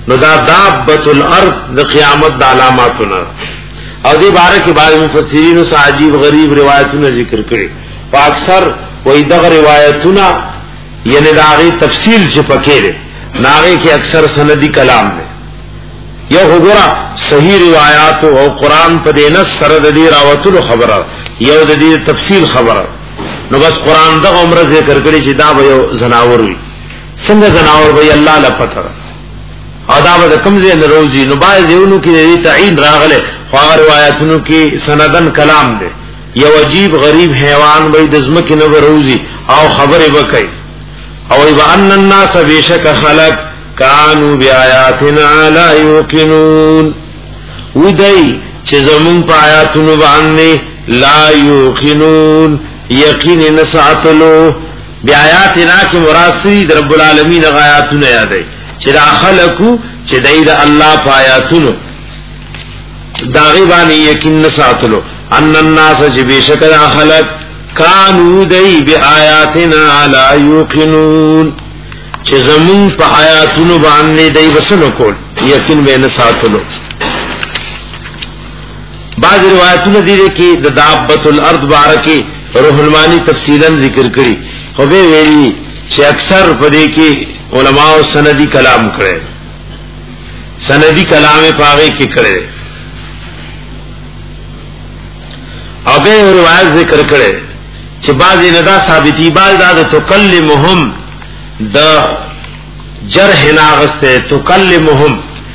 نو دا دابت الارض د قیامت د علاماتونه. او دې باره کې بعض مفسرین او عجیب غریب روایتونه ذکر کړي او اکثر وې دغه روایتونه یعنی داغي تفصیل چې پکې ده ناغه کې اکثر سندي کلام ده. یو وګړه صحیح روایت او قران په دې نص سره د دې راوتلو خبره یو د دې تفصیل خبره. نو بس قران د عمره ذکر کړي چې دا به یو زناور وي. څنګه زناور وي الله لا پته او دا به کوم ځای نه روزي. نو باید یو کې دې تعین راغله خو روایتونو کې سندن کلام ده. یو عجیب غریب حیوان وي د زمکه نه روزي او خبره وکړي او وان الناس بیشک خلق کانوا بیااتنا لا یوقنون ودای چې زمون په آیاتونو باندې لا یوقنون یقین نساتلو بیااتنا کې مراد سری رب العالمین آیاتونه یادای چې دا خلقو چې دای د الله په آیاتونو داغي باندې یقین نساتلو ان الناس چې بیشک خلق کانو دی بی آیاتنا لا یوقنون چې زمون په آیاتونو باندې دی وسنو کول یقین به نه ساتلو. بعض روایتونه دي کې د دابت الارض بارکه روح المانی تفصیلا ذکر کړي خو به ویلي چې اکثر په دې کې علماء سندي کلام کړي سندي کلام پاغه کې کړي او به روایت ذکر کړي چې بعضی نه دا ثابتی باز دا تکلمهم د جرح ناغسته تکلمهم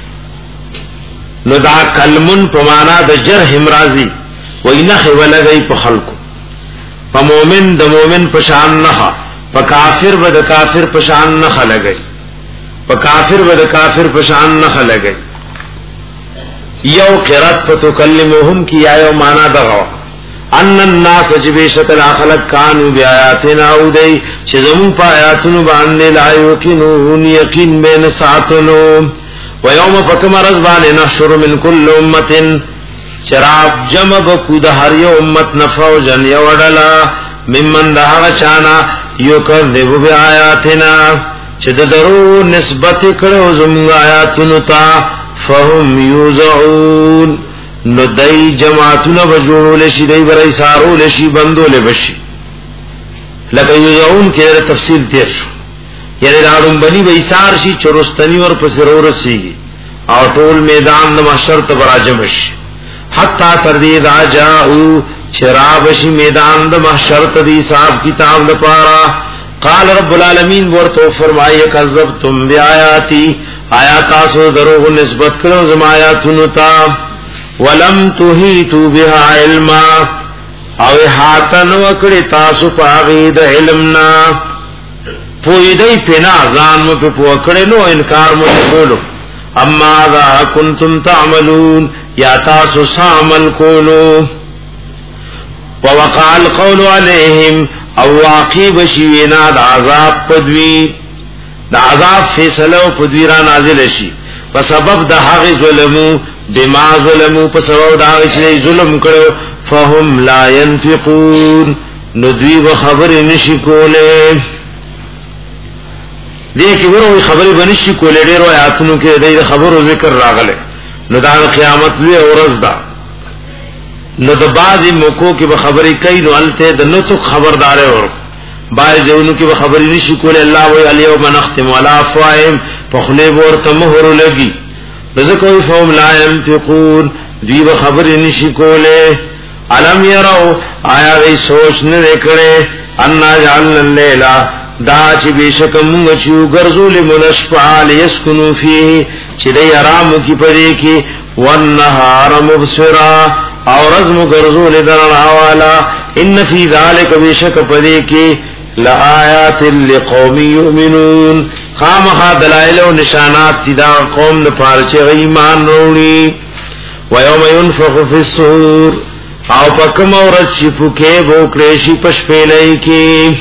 نو دا کلمن په معنا د جرح امراضی وینخ ولګي په خلقو په مؤمن د مؤمن په شان نه په کافر و د کافر په شان نه لګي په کافر و د کافر په شان نه لګي. یو قرات په تکلمهم کی یو معنا دغه ان الناس جبیشت الاخلق کانو بی آیاتنا او دی چه زمون پا آیاتنو باندے لا یوکنون یقین بین ساتنو و یوم پکم رزبان نحشر من کل امت چراب جمع بکو ده هر یو امت نفو جن یوڑلا ممن ده هغا چانا یکذبو بی آیاتنا چه ده درو نسبت کرو زمون آیاتنو تا فهم یوزعون نو دای جماعتونه بجوړول شي دای برای سارول شي بندول بشي لکه یوزعون کې تفصیل تیر شو یعنی راړم بني به ایثار شي چرستنی ور پس ورسیږي او ټول میدان د محشر ته راجم شي حتا تر دې راجاو چراب شي میدان د محشر ته د حساب کتاب لپاره. قال رب العالمین ورته فرمایي کذبتم بیااتی آیات تاسو دروغ نسبت کړو زما آیاتونو ته ولم تحیتوا بها علما او حاتن وکړی تاسو پاغي د علمنا پوی دی پنا ځان مو په پوکړې نو انکار مو کولو اما ذا کنتم تعملون یا تاسو عمل کولو. ووقع القول عليهم او واقع بشوینا د عذاب پدوی د عذاب فیصله پدوی را نازل شي په سبب د هغه ظلمو بما ظلمو په سبب دا چې ظلم کړو فهم لا ينفقون نو دوی به خبر نشي کوله. دې کې ورو خبرې بنشي کولې ډېر آیاتونو کې دې خبرو ذکر راغله. نو دا قیامت لوی ورځ ده نو د بعضی موکو کې به خبرې کوي نو الته د نو څوک خبردار اور بعض ځونو کې به خبرې نشي کولې. الله وی الیوم نختم علی افواههم فخلی ورته مهر لګي رزقو فهم لا ينفقون دی به خبر نشی کوله. علم يروا آیا وی سوچ نه وکړي ان جعلنا الليل دا چې بشک موږ چې ګرځول منشفعال يسكنوا فيه چې د آرام کی پرې کې والنهار مبصرا او رزم ګرځول درنا والا ان فی ذلک بشک پرې کې لآیات لقوم یؤمنون خامخا دلائل و نشانات تدا قوم نپار چه ایمان روڑی. ویوم ینفخ فی الصور او پکم اورد چی پکے بوکریشی پشپیلئی کی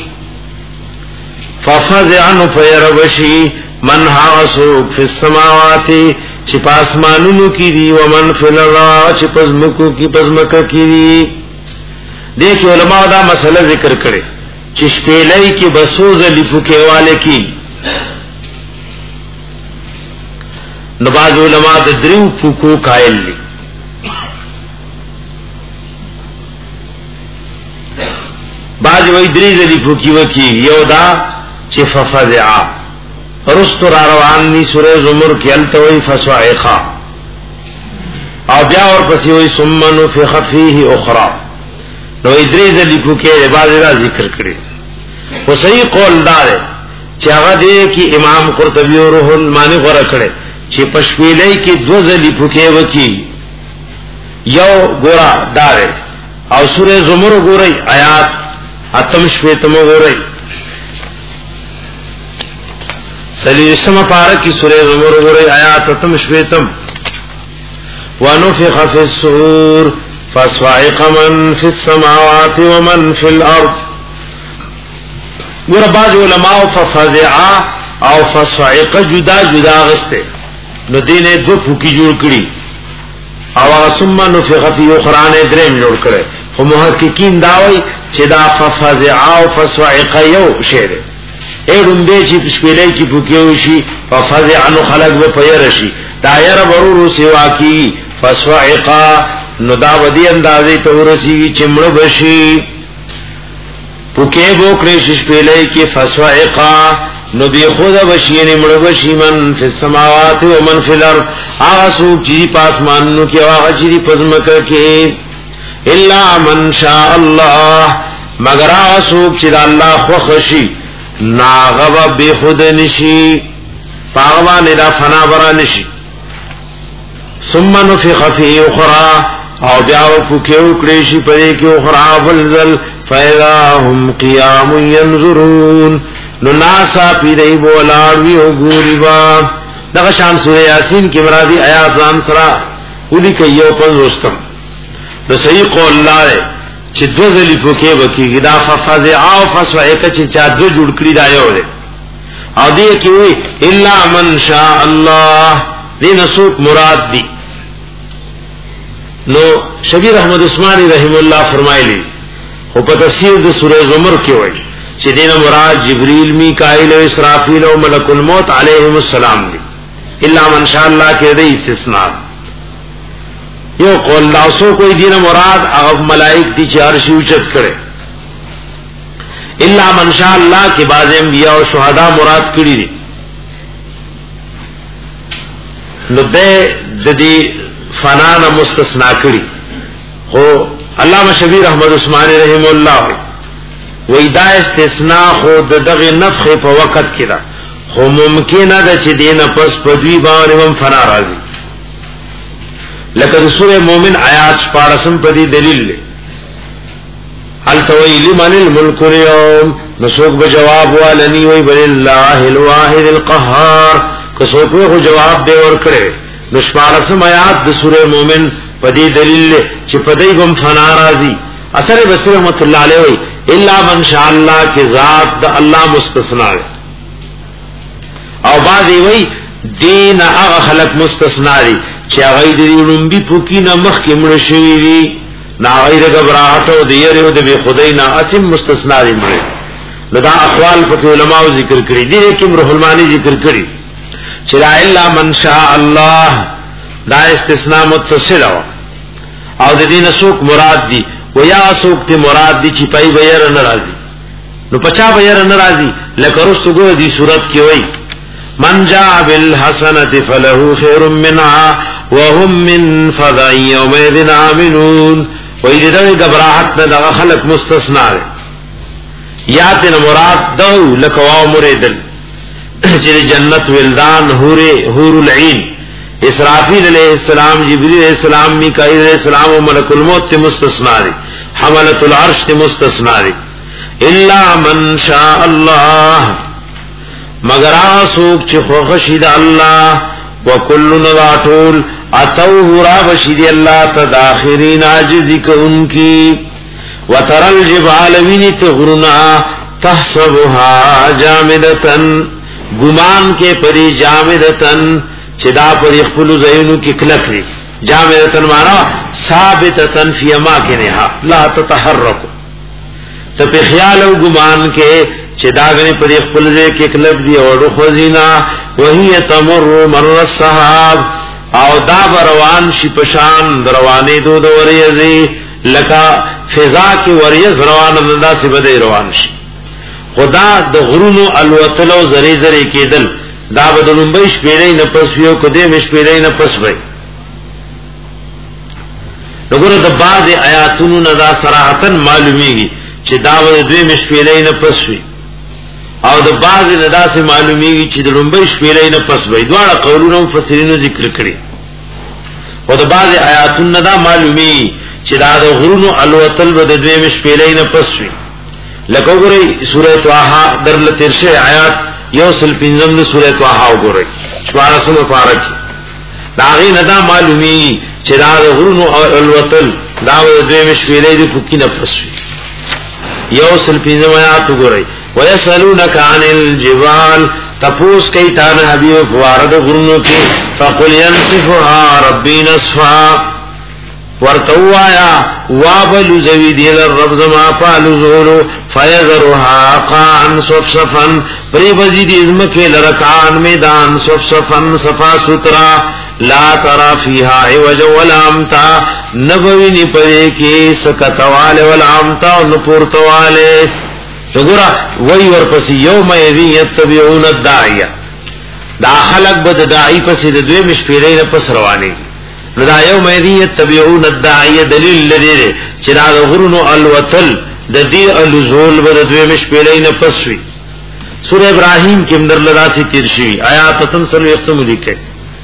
ففزعنو فیربشی من حاسوک فی السماواتی چی پاسمانونو کی دی ومن فی الارض چی پزمکو کی پزمکا کی دی. دیکھ علماء دا مسئلہ ذکر کرے چشپیلئی کی بسوز لپکے والے کی نو بعض علماء د دریو فوکو قائل دي. بعض وی دری ځلی فوکی وکی، یو دا چې ففزع رست را روان دي سورہ زمر کې التوي فصاعقا، او بیا ورپسې وی ثم نفخ فيه اخرى. نو دری ځلی فوکی بعض را ذکر کړي. او صحیح قول دا دی چې هغه دی کې امام قرطبي او روح المانی غوړه کړي چې پښویلې کې دو ځلی فوکی وکی، یو ګورا دار او سورہ زمر ګورئ آیات اتم شپیتم ګورئ، سلیسم پارکی سورہ زمر ګورئ آیات اتم شپیتم. ونفخ في الصور فصعق من في السماوات ومن في الارض. ګور بعض علماء ففزع او فصعق جدا جدا غسته، نو دینه دو فوکی جوړ کړي او ثم نفخ فيه اخرى نه دریم جوړ کړي. خو محققین دا وایي چې دا ففزع او فصعق یو شی دی. ایرم دې چې پښپېلې کې فوکیو شي ففزع نو خلق به پیر شي، دا ير ورورو سیوا کی فصعق نو دا ودی اندازې ته ورسی چې مړ بشي. فوکې بو کړې شپېلې کې فصعق نو بی خود بشی نه مړ بشي من فی السماوات و من فی الارض، هغه څوک چې پاسمانونو کې او هغه چې پزمکه کې، الا من شاء الله مگر هغه څوک چې الله خوښ شي ناغه به خود نشي، پاغوا نه دا فنا برا نشي. ثم نفخ فيه اخرى او بیا فوکیو کړي شي پرې کې اخرى بلزل فاذا هم قيام ينظرون. نو ناسا پیدای بولاړ وی او ګوري با دغه شان سورہ یاسین کې مرادی آیات ځان سره ودی کوي او پنځوستم. نو صحیح قول الله چې دو ځلی فوکې وکي دا ففزع او فصعق چې چا دو جوړ کړی دا یو دی. او دې کې وی الا من شاء الله دې نسوک مراد دی. نو شبیر احمد عثماني رحم الله فرمایلی خو په تفسیر د سورہ زمر کې وایي چې دینه مراد جبريل میکائیل او اسرافیل او ملک الموت علیهم السلام دي. الا من شاء الله کې د استثناء یو قول لاسو کوئی دینه مراد هغه ملائک دي چې عرش اوچت کړي. الا من شاء الله کې بعض انبیاء او شهدا مراد کړي دي. نو به د دې فنا نه مستثنا کړي. خو علامہ شبیر احمد عثماني رحم الله وی دا استثناء خود دغه نفخ په وخت کې دا خو ممکن ده چې دینه پس په دوی باندې هم فنا راځي. لکه سورہ مومن آیات شپاړسم په دې دلیل له هل تویل من الملك اليوم نسوک به جواب والنی وی بل الله الواحد القهار کسوک به جواب دی ور کړي. نو شپاړسم آیات د سورہ مومن په دې دلیل له چې په دې هم فنا راځي. اثر بصری رحمت الله علیه الا من شاء الله کی ذات د الله مستثنا ہے. او بعضی وی دین هغه خلق مستثنا دي چې هغه د لومبي پوکی نه مخ کې مړ شوی دي، نه غیر غبرات او دیره او د بی خدای نه اسم مستثنا دي مړ. لدا اقوال په علماء ذکر کړی دي لیکن روح المانی ذکر کړی چې لا الا من شاء الله دا استثناء متصل او د دین سوق مراد دي و یا سوق ته مراد دي چې پای بیر ناراضي. نو پچا بیر ناراضي لکه رسوګو دي صورت کې وای من جاء بالحسنه فله خير منها وهم من فضع يومئذ امنون. وای دې د غبرات نه د خلق مستثنا دي. یا ته مراد دو لکه وا مریدل چې جنت ولدان حوره حور العين اسرافیل علیہ السلام جبریل علیہ السلام میکائیل علیہ السلام و ملک الموت تے مستثنا دی، حملت العرش تے مستثنا دی. الا من شاء اللہ مگر آسوک چی خوخشید اللہ وکل نواتول اتوه را بشید اللہ تداخرین عجزی کا ان کی وتر الجبال وینت غرنا تحسبها جامدتن گمان کے پری جامدتن چدا پر خپل زینو کې کلک وي. جامدتن معنا ثابتتن فی اماکنها لا تتحرک. ته په خیال او ګمان کې چې داغنی پر خپل ځای کې کلب دی او خزینا وهي تمر مر الصحاب او دا روان شي پشان روانې دو د وریزي لکه فضا کې وریز روان نندا سی بده روان شي خدا د غرونو الوتلو زری زری کېدل دا بدلون به شپېلې نه پس یو کده مش شپېلې نه پس وي وګوره د بعض آیاتونو نه دا صراحتن معلومیږي چې دا د دوی مش شپېلې نه پس وي او د بعض نه دا سه معلومیږي چې د لومبۍ شپېلې نه پس وي دواړه قولونه مفسرینو ذکر کړي او د بعض آیاتونو نه دا معلومیږي چې دا د غرونو الوتل به د دوی مش شپېلې نه پس وي لکه وګورئ سورۃ طه درل ترشه آیات یو سل پنځم د سورۃ طه وګورئ شوارسمه پارک دا غي نه دا معلومي چې دا غرونو الوتل دا د دوی مش شپېلې د کوکی نه پس وي یو سل پنځم آیات وګورئ ويسالونك عن الجبال تپوس کئی تان حبیب وارد غرونو کی فقل ينصفها ربی نصفا ورتوایا وابلو زویدی للرب زما پالو زولو فیذرها قاعا صفصفا پری بزید ازمکی لرکان میدان صفصفا صفا سترا لا ترى فيها عوجا ولا امتا نبوینی پری کی سکتوال ولا امتا نپورتوال وګورا وای ورپسې یوم یذین یتبعون الداعیه دا خلق بد داعی پسې د دوی مشپیرې نه پس رواني نو دا یوم یذین یتبعون الداعیه دلیل لري چې دا غرونو الوتل د دې الزول بد دوی مشپیرې نه پس وی سورہ ابراهیم کې اندر لداسي تیر شي آیات تم سره یختم لیکه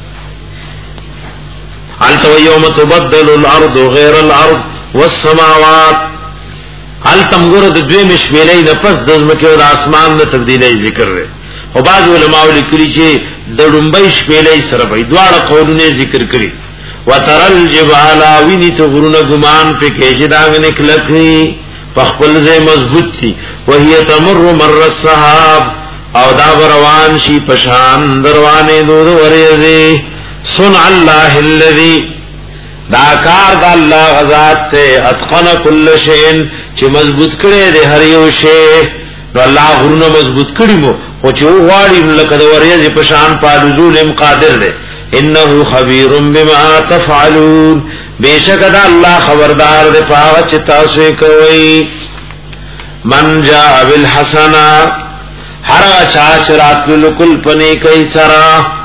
الت یوم تبدل الارض غیر الارض والسماوات حال تمګور د دوی مشملې نه پس د زمکه او د اسمان نه تبدیلي ذکر لري او بعض علماء لیکلي چې د ډومبۍ شملې سره به دواړه قولونه ذکر کړي وترل جبال ویني ته غرونه ګمان په کې چې داغ نکلکې په خپل ځای مضبوط دي وهي تمر مر الصحاب او دا روان شي پشان دروانه دود ورېږي صنع الله الذي دا کار د الله غزاد ته اتقن کل شین چې مضبوط کړي د هر یو شی نو الله غرونه مضبوط کړي مو او چې واړي لکه د وریځ په شان پالوزول ام قادر دی انه خبير بما تفعلون بیشک دا الله خبردار دی په هغه چې تاسو کوي من جاء بالحسنه هر چا چې راتلو کل پنی کوي سرا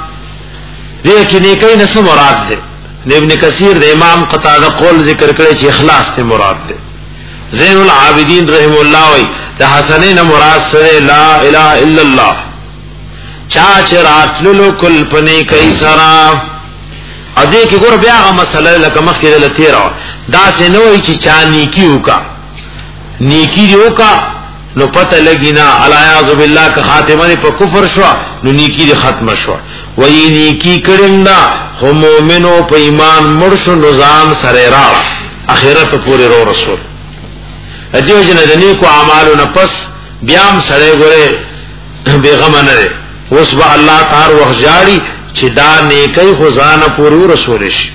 دې کې نه کوي نس مراد دی ابن کثیر د امام قتاده قول ذکر کړي چې اخلاص ته مراد ده زین العابدین رحم الله وی د حسنین مراد سره لا اله الا الله چا چراتلو کل پنی کای سرا ا دې کې ګور بیا غو مسله لکه مخکې د تیرا دا سينوي چې چا نیکی وکا نیکی وکا نو پته لګینا الیاذ بالله که خاتمه په کفر شو نو نیکی دې ختم شو وای نیکی کړندا خو مومنو په ایمان مرشو نظام سره را اخرت پورې رو رسول اجو جن د نیکو اعمالو نه پس بیام سره ګوره بیغم نه اوس به الله تعالی وخجاړي چې دا نیکی خو ځان پورې رسول شي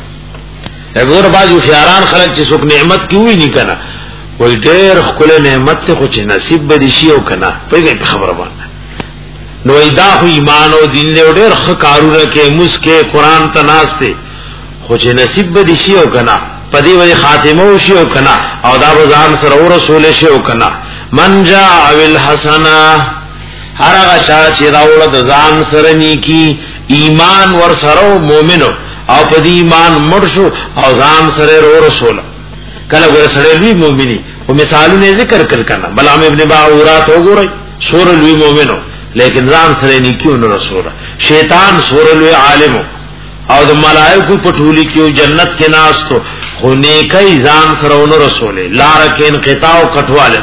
وګوره باجو خياران خلک چې څوک نعمت کیوي نه کنه وای ډېر خپل نعمت ته خو چې نصیب به شي او کنه په خبره باندې نو ایدا خو ایمان او دین له ډېر ښه کارونه کې مسکه قران ته ناشته خو چې نصیب به شي او کنه پدی وی خاتمه شي او کنه او دا وزان سره رسول شي او کنه من جاء بالحسنه هر هغه چې راوړ د ځان سره نیکی ایمان ور سره مؤمنو او پدی ایمان مرشو او ځان سره رسول کله ګور سره لوی مؤمنی او مثالونه ذکر کړ کنه بلام ابن باورات وګورئ سور لوی مؤمنو لیکن ځان سره نیکیو نو رسول شیطان سور لوی عالم او د ملائکه په ټولي کې جنت کې ناستو خو نیکي ځان سره نو رسول لار کې انقطاع او کټواله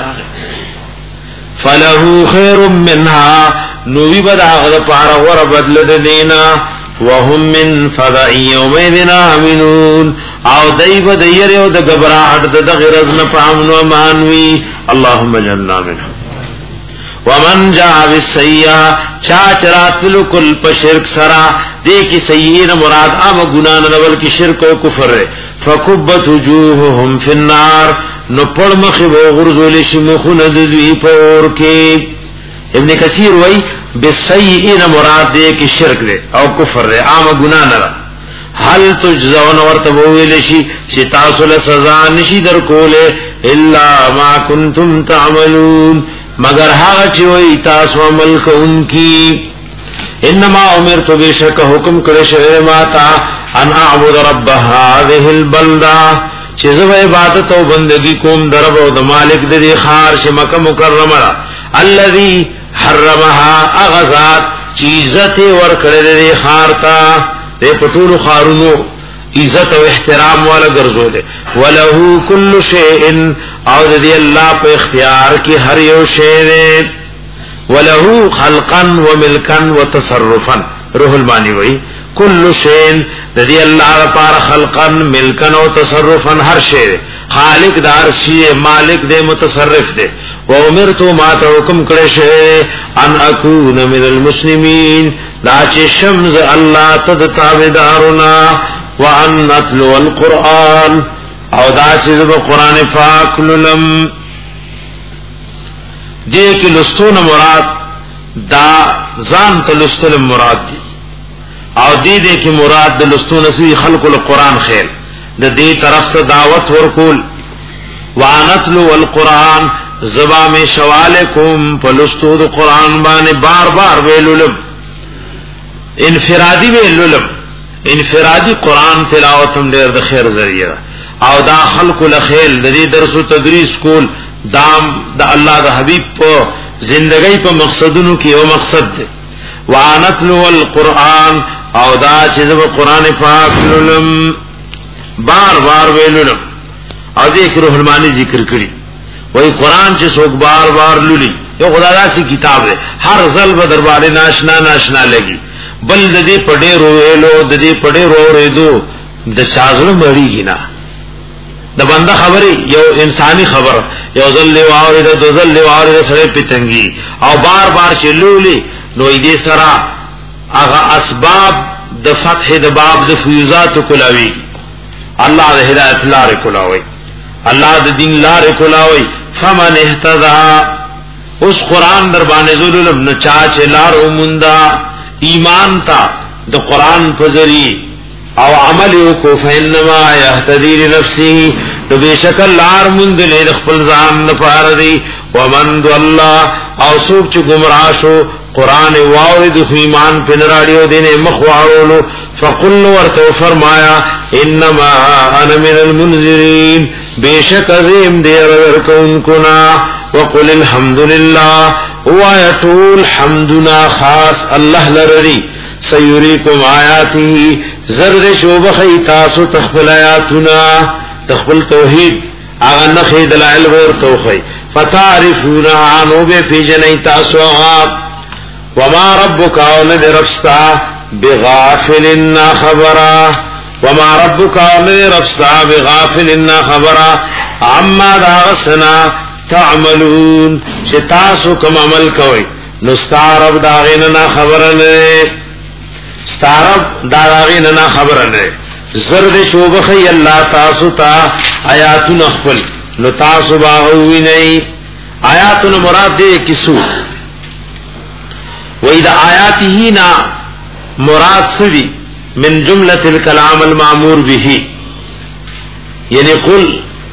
فله خير منها نو وی بدا غد پارا ور بدل دینا وهم من فضع يومئذ امنون او دایب دیر او د غبرات د غرض نه پامن او مانوي اللهم جننا منه ومن جاء بالسيئه چا چراتل کل پشرک سرا دې کی سیئه مراد ام ګنا نه بلکې شرک او کفر فكبت وجوههم في النار نو پړ مخه و غرزول شي مخونه د دوی په اور کې ابن کثیر وای بالسیئین مراد دې کې شرک دی او کفر دی عام ګناه نه. هل تجزون ورته ویل شي چې تاسو له سزا نشي درکوله الا ما کنتم تعملون مگر هغه چې وای تاسو عمل کوونکی. انما امرت بشک حکم کړی شوی ما تا ان اعبد رب هذه البلده چې زو عبادت او بندگی کوم درب او د مالک د دې خار ش مکه مکرمه الذي حرمها اغذات چیزت ور کړی دې خار تا دې پټول خارونو عزت او احترام والا ګرځول ولهو کل شیء او دې الله په اختیار کې هر یو شی دی ولهو خلقا وملكا وتصرفا. روح المانی وی کل شیء د دې الله لپاره خلقا ملکا او تصرفا هر شی خالق دار شی مالک دې متصرف دې. و امرت ما ته حکم کړی شی ان اكون من المسلمین دا چې شمز الله تد تابعدارنا وان نتلو القران او دا چې د قران پاک لولم. دې کې لستون مراد دا ځان ته لستل مراد دي او دې دې کې مراد د لستون سوی خلق القرآن خیر د دې طرف ته دعوت ورکول. وانتلو القرآن زبا میں شوالکم پلستو د قرآن باندې بار بار ویلولم انفرادی ویلولم. انفرادی قرآن تلاوتم ډېر د خیر ذریعہ او دا خلق الخیل د دې درس او تدریس کول دام د دا الله د حبیب په زندګۍ په مقصدونو کې یو مقصد دی. وانتلو القرآن او دا چې د قرآن پاک لولم بار بار ویلولم. او دې روح المانی ذکر کړی وای قرآن چې څوک بار بار لولي یو خدای داسې کتاب دی هر ځل به دربارې ناشنا ناشنا لګي بل د دې پډې روېلو د دې پډې روېدو د شازلو مړیږي نه. د بنده خبرې یو انساني خبر یو ځل لیواوري د دو ځل لیواوري سره پټنګي او بار بار شلولي نو دې سره هغه اسباب د فتح د باب د فیوزات کلاوي الله د هدایت لار کلاوي الله د دین لار کلاوي. فمن اهتدى اس قرآن در باندې زول نو چا چې لار ومندا ایمان تا د قرآن فزری او عمل کو فینما یهتدی لنفسه تو بشکل لار مند له خپل ځان لپاره دی. ومن الله او څوک چې گمراه شو قرآن واورد ایمان په نراړیو دینه مخواړو فقل ورته فرمایا انما انا من المنذرین بیشک عظیم دی ورکون کنا. وقل الحمد لله وایتول حمدنا خاص الله لری سیریکم آیاته زرد شوبخی تاسو تخبل آیاتنا تخبل توحید اغا نخی دلائل غیر توخی فتعرفون عنو بے پی جنی تاسو آغاب. وما ربک اولد رفستا بغافلنا خبرا وما ربک اولد رفستا بغافلنا خبرا عما داغسنا تعملون چه تاسو کم عمل کوئی نستعرب داغیننا خبرنے ستارب داغین نا خبر نه زرد شوبخی اللہ تاسو تا آیاتون اخفل نو تاسو باہوی نئی. آیاتون مراد دے کسو وَإِذَا آیاتی نا مراد سوی من جملت الکلام المعمور به یعنی قل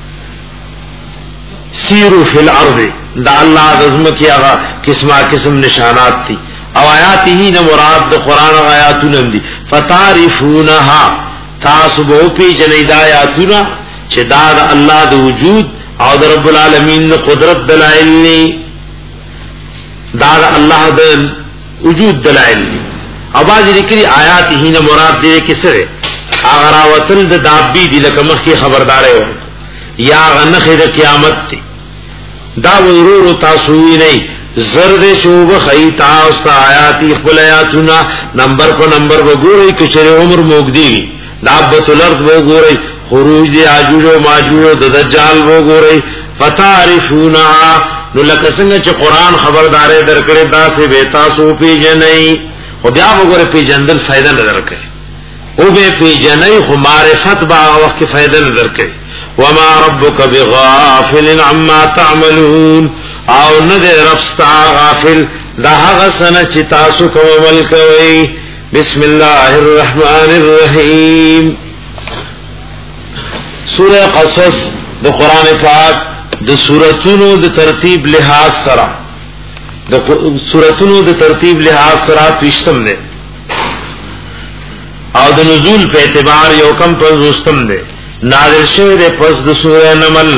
سیرو فی الارض دا اللہ عظم کی آغا قسمہ قسم نشانات تھی. او آیاتی نا مراد دا قرآن آیاتون دی فتعرفونها تاسو بو پی جنی دا آیاتونا چه دا دا اللہ دا وجود او دا رب العالمین دا قدرت دلائل نی دا دا اللہ دا وجود دلائل نی. او بازی لکری آیاتی نا مراد دے کسر اغراوتل دا دابی دی لکمخ کی خبردارے ہو یا غنخ دا قیامت تی دا ورور تاسوی نی زرد شوب خیتا استا آیاتی خبل آیاتونا نمبر کو نمبر بگوری کچر عمر موگدی دابت الارض بگوری خروج دی آجوج و ماجوج و دجال بگوری فتعرفونا نو لکسنگ چه قرآن خبردارے درکڑے دا سے بیتا سو پی جنئی و بیا بگوری پی جندل فائدہ ندر کرے او به پی جنای خو معرفت با وخت کې فائدہ نظر کوي وما ربک بغافل عما تعملون او نه دې رب ستا غافل دا هغه سنه چې تاسو کومل کوي بسم الله الرحمن الرحیم سورہ قصص د قران پاک د سوراتونو د ترتیب لحاظ سره د سوراتونو د ترتیب لحاظ سره پښتم ده او د نزول په اعتبار یو کم پر رستم ده نازل شوه ده پس د سورہ نمل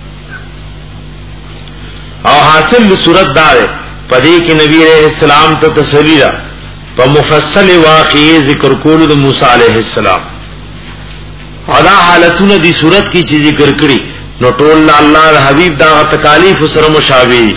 او حاصل د سورۃ دار پدې کې نبی علیہ السلام ته تسلی را په مفصل واقعي ذکر کول د موسی علیہ السلام ادا حالتونه دی صورت کی چیز ذکر کړي نو ټول الله حبیب دا تکالیف سره مشابه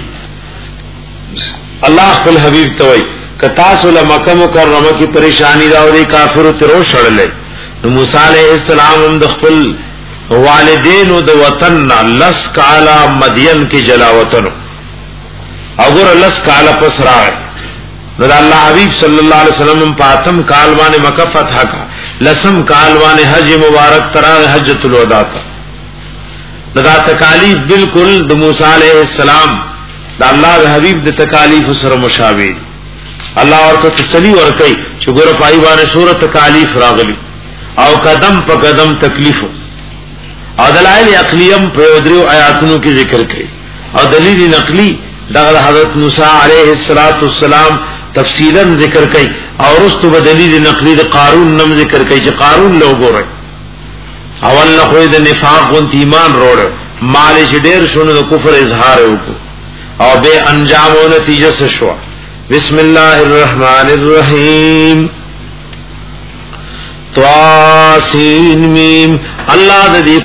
الله خپل حبیب ته وای کتا سول مکه مکرمه کی پریشانی دا او کافر ترو شړلې نو موسی علیہ السلام هم د خپل والدین او د وطن لس کالا مدین کی جلاوطن اگر لس کالا پس راغ نو الله حبیب صلی الله علیه وسلم پاتم کال باندې مکه فتح کا لسم کال باندې حج مبارک تراغ حجۃ الوداع نو دا تکالیف بالکل د موسی علیہ السلام دا الله حبیب د تکالیف سره مشابه الله ورته تسلی ورکړي چې ګور پای باندې سورۃ تکالیف راغلي او قدم په قدم تکلیف او دلائل عقلیم په درو آیاتونو کې ذکر کړي او دلیل نقلی دا حضرت موسی علیہ السلام تفصیلا ذکر کئی اور رستو بدلیل نقلی دا قارون نم ذکر کئی چه قارون لوگو رئی اول نخوی دا نفاق ونت ایمان روڑ مالی چه دیر شونو دا کفر اظہار ہوکو او بے انجام و نتیجہ سشوا بسم اللہ الرحمن الرحیم تواسین میم اللہ دا دی